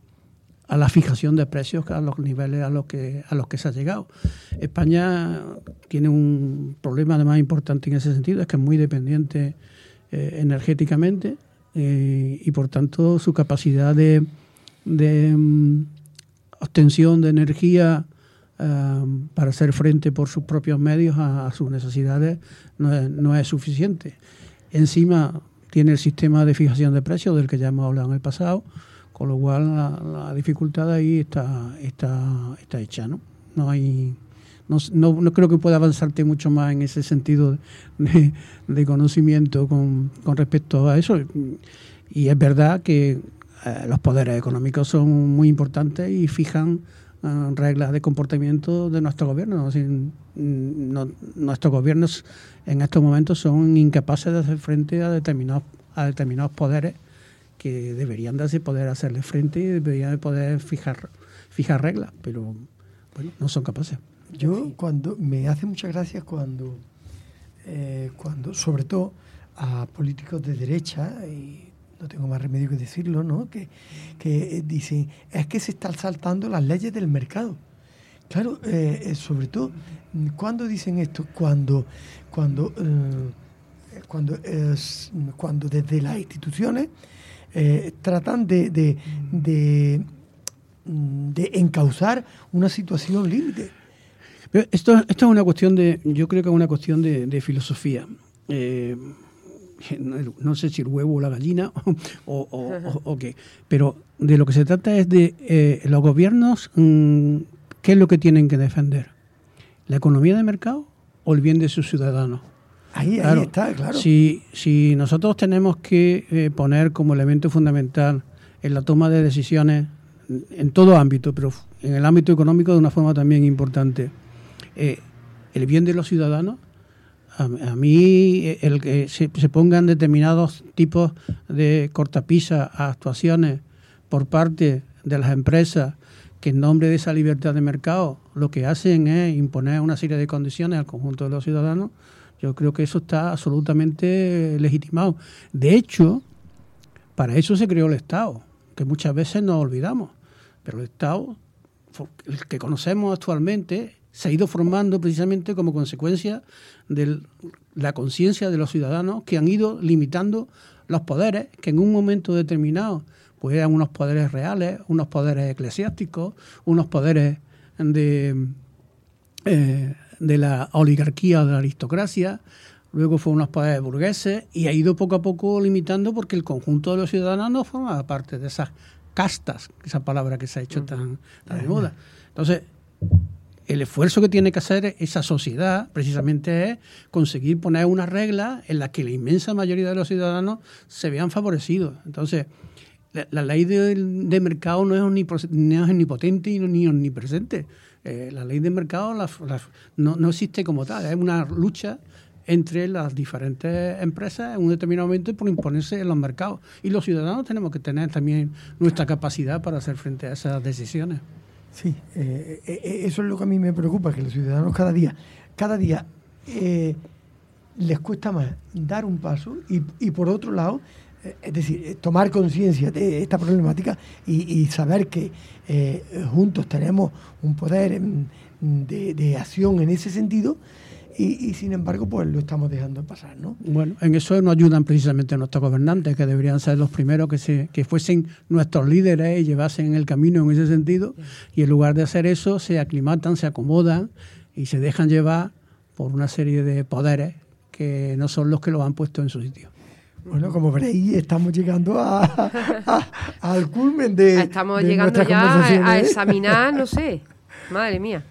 a la fijación de precios a los niveles a los que a los que se ha llegado. España tiene un problema además importante en ese sentido, es que es muy dependiente eh, energéticamente eh, y por tanto su capacidad de, de um, obtención de energía Uh, para hacer frente por sus propios medios a, a sus necesidades no es, no es suficiente. Encima tiene el sistema de fijación de precios del que ya hemos hablado en el pasado, con lo cual la, la dificultad ahí está, está, está hecha, ¿no? No hay, no, no, no creo que pueda avanzarte mucho más en ese sentido de, de conocimiento con, con respecto a eso. Y es verdad que eh, los poderes económicos son muy importantes y fijan Uh, reglas de comportamiento de nuestro gobierno. O sea, no, nuestros gobiernos en estos momentos son incapaces de hacer frente a determinados a determinados poderes que deberían de poder hacerle frente y deberían de poder fijar fijar reglas, pero bueno, no son capaces. Yo cuando me hace muchas gracias cuando eh, cuando sobre todo a políticos de derecha, y no tengo más remedio que decirlo, ¿no? Que, que dicen, es que se están saltando las leyes del mercado. Claro, eh, sobre todo, ¿cuándo dicen esto? Cuando, cuando, eh, cuando, eh, cuando desde las instituciones eh, tratan de, de, de, de encauzar una situación límite. Esto, esto es una cuestión de, yo creo que es una cuestión de, de filosofía. Eh, No, no sé si el huevo o la gallina o, o, o, o qué, pero de lo que se trata es de eh, los gobiernos, mmm, ¿qué es lo que tienen que defender? ¿La economía de mercado o el bien de sus ciudadanos? Ahí, claro, ahí está, claro. Si, si nosotros tenemos que eh, poner como elemento fundamental en la toma de decisiones en todo ámbito, pero en el ámbito económico de una forma también importante, eh, el bien de los ciudadanos, A, a mí el que se, se pongan determinados tipos de cortapisas a actuaciones por parte de las empresas que en nombre de esa libertad de mercado lo que hacen es imponer una serie de condiciones al conjunto de los ciudadanos, yo creo que eso está absolutamente legitimado. De hecho, para eso se creó el Estado, que muchas veces nos olvidamos, pero el Estado, el que conocemos actualmente, se ha ido formando precisamente como consecuencia de la conciencia de los ciudadanos que han ido limitando los poderes que en un momento determinado pues eran unos poderes reales, unos poderes eclesiásticos, unos poderes de, eh, de la oligarquía o de la aristocracia, luego fue unos poderes burgueses y ha ido poco a poco limitando porque el conjunto de los ciudadanos no formaba parte de esas castas, esa palabra que se ha hecho tan, tan de moda. Entonces, el esfuerzo que tiene que hacer esa sociedad precisamente es conseguir poner unas reglas en las que la inmensa mayoría de los ciudadanos se vean favorecidos. Entonces, la, la ley de, de mercado no es, omnipos, no es omnipotente ni omnipresente. Eh, la ley de mercado la, la, no, no existe como tal, es una lucha entre las diferentes empresas en un determinado momento por imponerse en los mercados. Y los ciudadanos tenemos que tener también nuestra capacidad para hacer frente a esas decisiones. Sí, eh, eh, eso es lo que a mí me preocupa, que los ciudadanos cada día, cada día eh, les cuesta más dar un paso y, y por otro lado, eh, es decir, tomar conciencia de esta problemática y, y saber que eh, juntos tenemos un poder de, de acción en ese sentido. Y, y sin embargo, pues lo estamos dejando pasar, ¿no? Bueno, en eso nos ayudan precisamente nuestros gobernantes, que deberían ser los primeros que se que fuesen nuestros líderes y llevasen el camino en ese sentido. Y en lugar de hacer eso, se aclimatan, se acomodan y se dejan llevar por una serie de poderes que no son los que los han puesto en su sitio. Bueno, como veréis, estamos llegando a, a, al culmen de Estamos de llegando ya a, a ¿eh? examinar, no sé, madre mía.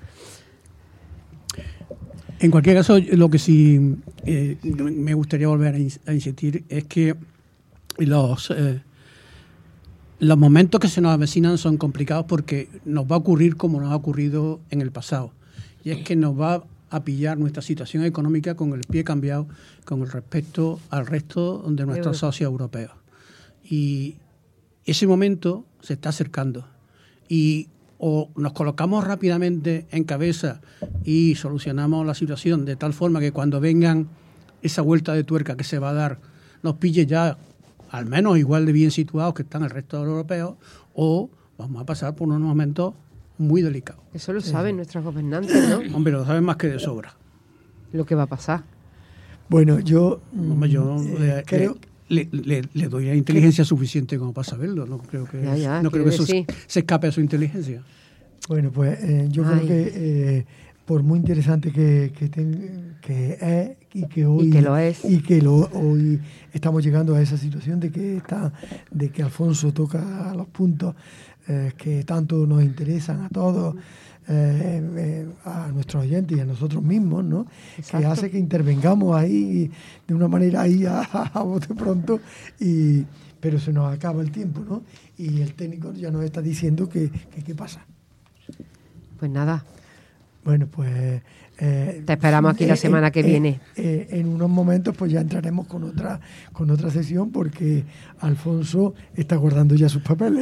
En cualquier caso, lo que sí eh, me gustaría volver a, in- a insistir es que los, eh, los momentos que se nos avecinan son complicados porque nos va a ocurrir como nos ha ocurrido en el pasado. Y es que nos va a pillar nuestra situación económica con el pie cambiado con respecto al resto de nuestros socios europeos. Y ese momento se está acercando. Y o nos colocamos rápidamente en cabeza y solucionamos la situación de tal forma que cuando vengan esa vuelta de tuerca que se va a dar, nos pille ya al menos igual de bien situados que están el resto de los europeos, o vamos a pasar por unos momentos muy delicados. Eso lo saben nuestros gobernantes, ¿no? Hombre, lo saben más que de sobra. Lo que va a pasar. Bueno, yo, Hombre, yo eh, le, creo... le, le, le doy la inteligencia suficiente como para saberlo. No creo que, Ya, ya, no creo que eso decir. se escape a su inteligencia. Bueno, pues eh, yo Ay. creo que eh, por muy interesante que, que, ten- que es y que hoy Y que lo es. y que lo, hoy estamos llegando a esa situación de que está de que Alfonso toca los puntos eh, que tanto nos interesan a todos, eh, eh, a nuestros oyentes y a nosotros mismos, ¿no? Que Exacto. hace que intervengamos ahí de una manera ahí a, a bote pronto, y pero se nos acaba el tiempo, ¿no? Y el técnico ya nos está diciendo que que qué pasa. Pues nada. Bueno, pues... Eh, Te esperamos aquí la semana que eh, viene. eh, en unos momentos pues ya entraremos con otra con otra sesión porque Alfonso está guardando ya sus papeles.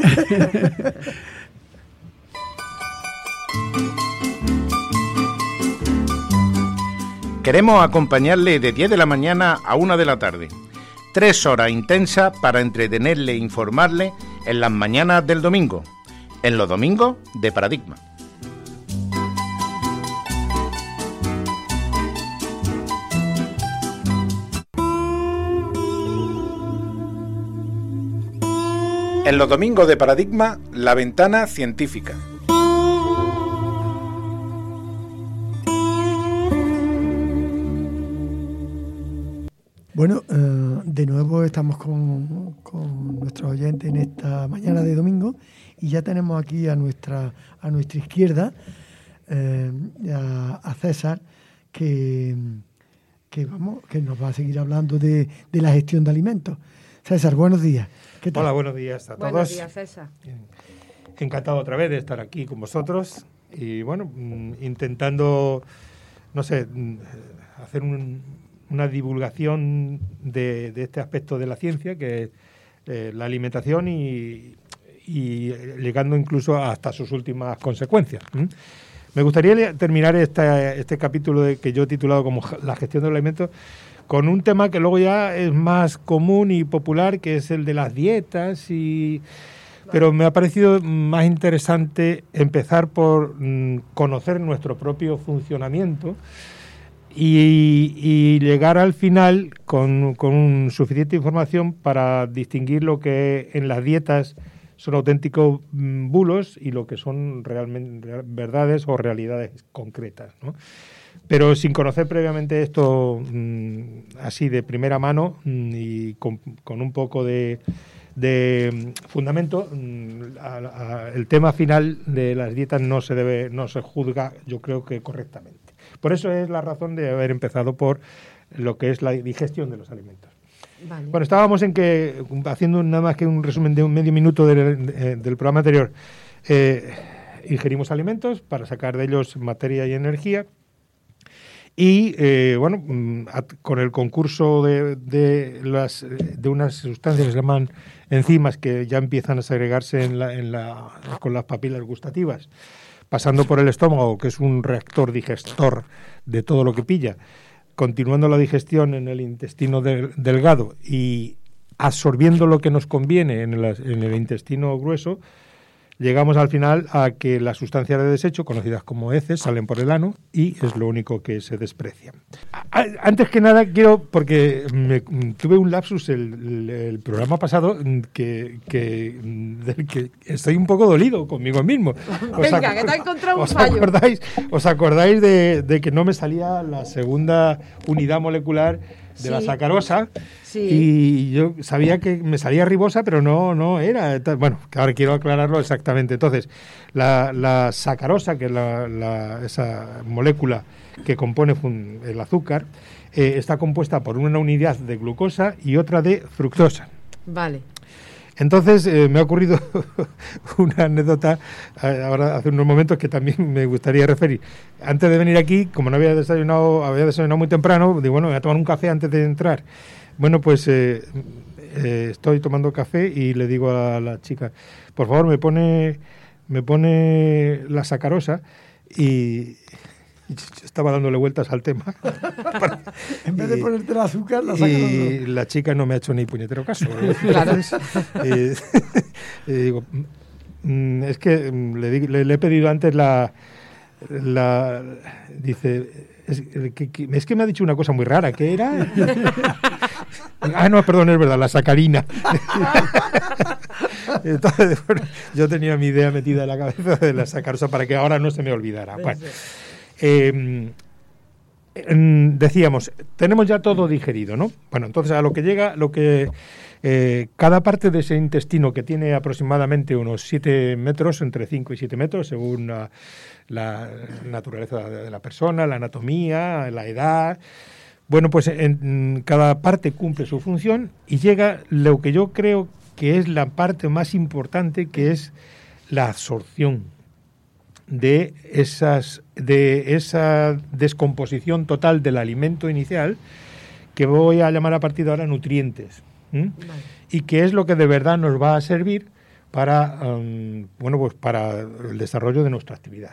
Queremos acompañarle de diez de la mañana a una de la tarde. Tres horas intensas para entretenerle e informarle en las mañanas del domingo. En los domingos de Paradigma. En los domingos de Paradigma, la ventana científica. Bueno, eh, de nuevo estamos con, con nuestros oyentes en esta mañana de domingo y ya tenemos aquí a nuestra a nuestra izquierda eh, a, a César que, que vamos que nos va a seguir hablando de, de la gestión de alimentos. César, buenos días. ¿Qué tal? Hola, buenos días a todos. Buenos días, César. Encantado otra vez de estar aquí con vosotros y bueno, intentando, no sé, hacer un, una divulgación de, de este aspecto de la ciencia que es eh, la alimentación y, y llegando incluso hasta sus últimas consecuencias. ¿Mm? Me gustaría terminar este, este capítulo de, que yo he titulado como la gestión de los alimentos con un tema que luego ya es más común y popular, que es el de las dietas, y pero me ha parecido más interesante empezar por mm, conocer nuestro propio funcionamiento y, y llegar al final con, con suficiente información para distinguir lo que en las dietas son auténticos mm, bulos y lo que son realmente real, verdades o realidades concretas, ¿no? Pero sin conocer previamente esto mmm, así de primera mano mmm, y con, con un poco de, de fundamento, mmm, a, a, el tema final de las dietas no se debe, no se juzga, yo creo que correctamente. Por eso es la razón de haber empezado por lo que es la digestión de los alimentos. Vale. Bueno, estábamos en que, haciendo nada más que un resumen de un medio minuto del, de, del programa anterior, eh, ingerimos alimentos para sacar de ellos materia y energía. Y, eh, bueno, con el concurso de, de, las, de unas sustancias que se llaman enzimas que ya empiezan a segregarse en la, en la, con las papilas gustativas, pasando por el estómago, que es un reactor digestor de todo lo que pilla, continuando la digestión en el intestino del, delgado y absorbiendo lo que nos conviene en el, en el intestino grueso, llegamos al final a que las sustancias de desecho, conocidas como heces, salen por el ano y es lo único que se desprecia. Antes que nada, quiero, porque me, tuve un lapsus el, el, el programa pasado que, que, del que estoy un poco dolido conmigo mismo. Venga, que te ha encontrado un fallo. Acordáis, ¿Os acordáis de, de que no me salía la segunda unidad molecular de sí. la sacarosa? Sí. Y yo sabía que me salía ribosa, pero no, no era. Bueno, ahora quiero aclararlo exactamente. Entonces, la, la sacarosa, que es la, la, esa molécula que compone el azúcar, eh, está compuesta por una unidad de glucosa y otra de fructosa. Vale. Entonces, eh, me ha ocurrido una anécdota eh, ahora hace unos momentos que también me gustaría referir. Antes de venir aquí, como no había desayunado, había desayunado muy temprano, digo, bueno, voy a tomar un café antes de entrar. Bueno, pues eh, eh, estoy tomando café y le digo a la chica, por favor, me pone, me pone la sacarosa y... Yo estaba dándole vueltas al tema. En vez de ponerte el azúcar, la sacarosa. Y la chica no me ha hecho ni puñetero caso. Entonces, eh, eh, digo, mm, es que le, di, le, le he pedido antes la... la dice, es que, que, es que me ha dicho una cosa muy rara. ¿Qué era? Ah, no, perdón, es verdad, la sacarina. Entonces, bueno, yo tenía mi idea metida en la cabeza de la sacarosa para que ahora no se me olvidara. Bueno, eh, decíamos, tenemos ya todo digerido, ¿no? Bueno, entonces a lo que llega, lo que eh, cada parte de ese intestino, que tiene aproximadamente unos siete metros, entre cinco y siete metros, según la, la naturaleza de la persona, la anatomía, la edad. Bueno, pues en, cada parte cumple su función y llega lo que yo creo que es la parte más importante, que es la absorción de esas de esa descomposición total del alimento inicial, que voy a llamar a partir de ahora nutrientes, ¿Mm? Vale. Y que es lo que de verdad nos va a servir para um, bueno pues para el desarrollo de nuestra actividad.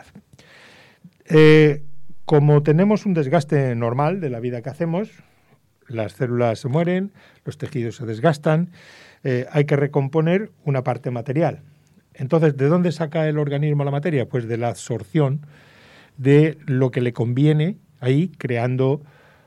Eh, como tenemos un desgaste normal de la vida que hacemos, las células se mueren, los tejidos se desgastan, eh, hay que recomponer una parte material. Entonces, ¿de dónde saca el organismo la materia? Pues de la absorción de lo que le conviene ahí, creando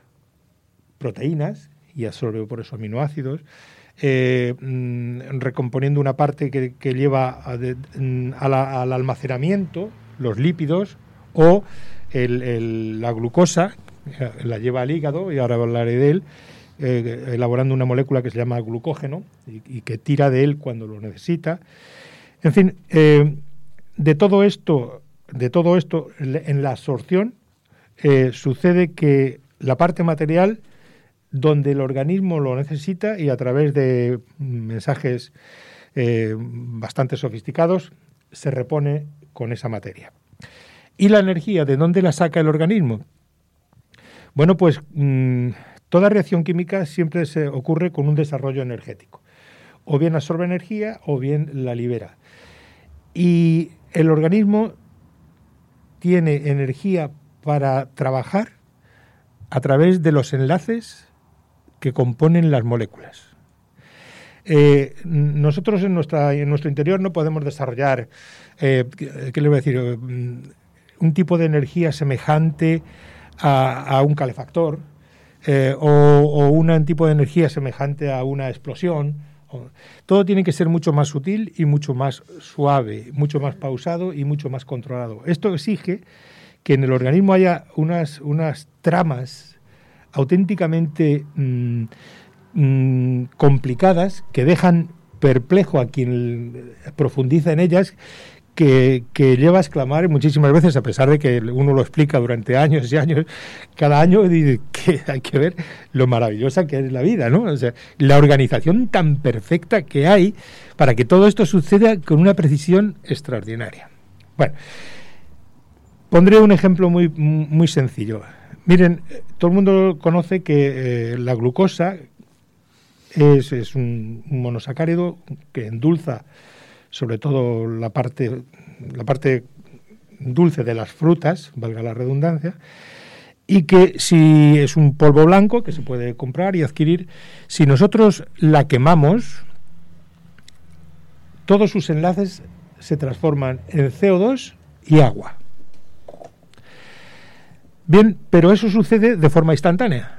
proteínas, y absorbe por eso aminoácidos, eh, mm, recomponiendo una parte que, que lleva a de, mm, a la, al almacenamiento, los lípidos, o el, el, la glucosa, la lleva al hígado, y ahora hablaré de él, eh, elaborando una molécula que se llama glucógeno, y, y que tira de él cuando lo necesita. En fin, eh, de todo esto, de todo esto, en la absorción eh, sucede que la parte material, donde el organismo lo necesita y a través de mensajes eh, bastante sofisticados, se repone con esa materia. ¿Y la energía, de dónde la saca el organismo? Bueno, pues mmm, toda reacción química siempre se ocurre con un desarrollo energético. O bien absorbe energía o bien la libera. Y el organismo tiene energía para trabajar a través de los enlaces que componen las moléculas. Eh, nosotros en, nuestra, en nuestro interior no podemos desarrollar, eh, ¿qué le voy a decir? Un tipo de energía semejante a, a un calefactor, eh, o, o un tipo de energía semejante a una explosión, Todo tiene que ser mucho más sutil y mucho más suave, mucho más pausado y mucho más controlado. Esto exige que en el organismo haya unas, unas tramas auténticamente mmm, mmm, complicadas que dejan perplejo a quien profundiza en ellas, que, que lleva a exclamar muchísimas veces, a pesar de que uno lo explica durante años y años, cada año dice que hay que ver lo maravillosa que es la vida, ¿no? O sea, la organización tan perfecta que hay para que todo esto suceda con una precisión extraordinaria. Bueno, pondré un ejemplo muy, muy sencillo. Miren, todo el mundo conoce que eh, la glucosa es, es un, un monosacárido que endulza sobre todo la parte, la parte dulce de las frutas, valga la redundancia, y que si es un polvo blanco que se puede comprar y adquirir, si nosotros la quemamos, todos sus enlaces se transforman en C O dos y agua. Bien, pero eso sucede de forma instantánea.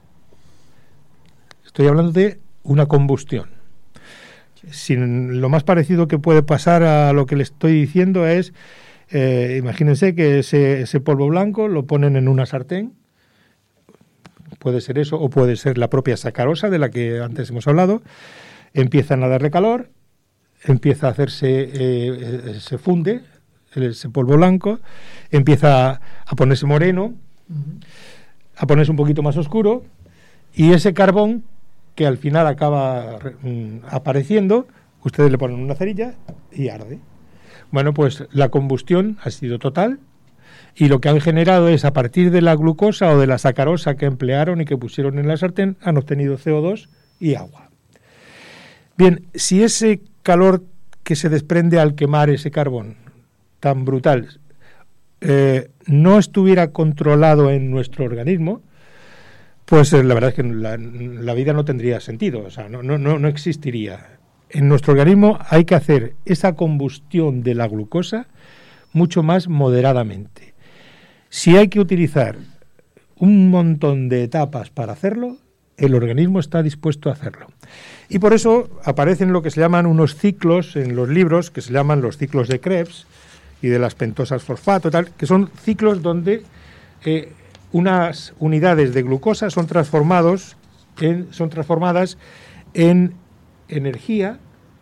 Estoy hablando de una combustión. Sin, lo más parecido que puede pasar a lo que le estoy diciendo es, eh, imagínense que ese, ese polvo blanco lo ponen en una sartén, puede ser eso, o puede ser la propia sacarosa de la que antes hemos hablado, empiezan a darle calor, empieza a hacerse, eh, se funde ese polvo blanco, empieza a ponerse moreno, uh-huh. a ponerse un poquito más oscuro, y ese carbón que al final acaba mm, apareciendo, ustedes le ponen una cerilla y arde. Bueno, pues la combustión ha sido total y lo que han generado es, a partir de la glucosa o de la sacarosa que emplearon y que pusieron en la sartén, han obtenido C O dos y agua. Bien, si ese calor que se desprende al quemar ese carbón tan brutal eh, no estuviera controlado en nuestro organismo, pues eh, la verdad es que la, la vida no tendría sentido, o sea, no, no, no, no existiría. En nuestro organismo hay que hacer esa combustión de la glucosa mucho más moderadamente. Si hay que utilizar un montón de etapas para hacerlo, el organismo está dispuesto a hacerlo. Y por eso aparecen lo que se llaman unos ciclos en los libros, que se llaman los ciclos de Krebs y de las pentosas fosfato, tal, que son ciclos donde eh, unas unidades de glucosa son transformados en, son transformadas en energía,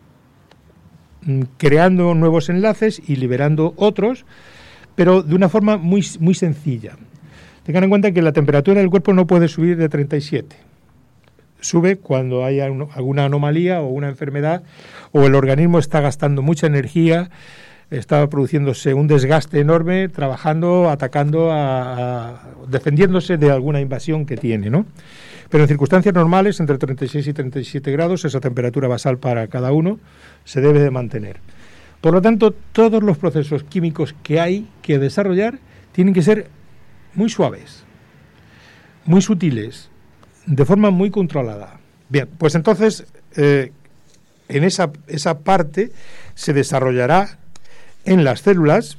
creando nuevos enlaces y liberando otros, pero de una forma muy, muy sencilla. Tengan en cuenta que la temperatura del cuerpo no puede subir de treinta y siete. Sube cuando haya un, alguna anomalía o una enfermedad, o el organismo está gastando mucha energía, está produciéndose un desgaste enorme, trabajando, atacando, a, a, defendiéndose de alguna invasión que tiene, ¿no? Pero en circunstancias normales, entre treinta y seis y treinta y siete grados, esa temperatura basal para cada uno se debe de mantener. Por lo tanto, todos los procesos químicos que hay que desarrollar tienen que ser muy suaves, muy sutiles, de forma muy controlada. Bien, pues entonces, eh, en esa, esa parte se desarrollará en las células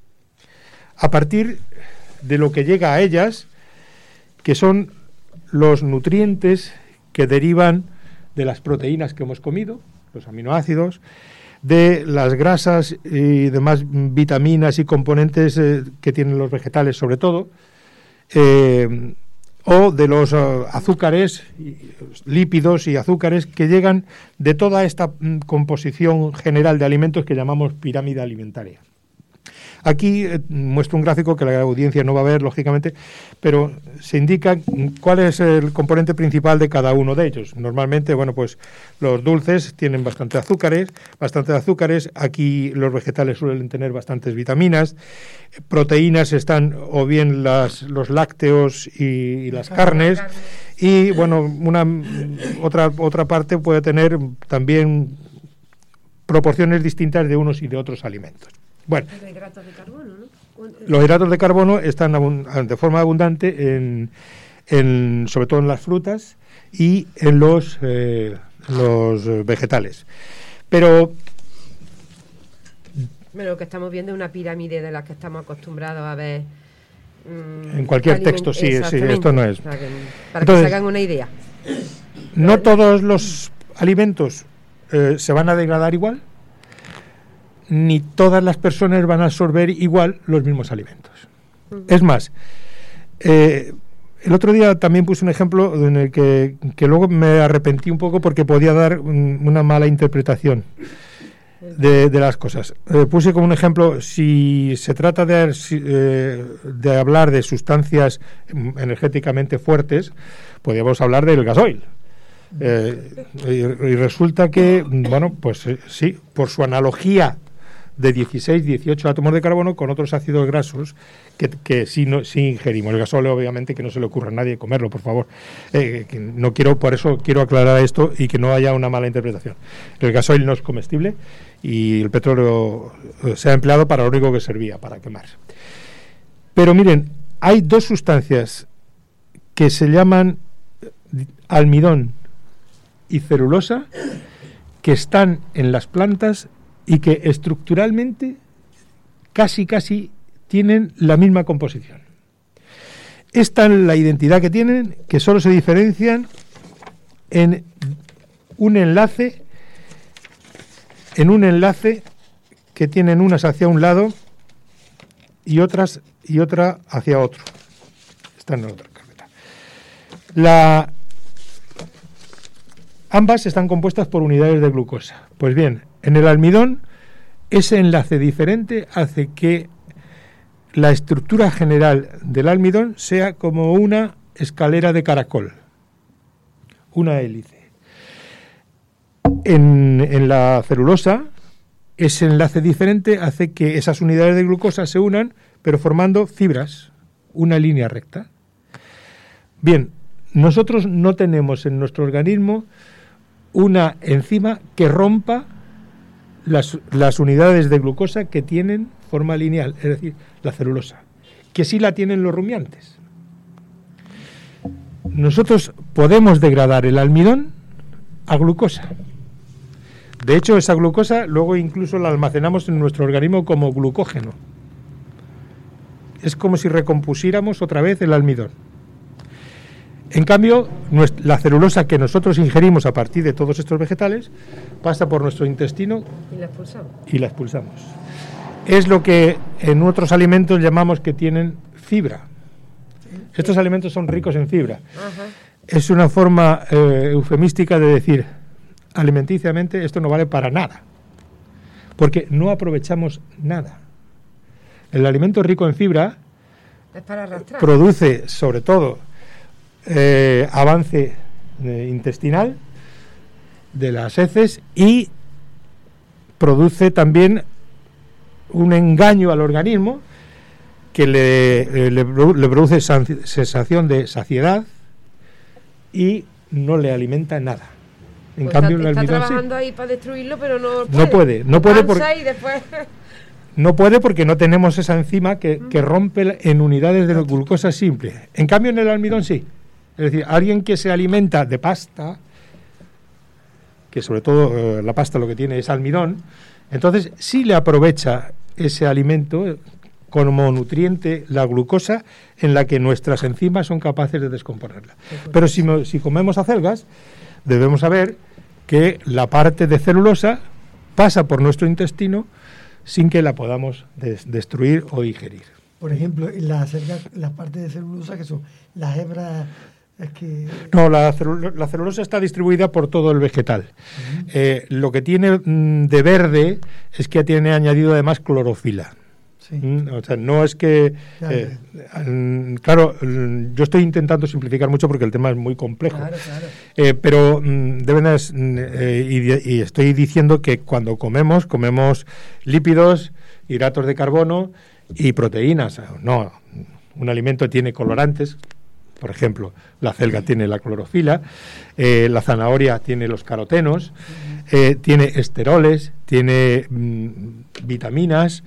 a partir de lo que llega a ellas, que son los nutrientes que derivan de las proteínas que hemos comido, los aminoácidos, de las grasas y demás vitaminas y componentes eh, que tienen los vegetales sobre todo, eh, o de los uh, azúcares, lípidos y azúcares que llegan de toda esta mm, composición general de alimentos que llamamos pirámide alimentaria. Aquí eh, muestro un gráfico que la audiencia no va a ver, lógicamente, pero se indica cuál es el componente principal de cada uno de ellos. Normalmente, bueno, pues los dulces tienen bastante azúcares, bastante azúcares. Aquí los vegetales suelen tener bastantes vitaminas. Proteínas están o bien las, los lácteos y, y las carnes. Y, bueno, una otra, otra parte puede tener también proporciones distintas de unos y de otros alimentos. Bueno, los hidratos de carbono, ¿no? Los hidratos de carbono están de forma abundante en, en, sobre todo en las frutas y en los, eh, los vegetales. Pero bueno, lo que estamos viendo es una pirámide de las que estamos acostumbrados a ver. Mmm, en cualquier texto, sí, sí, esto no es. O sea, que, para Entonces, que se hagan una idea. No todos los alimentos eh, se van a degradar igual, ni todas las personas van a absorber igual los mismos alimentos. Uh-huh. Es más, eh, el otro día también puse un ejemplo en el que, que luego me arrepentí un poco porque podía dar un, una mala interpretación de, de las cosas. Eh, puse como un ejemplo, si se trata de, eh, de hablar de sustancias energéticamente fuertes, podríamos hablar del gasoil. Eh, y, y resulta que, bueno, pues eh, sí, por su analogía de dieciséis, dieciocho átomos de carbono con otros ácidos grasos que, que sí, no, sí ingerimos. El gasóleo, obviamente, que no se le ocurra a nadie comerlo, por favor. Eh, que no quiero, por eso quiero aclarar esto y que no haya una mala interpretación. El gasoil no es comestible y el petróleo se ha empleado para lo único que servía, para quemar. Pero miren, hay dos sustancias que se llaman almidón y celulosa que están en las plantas y que estructuralmente casi casi tienen la misma composición. Esta es la identidad que tienen, que solo se diferencian en un enlace, en un enlace que tienen unas hacia un lado y otras y otra hacia otro. Están en otra carpeta. La Ambas están compuestas por unidades de glucosa. Pues bien, en el almidón, ese enlace diferente hace que la estructura general del almidón sea como una escalera de caracol, una hélice. En, en la celulosa, ese enlace diferente hace que esas unidades de glucosa se unan, pero formando fibras, una línea recta. Bien, nosotros no tenemos en nuestro organismo una enzima que rompa las, las unidades de glucosa que tienen forma lineal, es decir, la celulosa, que sí la tienen los rumiantes. Nosotros podemos degradar el almidón a glucosa. De hecho, esa glucosa luego incluso la almacenamos en nuestro organismo como glucógeno. Es como si recompusiéramos otra vez el almidón. En cambio, la celulosa que nosotros ingerimos a partir de todos estos vegetales pasa por nuestro intestino y la expulsamos. Y la expulsamos. Es lo que en otros alimentos llamamos que tienen fibra. Sí. Estos alimentos son ricos en fibra. Ajá. Es una forma eh, eufemística de decir, alimenticiamente esto no vale para nada, porque no aprovechamos nada. El alimento rico en fibra es para arrastrar. Produce, sobre todo, Eh, avance eh, intestinal de las heces y produce también un engaño al organismo que le, eh, le, le produce sensación de saciedad y no le alimenta nada. En pues cambio, está, el está almidón trabajando sí. ahí para destruirlo, pero no puede. No puede, no puede porque, y después... no puede porque no tenemos esa enzima que, que rompe en unidades de glucosa simple. En cambio, en el almidón sí. Es decir, alguien que se alimenta de pasta, que sobre todo eh, la pasta lo que tiene es almidón, entonces sí le aprovecha ese alimento eh, como nutriente la glucosa en la que nuestras enzimas son capaces de descomponerla. Pero si, si comemos acelgas, debemos saber que la parte de celulosa pasa por nuestro intestino sin que la podamos des- destruir o digerir. Por ejemplo, las acelgas, las partes de celulosa que son las hebras... Es que... No, la, celu- la celulosa está distribuida por todo el vegetal. Uh-huh. Eh, lo que tiene mm, de verde es que tiene añadido además clorofila. Sí. Mm, o sea, no es que... Eh, mm, claro, mm, yo estoy intentando simplificar mucho porque el tema es muy complejo. Claro, claro. Eh, pero mm, deben es, mm, eh, y, y estoy diciendo que cuando comemos, comemos lípidos, hidratos de carbono y proteínas. No, un alimento tiene colorantes. Por ejemplo, la acelga tiene la clorofila, eh, la zanahoria tiene los carotenos, eh, tiene esteroles, tiene mm, vitaminas,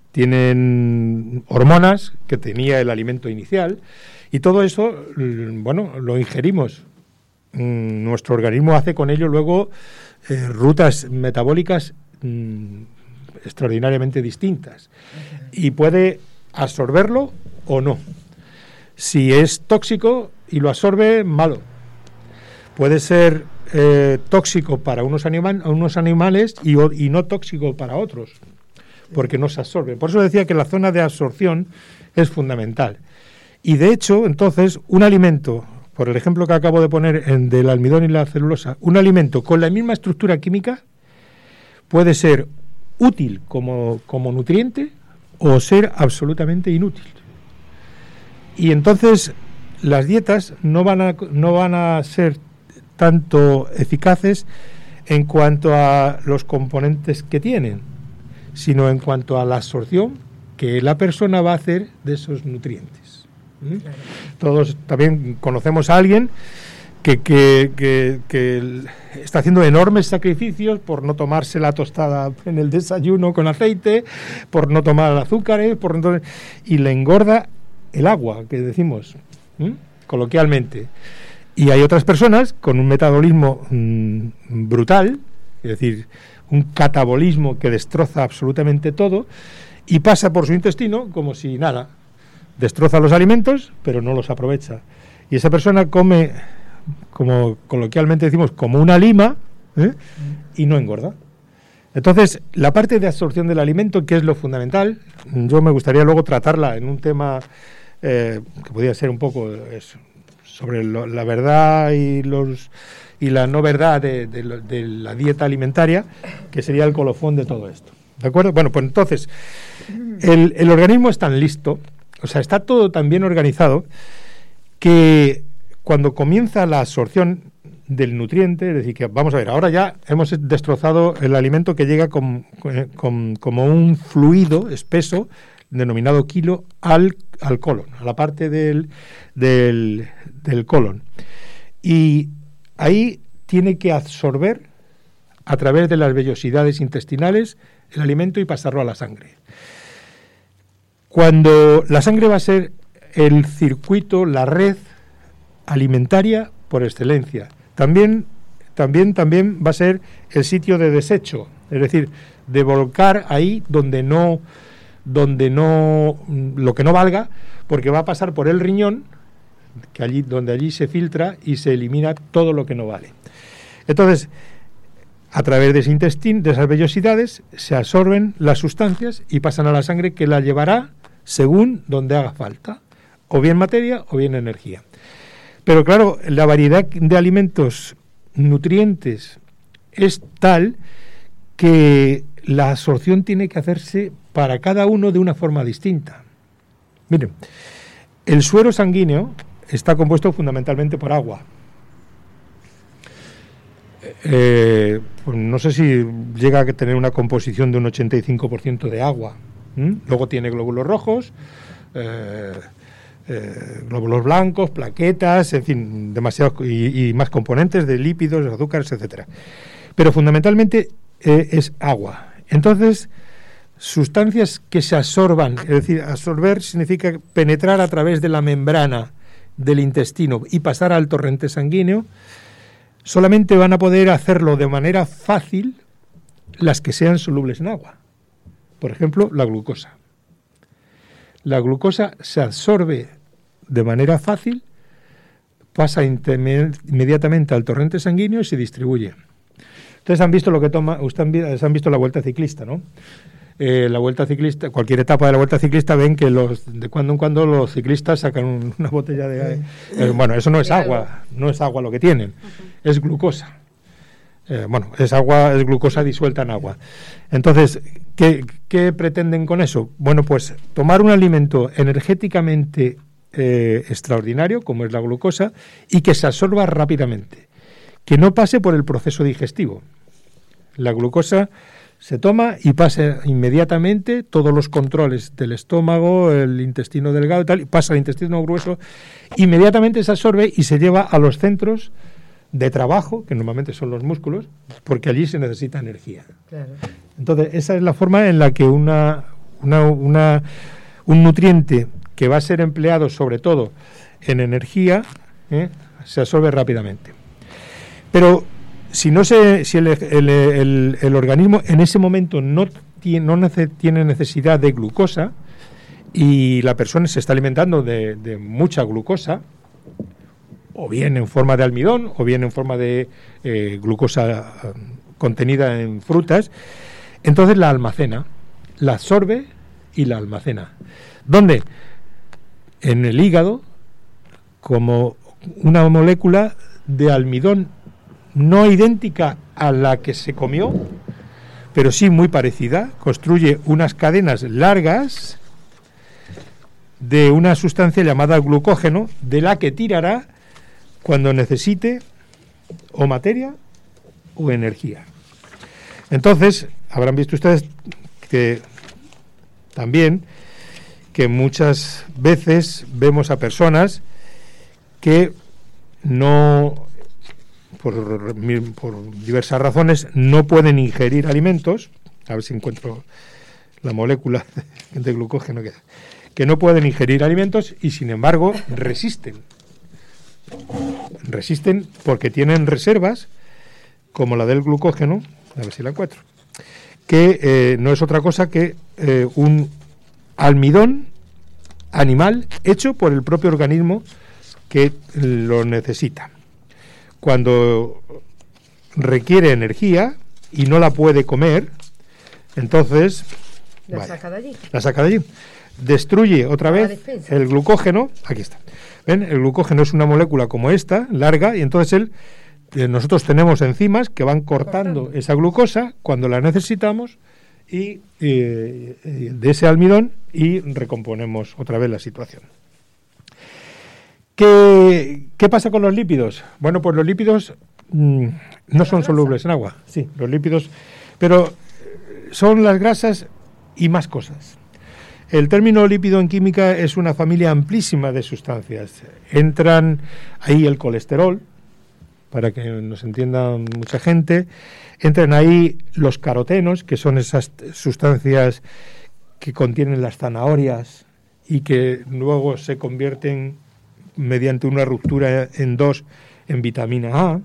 tienen hormonas que tenía el alimento inicial, y todo eso, mm, bueno, lo ingerimos. Mm, nuestro organismo hace con ello luego eh, rutas metabólicas mm, extraordinariamente distintas, y puede absorberlo o no. Si es tóxico y lo absorbe, malo. Puede ser eh, tóxico para unos, anima- unos animales y, y no tóxico para otros, porque no se absorbe. Por eso decía que la zona de absorción es fundamental. Y de hecho, entonces, un alimento, por el ejemplo que acabo de poner en, del almidón y la celulosa, un alimento con la misma estructura química puede ser útil como, como nutriente o ser absolutamente inútil. Y entonces las dietas no van a, no van a ser tanto eficaces en cuanto a los componentes que tienen, sino en cuanto a la absorción que la persona va a hacer de esos nutrientes. ¿Mm? Claro. Todos también conocemos a alguien que, que, que, que está haciendo enormes sacrificios por no tomarse la tostada en el desayuno con aceite, por no tomar azúcares, por no, y le engorda el agua, que decimos, ¿Mm? coloquialmente. Y hay otras personas con un metabolismo mmm, brutal, es decir, un catabolismo que destroza absolutamente todo y pasa por su intestino como si nada. Destroza los alimentos, pero no los aprovecha. Y esa persona come, como coloquialmente decimos, como una lima, ¿eh? y no engorda. Entonces, la parte de absorción del alimento, que es lo fundamental, yo me gustaría luego tratarla en un tema eh, que podría ser un poco eso, sobre lo, la verdad y los y la no verdad de, de, de la dieta alimentaria, que sería el colofón de todo esto. ¿De acuerdo? Bueno, pues entonces, el, el organismo es tan listo, o sea, está todo tan bien organizado, que cuando comienza la absorción del nutriente, es decir, que vamos a ver, ahora ya hemos destrozado el alimento que llega con, con, como un fluido espeso, denominado quilo, al, al colon, a la parte del, del, del colon. Y ahí tiene que absorber a través de las vellosidades intestinales el alimento y pasarlo a la sangre. Cuando la sangre va a ser el circuito, la red alimentaria por excelencia, también, también, también va a ser el sitio de desecho, es decir, de volcar ahí donde no, donde no, lo que no valga, porque va a pasar por el riñón, que allí, donde allí se filtra y se elimina todo lo que no vale. Entonces, a través de ese intestino, de esas vellosidades, se absorben las sustancias y pasan a la sangre, que la llevará según donde haga falta, o bien materia o bien energía. Pero claro, la variedad de alimentos nutrientes es tal que la absorción tiene que hacerse para cada uno de una forma distinta. Miren, el suero sanguíneo está compuesto fundamentalmente por agua. Eh, pues no sé si llega a tener una composición de un ochenta y cinco por ciento de agua. ¿Mm? Luego tiene glóbulos rojos, eh, eh, glóbulos blancos, plaquetas, en fin, demasiados y, y más componentes de lípidos, de azúcares, etcétera. Pero fundamentalmente eh, es agua. Entonces, sustancias que se absorban, es decir, absorber significa penetrar a través de la membrana del intestino y pasar al torrente sanguíneo, solamente van a poder hacerlo de manera fácil las que sean solubles en agua. Por ejemplo, la glucosa. La glucosa se absorbe de manera fácil, pasa inmediatamente al torrente sanguíneo y se distribuye. Ustedes han visto lo que toma, ustedes han visto la Vuelta Ciclista, ¿no? Eh, la Vuelta Ciclista, cualquier etapa de la Vuelta Ciclista, ven que los de cuando en cuando los ciclistas sacan un, una botella de... Sí. Eh, bueno, eso no es agua, no es agua lo que tienen, uh-huh. es glucosa. Eh, bueno, es agua, es glucosa disuelta en agua. Entonces, ¿qué, qué pretenden con eso? Bueno, pues tomar un alimento energéticamente eh, extraordinario, como es la glucosa, y que se absorba rápidamente, que no pase por el proceso digestivo. La glucosa se toma y pasa inmediatamente todos los controles del estómago, el intestino delgado y tal, y pasa al intestino grueso, inmediatamente se absorbe y se lleva a los centros de trabajo, que normalmente son los músculos, porque allí se necesita energía. Claro. Entonces, esa es la forma en la que una, una, una, un nutriente que va a ser empleado sobre todo en energía, ¿eh? se absorbe rápidamente. Pero si no se, si el, el, el, el organismo en ese momento no tiene, no nece, tiene necesidad de glucosa y la persona se está alimentando de, de mucha glucosa, o bien en forma de almidón, o bien en forma de eh, glucosa eh, contenida en frutas. Entonces la almacena, la absorbe y la almacena. ¿Dónde? En el hígado, como una molécula de almidón no idéntica a la que se comió, pero sí muy parecida. Construye unas cadenas largas de una sustancia llamada glucógeno, de la que tirará cuando necesite o materia o energía. Entonces, habrán visto ustedes que también que muchas veces vemos a personas que no, por, por diversas razones, no pueden ingerir alimentos. A ver si encuentro la molécula de glucógeno que, que no pueden ingerir alimentos y sin embargo resisten. Resisten porque tienen reservas como la del glucógeno, a ver si la encuentro, que eh, no es otra cosa que eh, un almidón animal hecho por el propio organismo que lo necesita. Cuando requiere energía y no la puede comer, entonces la vaya, saca de allí. La saca de allí. Destruye otra vez el glucógeno. Aquí está. ¿Ven? El glucógeno es una molécula como esta, larga, y entonces él, eh, nosotros tenemos enzimas que van cortando, cortando esa glucosa cuando la necesitamos y eh, de ese almidón y recomponemos otra vez la situación. ¿Qué, qué pasa con los lípidos? Bueno, pues los lípidos mmm, no son solubles en agua. Sí, los lípidos, pero son las grasas y más cosas. El término lípido en química es una familia amplísima de sustancias. Entran ahí el colesterol, para que nos entienda mucha gente. Entran ahí los carotenos, que son esas sustancias que contienen las zanahorias y que luego se convierten mediante una ruptura en dos en vitamina A.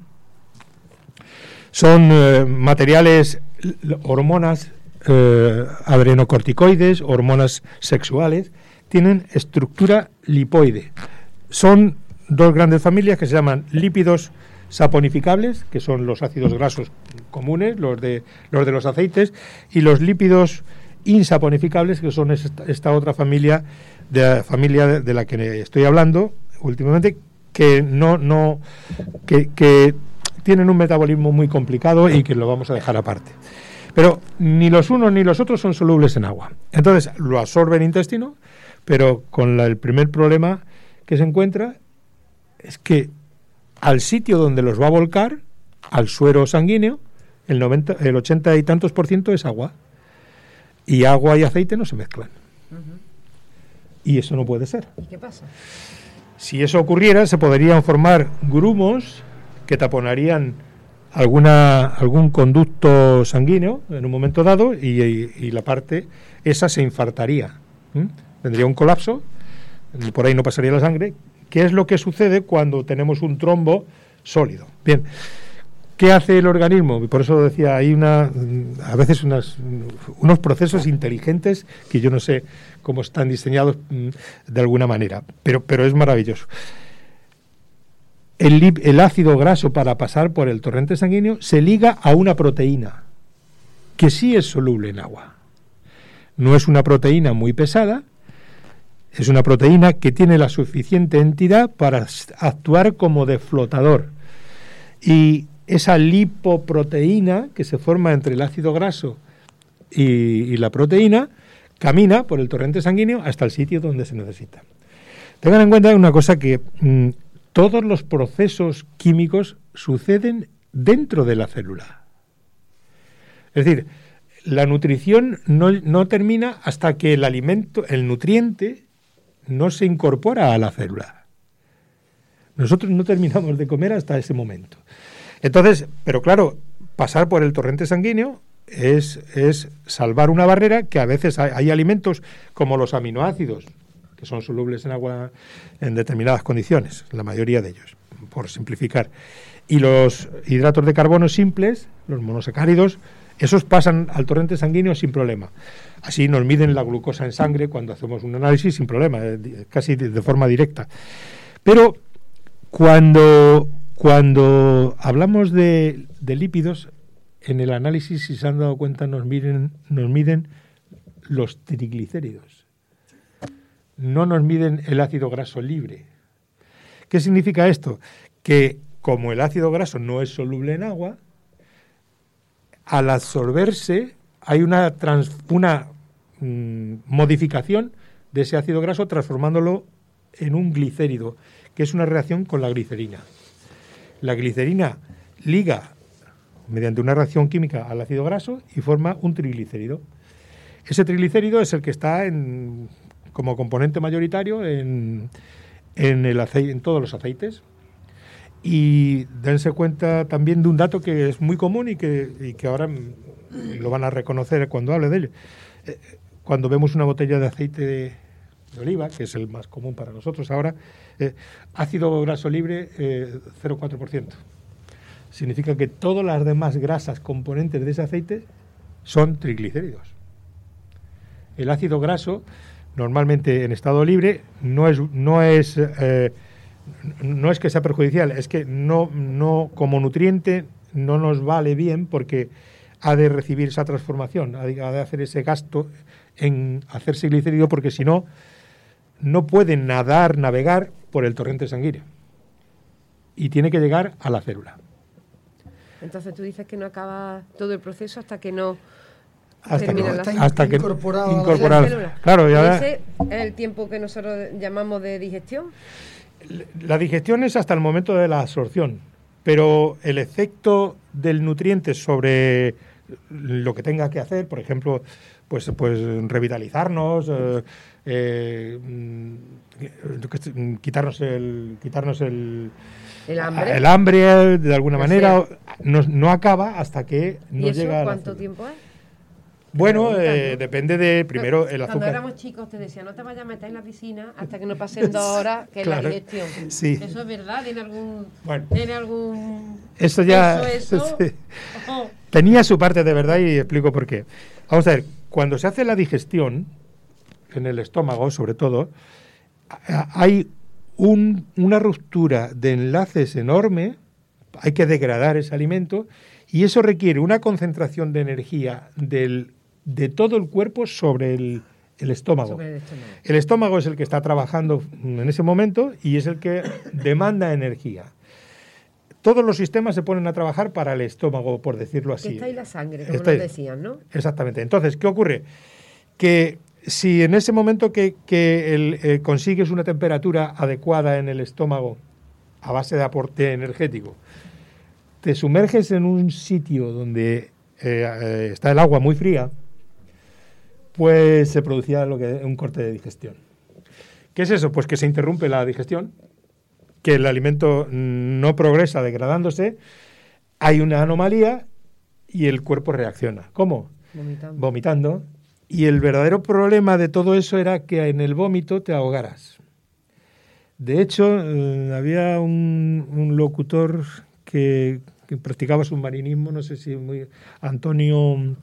Son eh, materiales, hormonas, eh, adrenocorticoides, hormonas sexuales, tienen estructura lipoide. Son dos grandes familias que se llaman lípidos saponificables, que son los ácidos grasos comunes, los de los de los aceites, y los lípidos insaponificables, que son esta, esta otra familia de la familia de, de la que estoy hablando últimamente, que no no que, que tienen un metabolismo muy complicado y que lo vamos a dejar aparte. Pero ni los unos ni los otros son solubles en agua. Entonces lo absorbe el intestino, pero con la, el primer problema que se encuentra es que al sitio donde los va a volcar, al suero sanguíneo, el noventa, el ochenta y tantos por ciento es agua. Y agua y aceite no se mezclan. Uh-huh. Y eso no puede ser. ¿Y qué pasa? Si eso ocurriera, se podrían formar grumos que taponarían alguna algún conducto sanguíneo en un momento dado y, y, y la parte esa se infartaría. ¿Mm? Tendría un colapso, por ahí no pasaría la sangre. ¿Qué es lo que sucede cuando tenemos un trombo sólido? Bien, ¿qué hace el organismo? Por eso decía, hay una a veces unas, unos procesos inteligentes que yo no sé cómo están diseñados de alguna manera, pero, pero es maravilloso. El, el ácido graso, para pasar por el torrente sanguíneo, se liga a una proteína que sí es soluble en agua. No es una proteína muy pesada, es una proteína que tiene la suficiente entidad para actuar como de flotador. Y esa lipoproteína que se forma entre el ácido graso y, y la proteína camina por el torrente sanguíneo hasta el sitio donde se necesita. Tengan en cuenta una cosa, que mmm, todos los procesos químicos suceden dentro de la célula. Es decir, la nutrición no, no termina hasta que el alimento, el nutriente, no se incorpora a la célula. Nosotros no terminamos de comer hasta ese momento. Entonces, pero claro, pasar por el torrente sanguíneo es, es salvar una barrera que a veces hay, hay alimentos como los aminoácidos, que son solubles en agua en determinadas condiciones, la mayoría de ellos, por simplificar. Y los hidratos de carbono simples, los monosacáridos, esos pasan al torrente sanguíneo sin problema. Así nos miden la glucosa en sangre cuando hacemos un análisis sin problema, casi de forma directa. Pero Cuando, cuando hablamos de, de lípidos, en el análisis, si se han dado cuenta, nos miden, nos miden los triglicéridos. No nos miden el ácido graso libre. ¿Qué significa esto? Que como el ácido graso no es soluble en agua, al absorberse hay una, trans, una mmm, modificación de ese ácido graso transformándolo en un glicérido, que es una reacción con la glicerina. La glicerina liga mediante una reacción química al ácido graso y forma un triglicérido. Ese triglicérido es el que está en, como componente mayoritario en, en, el aceite, en todos los aceites. Y dense cuenta también de un dato que es muy común y que, y que ahora lo van a reconocer cuando hable de ello. Eh, cuando vemos una botella de aceite de, de oliva, que es el más común para nosotros ahora, eh, ácido graso libre eh, cero coma cuatro por ciento. Significa que todas las demás grasas componentes de ese aceite son triglicéridos. El ácido graso, normalmente en estado libre, no es, no es, eh, no es que sea perjudicial, es que no, no, como nutriente no nos vale bien porque ha de recibir esa transformación, ha de, ha de hacer ese gasto en hacerse glicérido, porque si no, no puede nadar, navegar por el torrente sanguíneo y tiene que llegar a la célula. Entonces tú dices que no acaba todo el proceso hasta que no hasta termina que, la hasta, hasta que incorporado, incorporado. La célula. Claro, ya ¿Ese es el tiempo que nosotros llamamos de digestión? La digestión es hasta el momento de la absorción, pero el efecto del nutriente sobre lo que tenga que hacer, por ejemplo, pues, pues revitalizarnos, eh, eh, quitarnos el quitarnos el el hambre, el hambre de alguna manera, no, no acaba hasta que no ¿Y eso llega a cuánto la tiempo es? Bueno, eh, depende de, primero, el azúcar. Cuando éramos chicos te decía, no te vayas a meter en la piscina hasta que no pasen dos horas, que Claro, es la digestión. sí. ¿Eso es verdad? ¿Tiene algún...? Bueno. ¿Tiene algún...? Eso ya... Eso, eso. Sí. Oh. Tenía su parte de verdad y explico por qué. Vamos a ver, cuando se hace la digestión, en el estómago sobre todo, hay un, una ruptura de enlaces enorme, hay que degradar ese alimento y eso requiere una concentración de energía del, de todo el cuerpo sobre el, el estómago. Sobre el estómago. El estómago es el que está trabajando en ese momento y es el que demanda energía. Todos los sistemas se ponen a trabajar para el estómago, por decirlo así. Que está ahí la sangre, como Está nos ahí. decían, ¿no? Exactamente. Entonces, ¿qué ocurre? Que si en ese momento que, que el, eh, consigues una temperatura adecuada en el estómago a base de aporte energético, te sumerges en un sitio donde eh, eh, está el agua muy fría, pues se producía lo que un corte de digestión. ¿Qué es eso? Pues que se interrumpe la digestión, que el alimento no progresa degradándose, hay una anomalía y el cuerpo reacciona. ¿Cómo? Vomitando. Vomitando. Y el verdadero problema de todo eso era que en el vómito te ahogaras. De hecho, eh, había un, un locutor que, que practicaba submarinismo, no sé si muy... Antonio...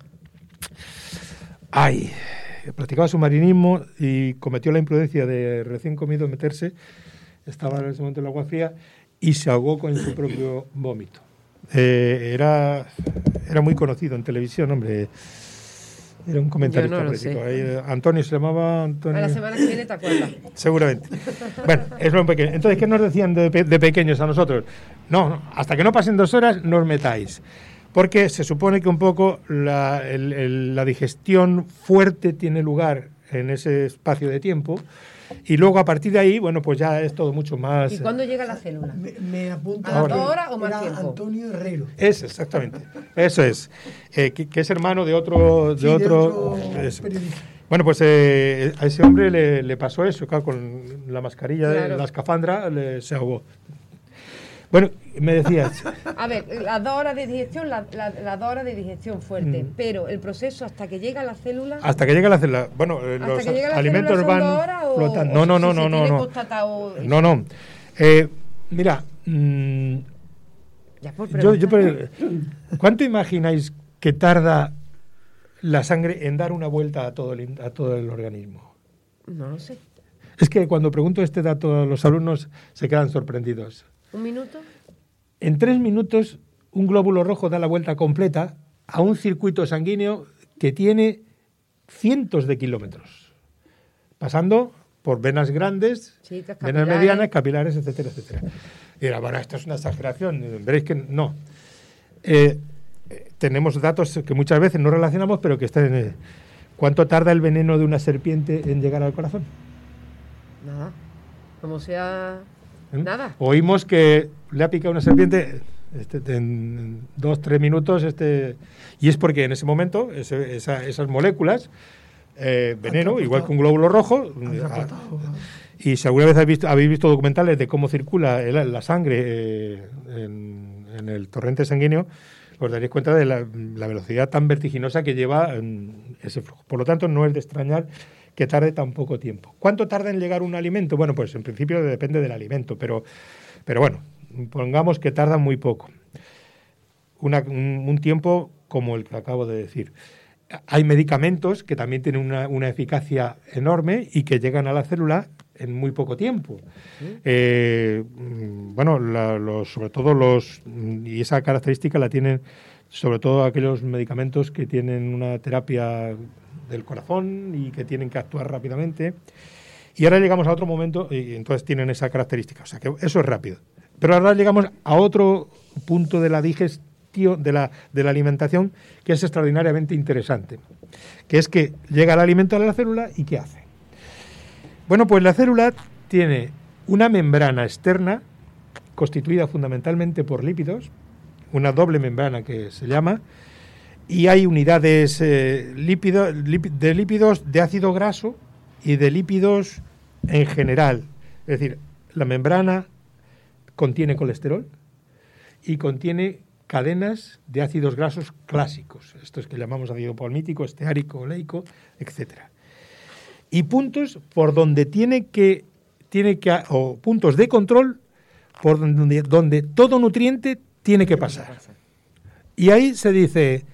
Ay, practicaba submarinismo y cometió la imprudencia de recién comido meterse, estaba en ese momento en el agua fría y se ahogó con su propio vómito. Eh, era, era muy conocido en televisión, hombre. Era un comentarista Yo no lo político. sé. Ahí, Antonio se llamaba Antonio. A la semana que viene te acuerdas. Seguramente. Bueno, es lo pequeño. Entonces, ¿qué nos decían de, pe- de pequeños a nosotros? No, no, hasta que no pasen dos horas no os metáis. Porque se supone que un poco la, el, el, la digestión fuerte tiene lugar en ese espacio de tiempo y luego a partir de ahí, bueno, pues ya es todo mucho más... ¿Y cuándo llega la célula? Me, me apunta ¿A las dos horas o más era tiempo? Antonio Herrero. Es, exactamente. Eso es. Eh, que, que es hermano de otro... De Sí, de otro, otro es. periodista. Bueno, pues eh, a ese hombre le, le pasó eso, claro, con la mascarilla, Claro. la escafandra, le, se ahogó. Bueno, me decías... A ver, las dos horas de digestión, la- la- las dos horas de digestión fuerte, Mm. pero el proceso hasta que llega a la célula... Hasta que llega la célula. Bueno, eh, ¿Hasta los que llega la alimentos célula son van dos horas o- flotando. o No, no, si no, se no, tiene no. constatado eso? No, no. Eh, mira, mmm, Ya por yo, yo, preguntar. ¿cuánto imagináis que tarda la sangre en dar una vuelta a todo el, a todo el organismo? No lo sé. Es que cuando pregunto este dato a los alumnos se quedan sorprendidos. ¿Un minuto? En tres minutos, un glóbulo rojo da la vuelta completa a un circuito sanguíneo que tiene cientos de kilómetros, pasando por venas grandes, sí, venas medianas, capilares, etcétera, etcétera. Y era, bueno, esto es una exageración. Veréis que no. Eh, tenemos datos que muchas veces no relacionamos, pero que están en el... ¿Cuánto tarda el veneno de una serpiente en llegar al corazón? Nada. Como sea... ¿Eh? Nada. Oímos que le ha picado una serpiente este, en dos, tres minutos, este, y es porque en ese momento ese, esa, esas moléculas, eh, veneno, igual que un glóbulo rojo, a, y si alguna vez habéis visto, habéis visto documentales de cómo circula el, la sangre eh, en, en el torrente sanguíneo, os daréis cuenta de la, la velocidad tan vertiginosa que lleva en ese flujo. Por lo tanto, no es de extrañar que tarde tan poco tiempo. ¿Cuánto tarda en llegar un alimento? Bueno, pues en principio depende del alimento, pero, pero bueno, pongamos que tarda muy poco. Una, un, un tiempo como el que acabo de decir. Hay medicamentos que también tienen una, una eficacia enorme y que llegan a la célula en muy poco tiempo. ¿Sí? Eh, bueno, la, los, sobre todo los... Y esa característica la tienen sobre todo aquellos medicamentos que tienen una terapia del corazón y que tienen que actuar rápidamente. Y ahora llegamos a otro momento y entonces tienen esa característica. O sea, que eso es rápido. Pero ahora llegamos a otro punto de la digestión, de la, de la alimentación, que es extraordinariamente interesante, que es que llega el alimento a la célula y ¿qué hace? Bueno, pues la célula tiene una membrana externa constituida fundamentalmente por lípidos, una doble membrana que se llama, y hay unidades eh, lípido, líp, de lípidos de ácido graso y de lípidos en general. Es decir, la membrana contiene colesterol y contiene cadenas de ácidos grasos clásicos, estos que llamamos ácido palmítico, esteárico, oleico, etcétera. Y puntos por donde tiene que, tiene que, o puntos de control por donde, donde todo nutriente tiene que pasar. Y ahí se dice,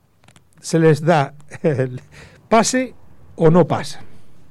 se les da el pase o no pasa.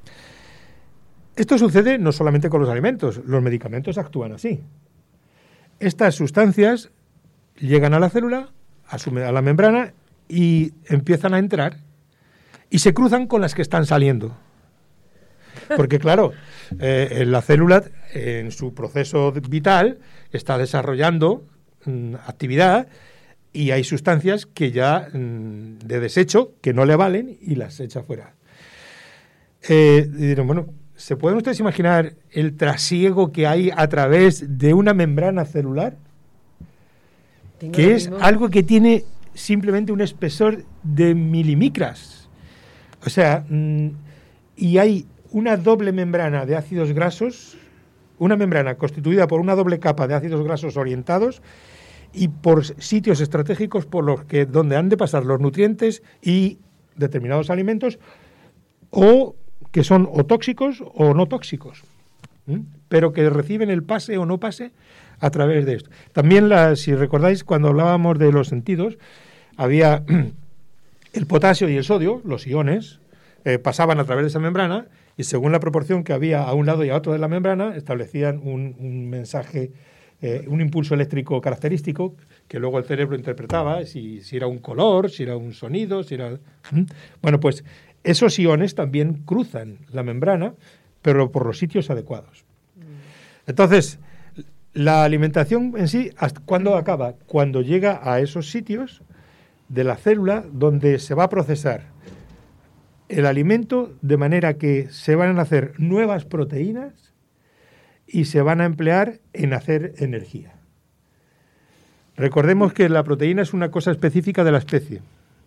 Esto sucede no solamente con los alimentos, los medicamentos actúan así. Estas sustancias llegan a la célula, a, su, a la membrana, y empiezan a entrar y se cruzan con las que están saliendo. Porque claro, eh, la célula en su proceso vital está desarrollando mm, actividad y hay sustancias que ya mm, de desecho que no le valen y las echa fuera. Eh, y dirán, bueno, ¿se pueden ustedes imaginar el trasiego que hay a través de una membrana celular? Tengo que es mismo. Algo que tiene simplemente un espesor de milimicras. O sea, mmm, y hay una doble membrana de ácidos grasos, una membrana constituida por una doble capa de ácidos grasos orientados y por sitios estratégicos por los que donde han de pasar los nutrientes y determinados alimentos, o que son o tóxicos o no tóxicos, ¿Mm? pero que reciben el pase o no pase a través de esto. También, la, si recordáis, cuando hablábamos de los sentidos, había el potasio y el sodio, los iones, eh, pasaban a través de esa membrana y según la proporción que había a un lado y a otro de la membrana, establecían un, un mensaje, eh, un impulso eléctrico característico que luego el cerebro interpretaba, si, si era un color, si era un sonido, si era... ¿Mm? Bueno, pues esos iones también cruzan la membrana, pero por los sitios adecuados. Entonces, la alimentación en sí, ¿cuándo acaba? Cuando llega a esos sitios de la célula donde se va a procesar el alimento de manera que se van a hacer nuevas proteínas y se van a emplear en hacer energía. Recordemos que la proteína es una cosa específica de la especie.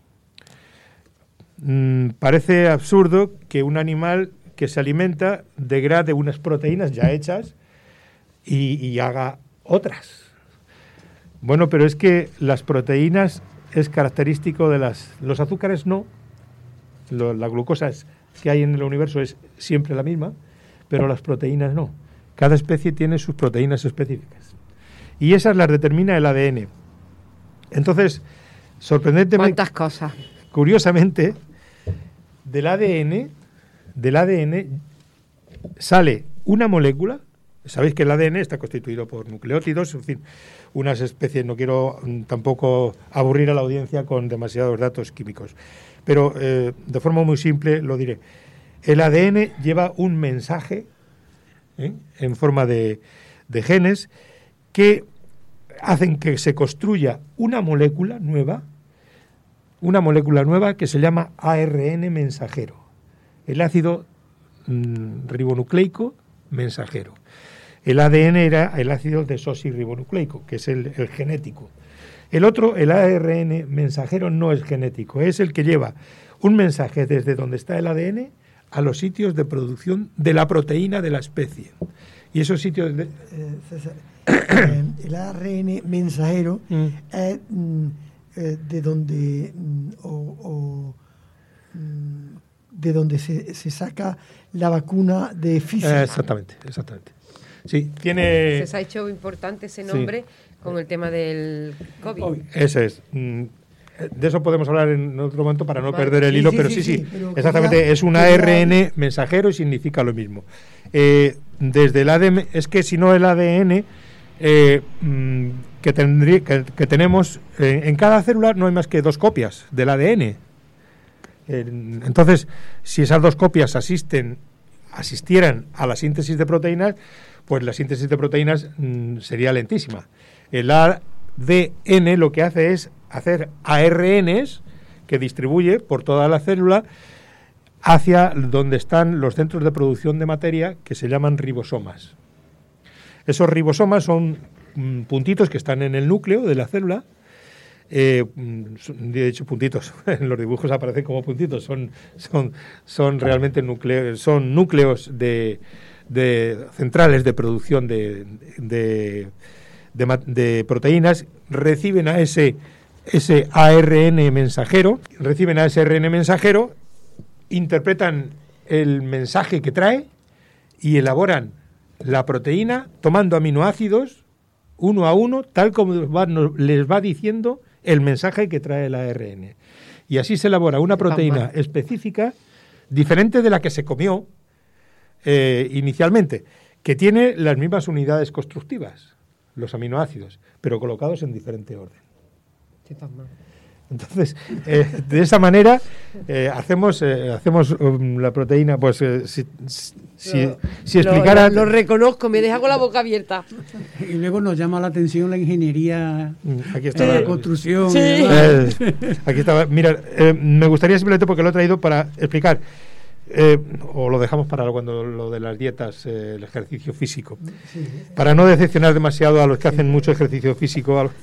Mm, parece absurdo que un animal que se alimenta degrade unas proteínas ya hechas y, y haga otras. Bueno, pero es que las proteínas es característico de las... Los azúcares no. Lo, la glucosa es, que hay en el universo es siempre la misma, pero las proteínas no. Cada especie tiene sus proteínas específicas. Y esas las determina el A D N. Entonces, sorprendentemente... ¿Cuántas cosas? Curiosamente, del A D N, del A D N sale una molécula Sabéis que el A D N está constituido por nucleótidos, en fin, unas especies, no quiero mm, tampoco aburrir a la audiencia con demasiados datos químicos, pero eh, de forma muy simple lo diré. El A D N lleva un mensaje ¿eh? en forma de, de genes que hacen que se construya una molécula nueva, una molécula nueva que se llama A R N mensajero, el ácido mm, ribonucleico mensajero. El A D N era el ácido desoxirribonucleico, que es el, el genético. El otro, el A R N mensajero, no es genético, es el que lleva un mensaje desde donde está el A D N a los sitios de producción de la proteína de la especie. Y esos sitios... De... Eh, César, eh, el A R N mensajero mm. es mm, eh, de donde mm, o, o mm, de donde se, se saca la vacuna de Pfizer. Eh, exactamente, exactamente. Sí, tiene... Se ha hecho importante ese nombre sí. con el tema del COVID. Ese es. De eso podemos hablar en otro momento para no vale. perder el sí, hilo, sí, pero sí, sí, sí. Pero exactamente, quería, es un A R N quería... mensajero y significa lo mismo. Eh, desde el A D N, es que si no el A D N eh, que, tendría, que, que tenemos, eh, en cada célula no hay más que dos copias del A D N. Eh, entonces, si esas dos copias asisten, asistieran a la síntesis de proteínas, pues la síntesis de proteínas mmm, sería lentísima. El A D N lo que hace es hacer A R Ns que distribuye por toda la célula hacia donde están los centros de producción de materia que se llaman ribosomas. Esos ribosomas son mmm, puntitos que están en el núcleo de la célula. Eh, de hecho, puntitos, en los dibujos aparecen como puntitos, son, son, son realmente núcleos, son núcleos de, de centrales de producción de, de, de, de proteínas, reciben a ese, ese A R N mensajero, reciben a ese A R N mensajero, interpretan el mensaje que trae y elaboran la proteína tomando aminoácidos uno a uno, tal como va, les va diciendo el mensaje que trae el A R N. Y así se elabora una proteína específica diferente de la que se comió eh, inicialmente, que tiene las mismas unidades constructivas, los aminoácidos, pero colocados en diferente orden. Entonces, eh, de esa manera eh, hacemos eh, hacemos um, la proteína, pues eh, si, si, lo, si explicara... Lo, lo, lo reconozco, me deja con la boca abierta. Y luego nos llama la atención la ingeniería, aquí está eh, la construcción. Sí. Eh, aquí estaba. Mira, eh, me gustaría simplemente, porque lo he traído para explicar, eh, o lo dejamos para cuando lo de las dietas, eh, el ejercicio físico, sí. Para no decepcionar demasiado a los que hacen mucho ejercicio físico. A los...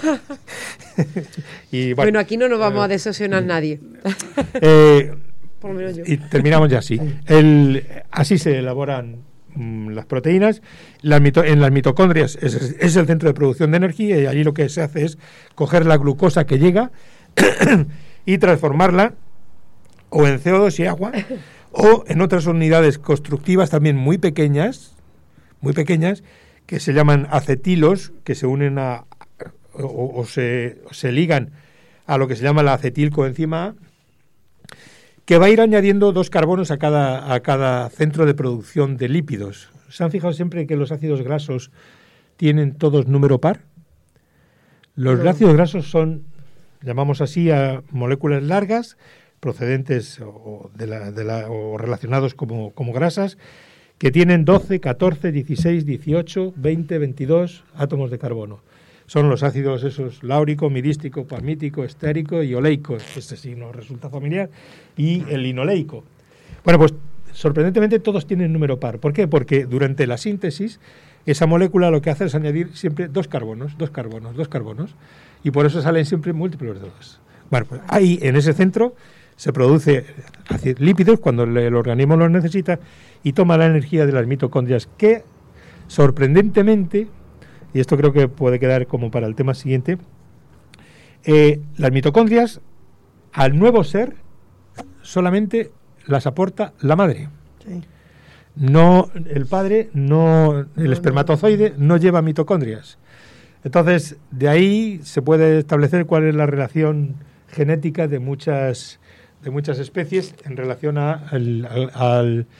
y, bueno, bueno, aquí no nos vamos eh, a decepcionar nadie. Eh, Por lo menos yo. Y terminamos ya así. El, así se elaboran mmm, las proteínas. Las mito, en las mitocondrias es, es el centro de producción de energía, y allí lo que se hace es coger la glucosa que llega y transformarla o en C O dos y agua o en otras unidades constructivas también muy pequeñas, muy pequeñas, que se llaman acetilos, que se unen a o, o, se, o se ligan a lo que se llama la acetilcoenzima A, que va a ir añadiendo dos carbonos a cada, a cada centro de producción de lípidos. ¿Se han fijado siempre que los ácidos grasos tienen todos número par? Los no. ácidos grasos son, llamamos así a moléculas largas, procedentes o, de la, de la, o relacionados como, como grasas, que tienen doce, catorce, dieciséis, dieciocho, veinte, veintidós átomos de carbono. Son los ácidos esos láurico, mirístico, palmítico, estérico y oleico. Este sí nos resulta familiar. Y el linoleico. Bueno, pues sorprendentemente todos tienen número par. ¿Por qué? Porque durante la síntesis esa molécula lo que hace es añadir siempre dos carbonos, dos carbonos, dos carbonos. Y por eso salen siempre múltiplos de dos. Bueno, pues ahí en ese centro se produce lípidos cuando el organismo los necesita y toma la energía de las mitocondrias, que sorprendentemente, y esto creo que puede quedar como para el tema siguiente, eh, las mitocondrias al nuevo ser solamente las aporta la madre. Sí. No, el padre, no, el espermatozoide no lleva mitocondrias. Entonces, de ahí se puede establecer cuál es la relación genética de muchas de muchas especies en relación a, al, al,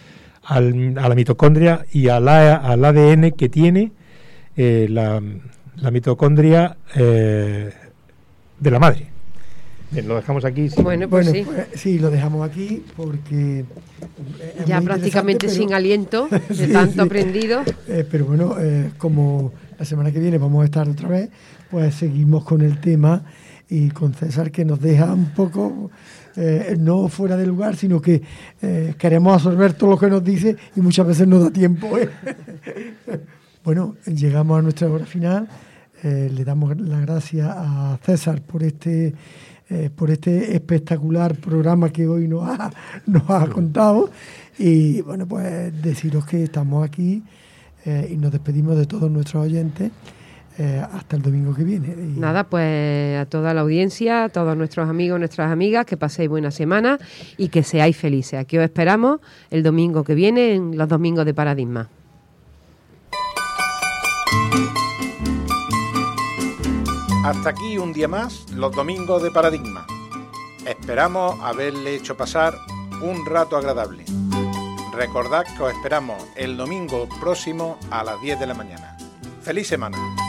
al, a la mitocondria y a la, al A D N que tiene eh, la, la mitocondria eh, de la madre. Bien, lo dejamos aquí. Sí. Bueno, pues, bueno, sí. pues sí, lo dejamos aquí porque ya prácticamente pero... sin aliento de sí, tanto sí. aprendido. Eh, pero bueno, eh, como la semana que viene vamos a estar otra vez, pues seguimos con el tema y con César, que nos deja un poco eh, no fuera de lugar, sino que eh, queremos absorber todo lo que nos dice y muchas veces no da tiempo. ¿eh? Bueno, llegamos a nuestra hora final. Eh, le damos las gracias a César por este eh, por este espectacular programa que hoy nos ha, nos ha contado. Y bueno, pues deciros que estamos aquí eh, y nos despedimos de todos nuestros oyentes eh, hasta el domingo que viene. Y... Nada, pues a toda la audiencia, a todos nuestros amigos, nuestras amigas, que paséis buena semana y que seáis felices. Aquí os esperamos el domingo que viene, en los domingos de Paradigma. Hasta aquí un día más, los domingos de Paradigma. Esperamos haberle hecho pasar un rato agradable. Recordad que os esperamos el domingo próximo a las diez de la mañana. ¡Feliz semana!